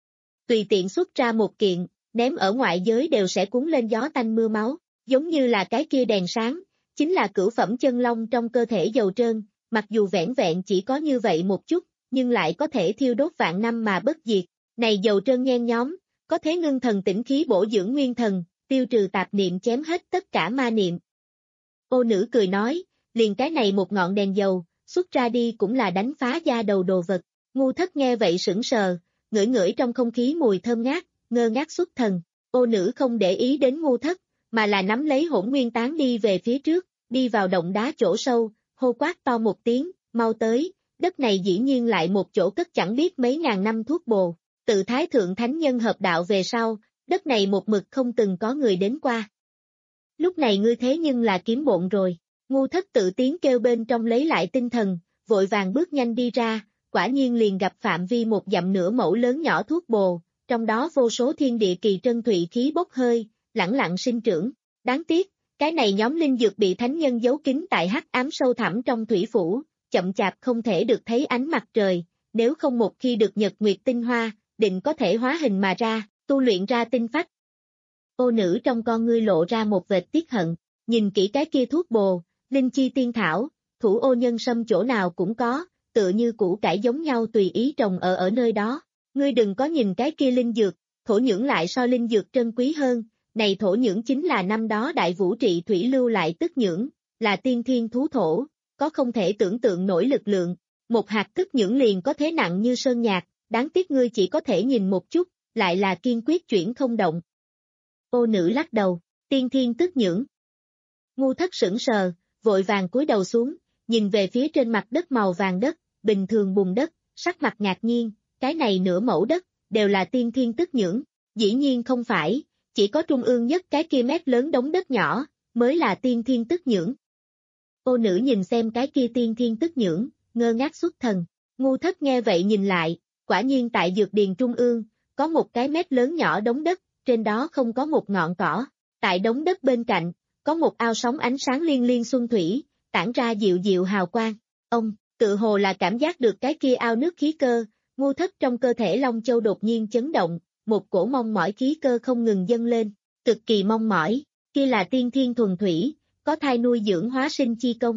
Tùy tiện xuất ra một kiện, ném ở ngoại giới đều sẽ cuốn lên gió tanh mưa máu, giống như là cái kia đèn sáng, chính là cửu phẩm chân long trong cơ thể dầu trơn, mặc dù vẻn vẹn chỉ có như vậy một chút, nhưng lại có thể thiêu đốt vạn năm mà bất diệt, này dầu trơn nhen nhóm, có thể ngưng thần tĩnh khí bổ dưỡng nguyên thần, tiêu trừ tạp niệm chém hết tất cả ma niệm. Ô nữ cười nói, liền cái này một ngọn đèn dầu, xuất ra đi cũng là đánh phá da đầu đồ vật, Ngu Thất nghe vậy sững sờ, ngửi ngửi trong không khí mùi thơm ngát, ngơ ngác xuất thần, ô nữ không để ý đến Ngu Thất, mà là nắm lấy hỗn nguyên tán đi về phía trước, đi vào động đá chỗ sâu, hô quát to một tiếng, mau tới, đất này dĩ nhiên lại một chỗ cất chẳng biết mấy ngàn năm thuốc bồ, tự Thái Thượng Thánh Nhân hợp đạo về sau, đất này một mực không từng có người đến qua. Lúc này ngươi thế nhưng là kiếm bộn rồi, Ngu Thất tự tiếng kêu bên trong lấy lại tinh thần, vội vàng bước nhanh đi ra, quả nhiên liền gặp phạm vi một dặm nửa mẫu lớn nhỏ thuốc bồ, trong đó vô số thiên địa kỳ trân thụy khí bốc hơi, lẳng lặng sinh trưởng, đáng tiếc, cái này nhóm linh dược bị thánh nhân giấu kín tại hắc ám sâu thẳm trong thủy phủ, chậm chạp không thể được thấy ánh mặt trời, nếu không một khi được nhật nguyệt tinh hoa, định có thể hóa hình mà ra, tu luyện ra tinh phách. Ô nữ trong con ngươi lộ ra một vệt tiếc hận, nhìn kỹ cái kia thuốc bồ, linh chi tiên thảo, thủ ô nhân sâm chỗ nào cũng có, tựa như củ cải giống nhau tùy ý trồng ở ở nơi đó. Ngươi đừng có nhìn cái kia linh dược, thổ nhưỡng lại so linh dược trân quý hơn, này thổ nhưỡng chính là năm đó đại vũ trị thủy lưu lại tức nhưỡng, là tiên thiên thú thổ, có không thể tưởng tượng nổi lực lượng, một hạt tức nhưỡng liền có thế nặng như sơn nhạc, đáng tiếc ngươi chỉ có thể nhìn một chút, lại là kiên quyết chuyển không động. Ô nữ lắc đầu, tiên thiên tức nhưỡng. Ngu Thất sững sờ, vội vàng cúi đầu xuống, nhìn về phía trên mặt đất màu vàng đất, bình thường bùn đất, sắc mặt ngạc nhiên, cái này nửa mẫu đất, đều là tiên thiên tức nhưỡng, dĩ nhiên không phải, chỉ có trung ương nhất cái kia mét lớn đống đất nhỏ, mới là tiên thiên tức nhưỡng. Ô nữ nhìn xem cái kia tiên thiên tức nhưỡng, ngơ ngác xuất thần, Ngu Thất nghe vậy nhìn lại, quả nhiên tại dược điền trung ương, có một cái mét lớn nhỏ đống đất, trên đó không có một ngọn cỏ, tại đống đất bên cạnh, có một ao sóng ánh sáng liên liên xuân thủy, tản ra dịu dịu hào quang, ông, tự hồ là cảm giác được cái kia ao nước khí cơ, Ngu Thất trong cơ thể Long Châu đột nhiên chấn động, một cổ mong mỏi khí cơ không ngừng dâng lên, cực kỳ mong mỏi, kia là tiên thiên thuần thủy, có thai nuôi dưỡng hóa sinh chi công.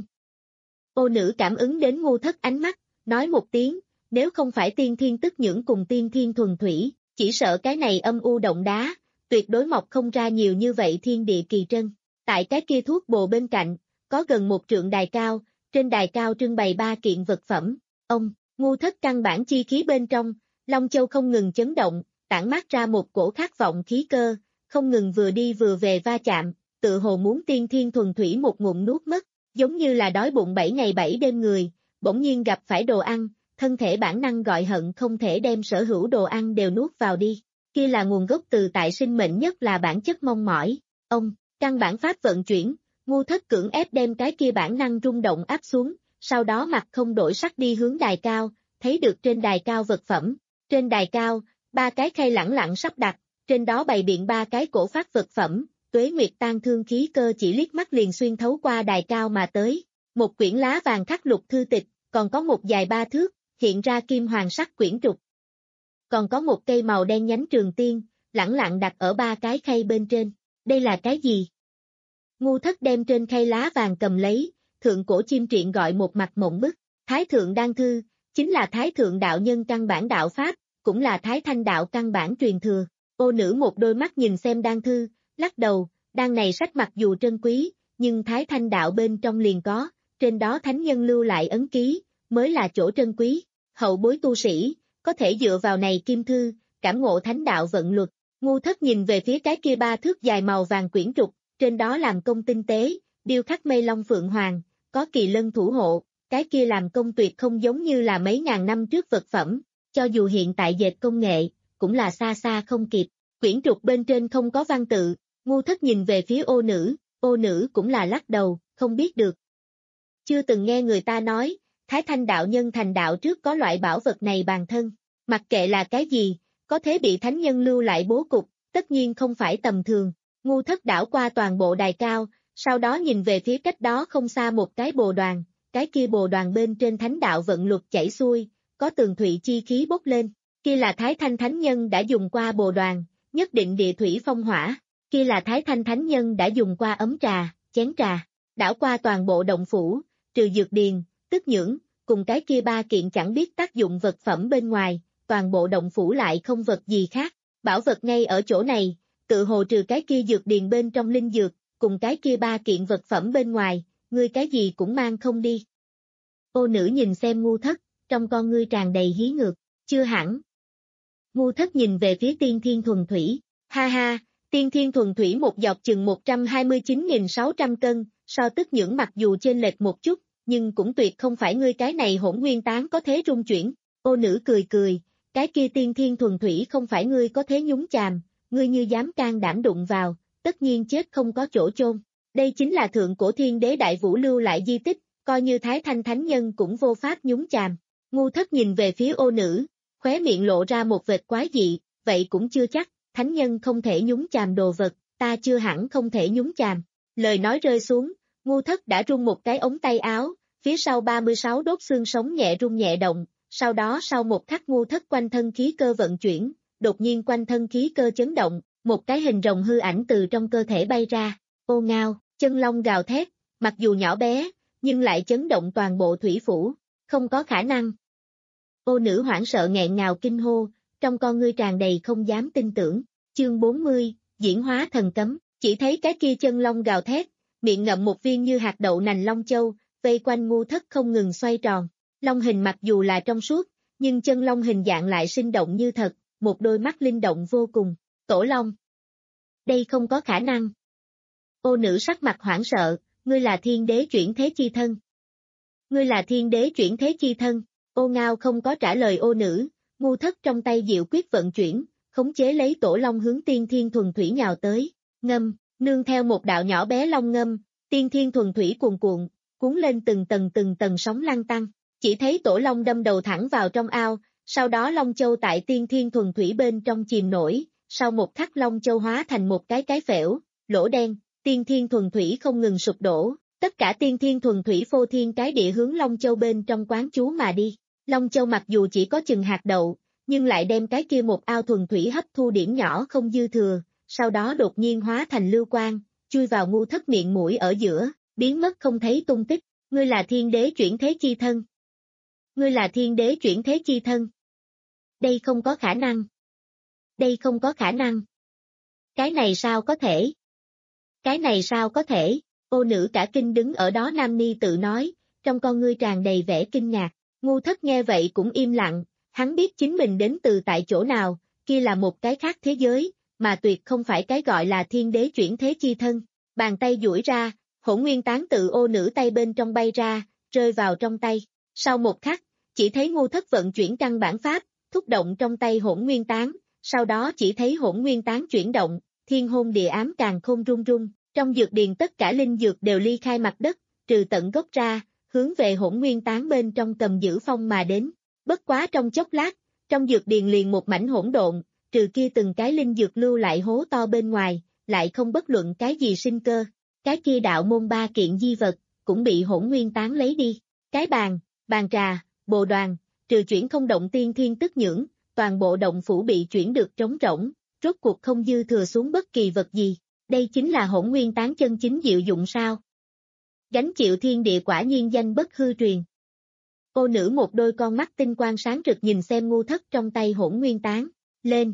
Ô nữ cảm ứng đến Ngu Thất ánh mắt, nói một tiếng, nếu không phải tiên thiên tức nhưỡng cùng tiên thiên thuần thủy, chỉ sợ cái này âm u động đá, tuyệt đối mọc không ra nhiều như vậy thiên địa kỳ trân. Tại cái kia thuốc bồ bên cạnh, có gần một trượng đài cao, trên đài cao trưng bày ba kiện vật phẩm, ông, Ngu Thất căn bản chi khí bên trong, Long Châu không ngừng chấn động, tản mát ra một cổ khát vọng khí cơ, không ngừng vừa đi vừa về va chạm, tự hồ muốn tiên thiên thuần thủy một ngụm nuốt mất, giống như là đói bụng bảy ngày bảy đêm người, bỗng nhiên gặp phải đồ ăn, thân thể bản năng gọi hận không thể đem sở hữu đồ ăn đều nuốt vào đi. Kia là nguồn gốc từ tại sinh mệnh nhất là bản chất mong mỏi. Ông, căn bản pháp vận chuyển, Ngu Thất cưỡng ép đem cái kia bản năng rung động áp xuống, sau đó mặt không đổi sắc đi hướng đài cao, thấy được trên đài cao vật phẩm. Trên đài cao, ba cái khay lẳng lặng sắp đặt, trên đó bày biện ba cái cổ phát vật phẩm, Tuế Nguyệt Tang Thương khí cơ chỉ liếc mắt liền xuyên thấu qua đài cao mà tới. Một quyển lá vàng khắc lục thư tịch, còn có một dài ba thước, hiện ra kim hoàng sắc quyển trục. Còn có một cây màu đen nhánh trường tiên, lẳng lặng đặt ở ba cái khay bên trên. Đây là cái gì? Ngu Thất đem trên khay lá vàng cầm lấy, thượng cổ chim triện gọi một mặt mộng bức. Thái thượng đan thư, chính là thái thượng đạo nhân căn bản đạo pháp, cũng là thái thanh đạo căn bản truyền thừa. Ô nữ một đôi mắt nhìn xem đan thư, lắc đầu, đan này sách mặc dù trân quý, nhưng thái thanh đạo bên trong liền có, trên đó thánh nhân lưu lại ấn ký, mới là chỗ trân quý. Hậu bối tu sĩ, có thể dựa vào này kim thư, cảm ngộ thánh đạo vận luật. Ngu Thất nhìn về phía cái kia ba thước dài màu vàng quyển trục, trên đó làm công tinh tế, điêu khắc mây long phượng hoàng, có kỳ lân thủ hộ, cái kia làm công tuyệt không giống như là mấy ngàn năm trước vật phẩm, cho dù hiện tại dệt công nghệ, cũng là xa xa không kịp. Quyển trục bên trên không có văn tự, Ngu Thất nhìn về phía ô nữ, ô nữ cũng là lắc đầu, không biết được. Chưa từng nghe người ta nói, Thái Thanh đạo nhân thành đạo trước có loại bảo vật này bàn thân, mặc kệ là cái gì, có thể bị thánh nhân lưu lại bố cục, tất nhiên không phải tầm thường. Ngu Thất đảo qua toàn bộ đài cao, sau đó nhìn về phía cách đó không xa một cái bồ đoàn, cái kia bồ đoàn bên trên thánh đạo vận luật chảy xuôi, có tường thụy chi khí bốc lên, kia là Thái Thanh thánh nhân đã dùng qua bồ đoàn, nhất định địa thủy phong hỏa, kia là Thái Thanh thánh nhân đã dùng qua ấm trà, chén trà, đảo qua toàn bộ động phủ, trừ dược điền, tức nhưỡng, cùng cái kia ba kiện chẳng biết tác dụng vật phẩm bên ngoài, toàn bộ động phủ lại không vật gì khác, bảo vật ngay ở chỗ này, tự hồ trừ cái kia dược điền bên trong linh dược, cùng cái kia ba kiện vật phẩm bên ngoài, ngươi cái gì cũng mang không đi. Ô nữ nhìn xem Ngu Thất, trong con ngươi tràn đầy hí ngược, chưa hẳn. Ngu Thất nhìn về phía tiên thiên thuần thủy, ha ha, tiên thiên thuần thủy một giọt chừng một trăm hai mươi chín nghìn sáu trăm cân, so tức nhưỡng mặc dù chênh lệch một chút, nhưng cũng tuyệt không phải ngươi cái này hỗn nguyên tán có thế rung chuyển. Ô nữ cười cười, cái kia tiên thiên thuần thủy không phải ngươi có thế nhúng chàm, ngươi như dám can đảm đụng vào, tất nhiên chết không có chỗ chôn. Đây chính là thượng cổ thiên đế đại vũ lưu lại di tích, coi như Thái Thanh thánh nhân cũng vô pháp nhúng chàm. Ngu Thất nhìn về phía ô nữ, khóe miệng lộ ra một vệt quái dị, vậy cũng chưa chắc, thánh nhân không thể nhúng chàm đồ vật, ta chưa hẳn không thể nhúng chàm. Lời nói rơi xuống, Ngu Thất đã rung một cái ống tay áo, phía sau ba mươi sáu đốt xương sống nhẹ rung nhẹ động, sau đó sau một khắc Ngu Thất quanh thân khí cơ vận chuyển, đột nhiên quanh thân khí cơ chấn động, một cái hình rồng hư ảnh từ trong cơ thể bay ra, ô ngao, chân long gào thét, mặc dù nhỏ bé, nhưng lại chấn động toàn bộ thủy phủ, không có khả năng. Ô nữ hoảng sợ nghẹn ngào kinh hô, trong con ngươi tràn đầy không dám tin tưởng. Chương bốn mươi, diễn hóa thần cấm, chỉ thấy cái kia chân long gào thét, miệng ngậm một viên như hạt đậu nành long châu, vây quanh Ngu Thất không ngừng xoay tròn. Long hình mặc dù là trong suốt, nhưng chân long hình dạng lại sinh động như thật, một đôi mắt linh động vô cùng. Tổ long. Đây không có khả năng. Ô nữ sắc mặt hoảng sợ, ngươi là thiên đế chuyển thế chi thân. Ngươi là thiên đế chuyển thế chi thân. Ô ngao không có trả lời ô nữ, Ngu Thất trong tay diệu quyết vận chuyển, khống chế lấy tổ long hướng tiên thiên thuần thủy nhào tới. Ngâm, nương theo một đạo nhỏ bé long ngâm, tiên thiên thuần thủy cuồn cuộn, cuốn lên từng tầng từng tầng sóng lăn tăng. Chỉ thấy tổ long đâm đầu thẳng vào trong ao, sau đó long châu tại tiên thiên thuần thủy bên trong chìm nổi, sau một khắc long châu hóa thành một cái cái phễu, lỗ đen, tiên thiên thuần thủy không ngừng sụp đổ, tất cả tiên thiên thuần thủy phô thiên cái địa hướng long châu bên trong quán chú mà đi. Long châu mặc dù chỉ có chừng hạt đậu, nhưng lại đem cái kia một ao thuần thủy hấp thu điểm nhỏ không dư thừa, sau đó đột nhiên hóa thành lưu quang, chui vào Ngu Thất miệng mũi ở giữa, biến mất không thấy tung tích. Ngươi là thiên đế chuyển thế chi thân. Ngươi là thiên đế chuyển thế chi thân. Đây không có khả năng. Đây không có khả năng. Cái này sao có thể? Cái này sao có thể? Ô nữ cả kinh đứng ở đó nam ni tự nói, trong con ngươi tràn đầy vẻ kinh ngạc. Ngu Thất nghe vậy cũng im lặng, hắn biết chính mình đến từ tại chỗ nào, kia là một cái khác thế giới, mà tuyệt không phải cái gọi là thiên đế chuyển thế chi thân. Bàn tay duỗi ra, hỗn nguyên tán tự ô nữ tay bên trong bay ra, rơi vào trong tay. Sau một khắc, chỉ thấy Ngô Thất vận chuyển căn bản pháp, thúc động trong tay hỗn nguyên tán, sau đó chỉ thấy hỗn nguyên tán chuyển động, thiên hôn địa ám càng không rung rung, trong dược điền tất cả linh dược đều ly khai mặt đất, trừ tận gốc ra, hướng về hỗn nguyên tán bên trong cầm giữ phong mà đến. Bất quá trong chốc lát, trong dược điền liền một mảnh hỗn độn, trừ kia từng cái linh dược lưu lại hố to bên ngoài, lại không bất luận cái gì sinh cơ. Cái kia đạo môn ba kiện di vật, cũng bị hỗn nguyên tán lấy đi. Cái bàn, bàn trà, bồ đoàn, trừ chuyển không động tiên thiên tức nhưỡng, toàn bộ động phủ bị chuyển được trống rỗng, rốt cuộc không dư thừa xuống bất kỳ vật gì. Đây chính là hỗn nguyên tán chân chính diệu dụng sao? Gánh chịu thiên địa quả nhiên danh bất hư truyền. Cô nữ một đôi con mắt tinh quang sáng rực nhìn xem Ngu Thất trong tay hỗn nguyên tán, lên.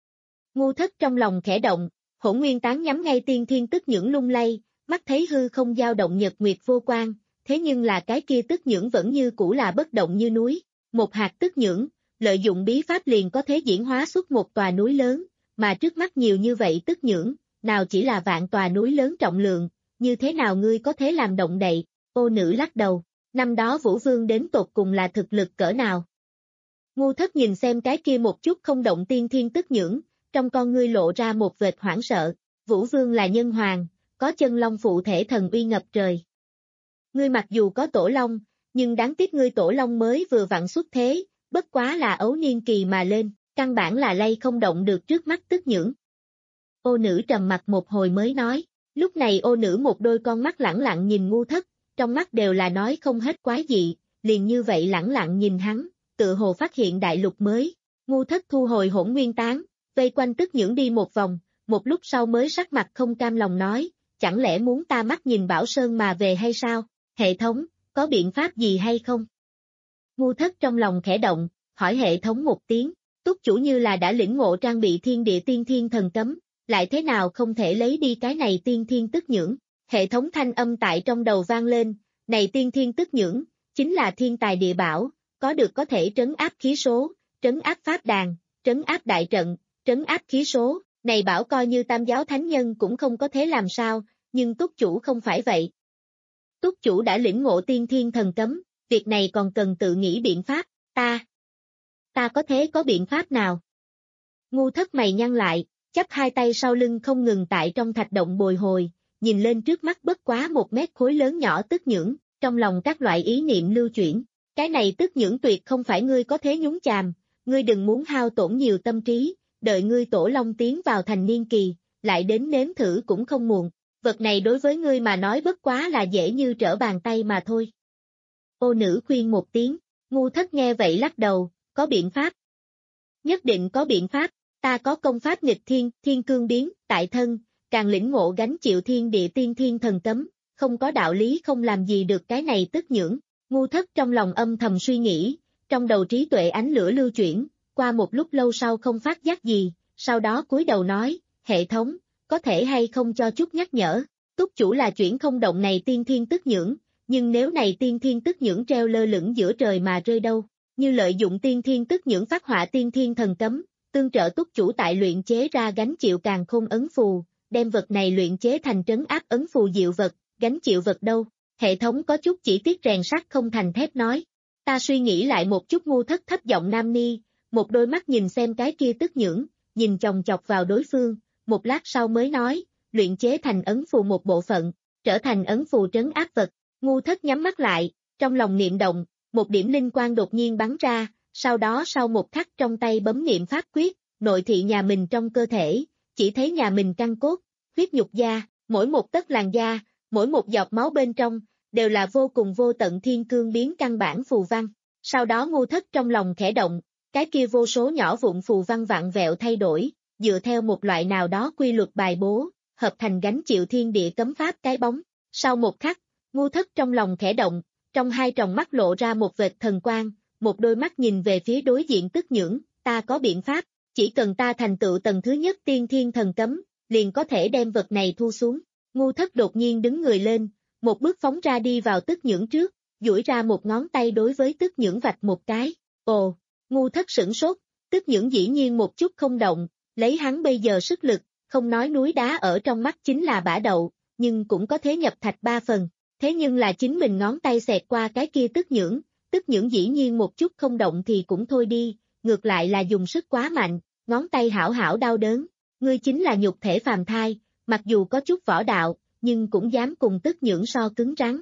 Ngu Thất trong lòng khẽ động, hỗn nguyên tán nhắm ngay tiên thiên tức nhưỡng lung lay, mắt thấy hư không dao động nhật nguyệt vô quan, thế nhưng là cái kia tức nhưỡng vẫn như cũ là bất động như núi. Một hạt tức nhưỡng, lợi dụng bí pháp liền có thể diễn hóa xuất một tòa núi lớn, mà trước mắt nhiều như vậy tức nhưỡng, nào chỉ là vạn tòa núi lớn trọng lượng, như thế nào ngươi có thể làm động đậy? Ô nữ lắc đầu, năm đó Vũ Vương đến tột cùng là thực lực cỡ nào? Ngu Thất nhìn xem cái kia một chút không động tiên thiên tức nhưỡng, trong con ngươi lộ ra một vệt hoảng sợ. Vũ Vương là nhân hoàng, có chân long phụ thể thần uy ngập trời. Ngươi mặc dù có tổ long, nhưng đáng tiếc ngươi tổ long mới vừa vặn xuất thế, bất quá là ấu niên kỳ mà lên, căn bản là lay không động được trước mắt tức nhưỡng. Ô nữ trầm mặt một hồi mới nói, lúc này ô nữ một đôi con mắt lẳng lặng nhìn Ngu Thất, trong mắt đều là nói không hết quái dị, liền như vậy lẳng lặng nhìn hắn, tự hồ phát hiện đại lục mới. Ngu Thất thu hồi hỗn nguyên tán, vây quanh tức nhưỡng đi một vòng, một lúc sau mới sắc mặt không cam lòng nói, chẳng lẽ muốn ta mắt nhìn Bảo Sơn mà về hay sao? Hệ thống, có biện pháp gì hay không? Ngu Thất trong lòng khẽ động, hỏi hệ thống một tiếng, túc chủ như là đã lĩnh ngộ trang bị thiên địa tiên thiên thần cấm, lại thế nào không thể lấy đi cái này tiên thiên tức nhưỡng? Hệ thống thanh âm tại trong đầu vang lên, này tiên thiên tức nhưỡng, chính là thiên tài địa bảo, có được có thể trấn áp khí số, trấn áp pháp đàn, trấn áp đại trận, trấn áp khí số, này bảo coi như tam giáo thánh nhân cũng không có thế làm sao, nhưng túc chủ không phải vậy. Túc chủ đã lĩnh ngộ tiên thiên thần cấm, việc này còn cần tự nghĩ biện pháp, ta. Ta có thế có biện pháp nào? Ngu Thất mày nhăn lại, chắp hai tay sau lưng không ngừng tại trong thạch động bồi hồi, nhìn lên trước mắt bất quá một mét khối lớn nhỏ tức nhưỡng, trong lòng các loại ý niệm lưu chuyển. Cái này tức nhưỡng tuyệt không phải ngươi có thế nhúng chàm, ngươi đừng muốn hao tổn nhiều tâm trí, đợi ngươi tổ long tiến vào thành niên kỳ, lại đến nếm thử cũng không muộn. Vật này đối với ngươi mà nói bất quá là dễ như trở bàn tay mà thôi. Ô nữ khuyên một tiếng, Ngu Thất nghe vậy lắc đầu, có biện pháp. Nhất định có biện pháp, ta có công pháp nghịch thiên, thiên cương biến, tại thân, càng lĩnh ngộ gánh chịu thiên địa tiên thiên thần cấm, không có đạo lý không làm gì được cái này tức nhưỡng. Ngu Thất trong lòng âm thầm suy nghĩ, trong đầu trí tuệ ánh lửa lưu chuyển, qua một lúc lâu sau không phát giác gì, sau đó cúi đầu nói, hệ thống, có thể hay không cho chút nhắc nhở, túc chủ là chuyển không động này tiên thiên tức nhưỡng, nhưng nếu này tiên thiên tức nhưỡng treo lơ lửng giữa trời mà rơi đâu, như lợi dụng tiên thiên tức nhưỡng phát họa tiên thiên thần cấm, tương trợ túc chủ tại luyện chế ra gánh chịu càn khôn ấn phù, đem vật này luyện chế thành trấn áp ấn phù diệu vật, gánh chịu vật đâu, hệ thống có chút chỉ tiếc rèn sắt không thành thép nói, ta suy nghĩ lại một chút. Ngu Thất thấp giọng nam ni, một đôi mắt nhìn xem cái kia tức nhưỡng, nhìn chòng chọc vào đối phương, một lát sau mới nói, luyện chế thành ấn phù một bộ phận, trở thành ấn phù trấn áp vật. Ngu Thất nhắm mắt lại, trong lòng niệm động, một điểm linh quang đột nhiên bắn ra, sau đó sau một khắc trong tay bấm niệm pháp quyết, nội thị nhà mình trong cơ thể, chỉ thấy nhà mình căn cốt, huyết nhục da, mỗi một tấc làn da, mỗi một giọt máu bên trong, đều là vô cùng vô tận thiên cương biến căn bản phù văn. Sau đó Ngu Thất trong lòng khẽ động, cái kia vô số nhỏ vụn phù văn vặn vẹo thay đổi, dựa theo một loại nào đó quy luật bài bố, hợp thành gánh chịu thiên địa cấm pháp cái bóng. Sau một khắc, Ngu Thất trong lòng khẽ động, trong hai tròng mắt lộ ra một vệt thần quang, một đôi mắt nhìn về phía đối diện tức nhưỡng, ta có biện pháp, chỉ cần ta thành tựu tầng thứ nhất tiên thiên thần cấm, liền có thể đem vật này thu xuống. Ngu Thất đột nhiên đứng người lên, một bước phóng ra đi vào tức nhưỡng trước, duỗi ra một ngón tay đối với tức nhưỡng vạch một cái. Ồ, Ngu Thất sửng sốt, tức nhưỡng dĩ nhiên một chút không động, lấy hắn bây giờ sức lực, không nói núi đá ở trong mắt chính là bã đậu, nhưng cũng có thế nhập thạch ba phần. Thế nhưng là chính mình ngón tay xẹt qua cái kia tức nhưỡng, tức nhưỡng dĩ nhiên một chút không động thì cũng thôi đi, ngược lại là dùng sức quá mạnh, ngón tay hảo hảo đau đớn. Ngươi chính là nhục thể phàm thai, mặc dù có chút võ đạo, nhưng cũng dám cùng tức nhưỡng so cứng rắn.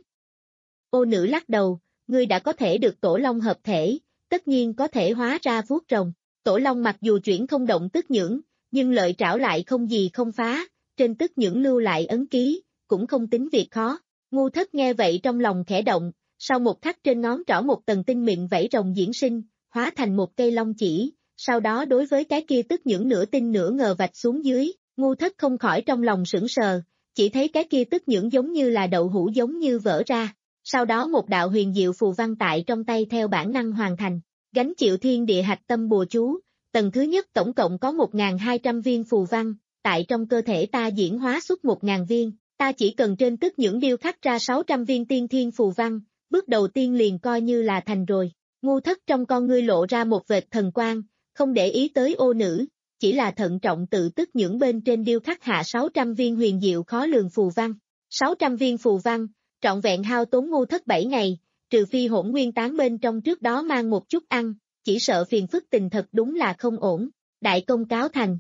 Ô nữ lắc đầu, ngươi đã có thể được tổ long hợp thể, tất nhiên có thể hóa ra vuốt rồng. Tổ long mặc dù chuyển không động tức nhưỡng, nhưng lợi trảo lại không gì không phá, trên tức nhưỡng lưu lại ấn ký, cũng không tính việc khó. Ngu Thất nghe vậy trong lòng khẽ động, sau một khắc trên ngón trỏ một tầng tinh mịn vảy rồng diễn sinh, hóa thành một cây long chỉ, sau đó đối với cái kia tức nhưỡng nửa tinh nửa ngờ vạch xuống dưới, Ngu Thất không khỏi trong lòng sững sờ, chỉ thấy cái kia tức nhưỡng giống như là đậu hũ giống như vỡ ra, sau đó một đạo huyền diệu phù văn tại trong tay theo bản năng hoàn thành, gánh chịu thiên địa hạch tâm bùa chú, tầng thứ nhất tổng cộng có một nghìn hai trăm viên phù văn, tại trong cơ thể ta diễn hóa xuất một nghìn viên, ta chỉ cần trên tức nhưỡng điêu khắc ra sáu trăm viên tiên thiên phù văn, bước đầu tiên liền coi như là thành rồi. Ngu Thất trong con ngươi lộ ra một vệt thần quang, không để ý tới ô nữ, chỉ là thận trọng tự tức nhưỡng bên trên điêu khắc hạ sáu trăm viên huyền diệu khó lường phù văn. sáu trăm viên phù văn, trọn vẹn hao tốn Ngu Thất bảy ngày, trừ phi hỗn nguyên tán bên trong trước đó mang một chút ăn, chỉ sợ phiền phức tình thật đúng là không ổn. Đại công cáo thành.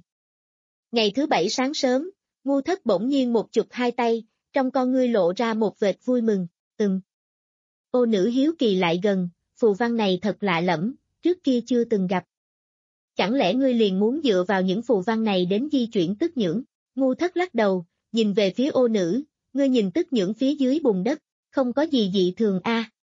Ngày thứ bảy sáng sớm, Ngu Thất bỗng nhiên một chụp hai tay, trong con ngươi lộ ra một vệt vui mừng, ừm. Ô nữ hiếu kỳ lại gần, phù văn này thật lạ lẫm, trước kia chưa từng gặp. Chẳng lẽ ngươi liền muốn dựa vào những phù văn này đến di chuyển tức nhưỡng? Ngu Thất lắc đầu, nhìn về phía ô nữ, ngươi nhìn tức nhưỡng phía dưới bùn đất, không có gì dị thường a. À?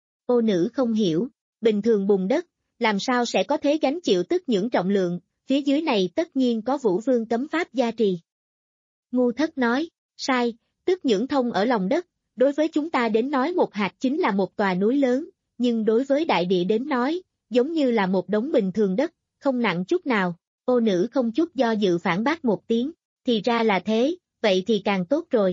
Ô nữ không hiểu, bình thường bùn đất, làm sao sẽ có thế gánh chịu tức nhưỡng trọng lượng, phía dưới này tất nhiên có Vũ Vương cấm pháp gia trì. Ngu Thất nói, sai, tức nhưỡng thông ở lòng đất, đối với chúng ta đến nói một hạt chính là một tòa núi lớn, nhưng đối với đại địa đến nói, giống như là một đống bình thường đất, không nặng chút nào. Ô nữ không chút do dự phản bác một tiếng, thì ra là thế, vậy thì càng tốt rồi.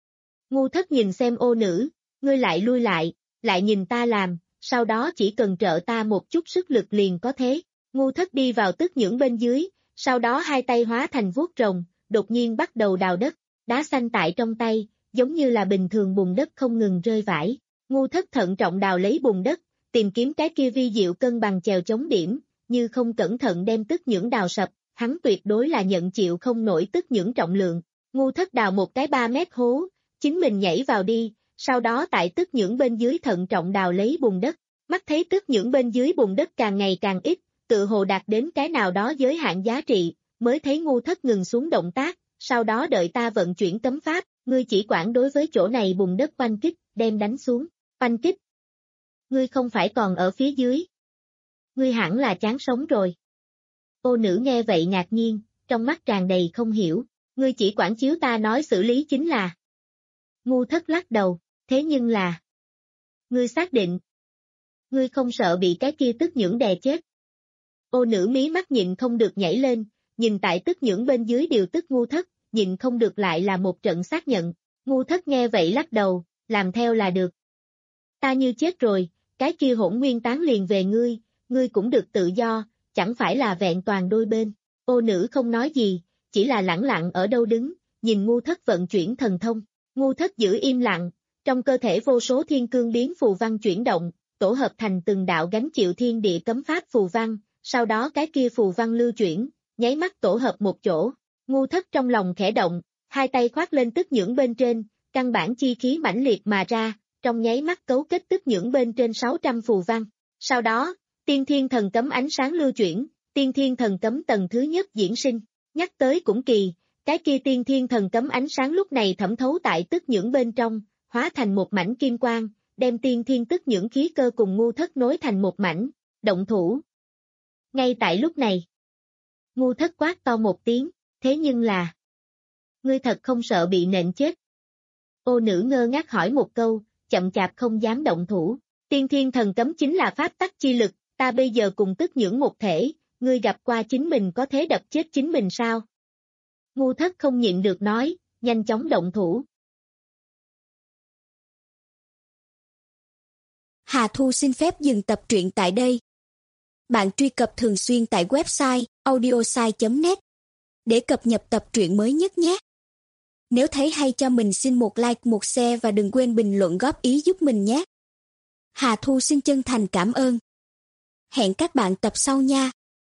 Ngu Thất nhìn xem ô nữ, ngươi lại lui lại, lại nhìn ta làm, sau đó chỉ cần trợ ta một chút sức lực liền có thế. Ngu Thất đi vào tức nhưỡng bên dưới, sau đó hai tay hóa thành vuốt rồng, đột nhiên bắt đầu đào đất, đá xanh tại trong tay, giống như là bình thường bùn đất không ngừng rơi vãi. Ngu Thất thận trọng đào lấy bùn đất, tìm kiếm cái kia vi diệu cân bằng chèo chống điểm, như không cẩn thận đem tức nhưỡng đào sập, hắn tuyệt đối là nhận chịu không nổi tức nhưỡng trọng lượng. Ngu Thất đào một cái ba mét hố, chính mình nhảy vào đi, sau đó tại tức nhưỡng bên dưới thận trọng đào lấy bùn đất, mắt thấy tức nhưỡng bên dưới bùn đất càng ngày càng ít, tự hồ đạt đến cái nào đó giới hạn giá trị, mới thấy Ngu Thất ngừng xuống động tác, sau đó đợi ta vận chuyển cấm pháp, ngươi chỉ quản đối với chỗ này bùn đất oanh kích, đem đánh xuống, oanh kích. Ngươi không phải còn ở phía dưới. Ngươi hẳn là chán sống rồi. Ô nữ nghe vậy ngạc nhiên, trong mắt tràn đầy không hiểu, ngươi chỉ quản chiếu ta nói xử lý chính là. Ngu Thất lắc đầu, thế nhưng là. Ngươi xác định. Ngươi không sợ bị cái kia tức nhưỡng đè chết. Ô nữ mí mắt nhịn không được nhảy lên, nhìn tại tức nhưỡng bên dưới điều tức Ngu Thất, nhịn không được lại là một trận xác nhận. Ngu Thất nghe vậy lắc đầu, làm theo là được. Ta như chết rồi, cái kia hỗn nguyên tán liền về ngươi, ngươi cũng được tự do, chẳng phải là vẹn toàn đôi bên. Ô nữ không nói gì, chỉ là lẳng lặng ở đâu đứng, nhìn Ngu Thất vận chuyển thần thông. Ngu Thất giữ im lặng, trong cơ thể vô số thiên cương biến phù văn chuyển động, tổ hợp thành từng đạo gánh chịu thiên địa cấm pháp phù văn, sau đó cái kia phù văn lưu chuyển, nháy mắt tổ hợp một chỗ. Ngu Thất trong lòng khẽ động, hai tay khoác lên tức nhưỡng bên trên, căn bản chi khí mãnh liệt mà ra, trong nháy mắt cấu kết tức nhưỡng bên trên sáu trăm phù văn. Sau đó, tiên thiên thần cấm ánh sáng lưu chuyển, tiên thiên thần cấm tầng thứ nhất diễn sinh. Nhắc tới cũng kỳ, cái kia tiên thiên thần cấm ánh sáng lúc này thẩm thấu tại tức nhưỡng bên trong, hóa thành một mảnh kim quang, đem tiên thiên tức nhưỡng khí cơ cùng Ngu Thất nối thành một mảnh, động thủ. Ngay tại lúc này, Ngu Thất quát to một tiếng, thế nhưng là, ngươi thật không sợ bị nện chết. Ô nữ ngơ ngác hỏi một câu, chậm chạp không dám động thủ, tiên thiên thần cấm chính là pháp tắc chi lực, ta bây giờ cùng tức nhưỡng một thể, ngươi gặp qua chính mình có thế đập chết chính mình sao? Ngu Thất không nhịn được nói, nhanh chóng động thủ. Hà Thu xin phép dừng tập truyện tại đây. Bạn truy cập thường xuyên tại website audiosai chấm net để cập nhật tập truyện mới nhất nhé. Nếu thấy hay cho mình xin một like, một share và đừng quên bình luận góp ý giúp mình nhé. Hà Thu xin chân thành cảm ơn. Hẹn các bạn tập sau nha.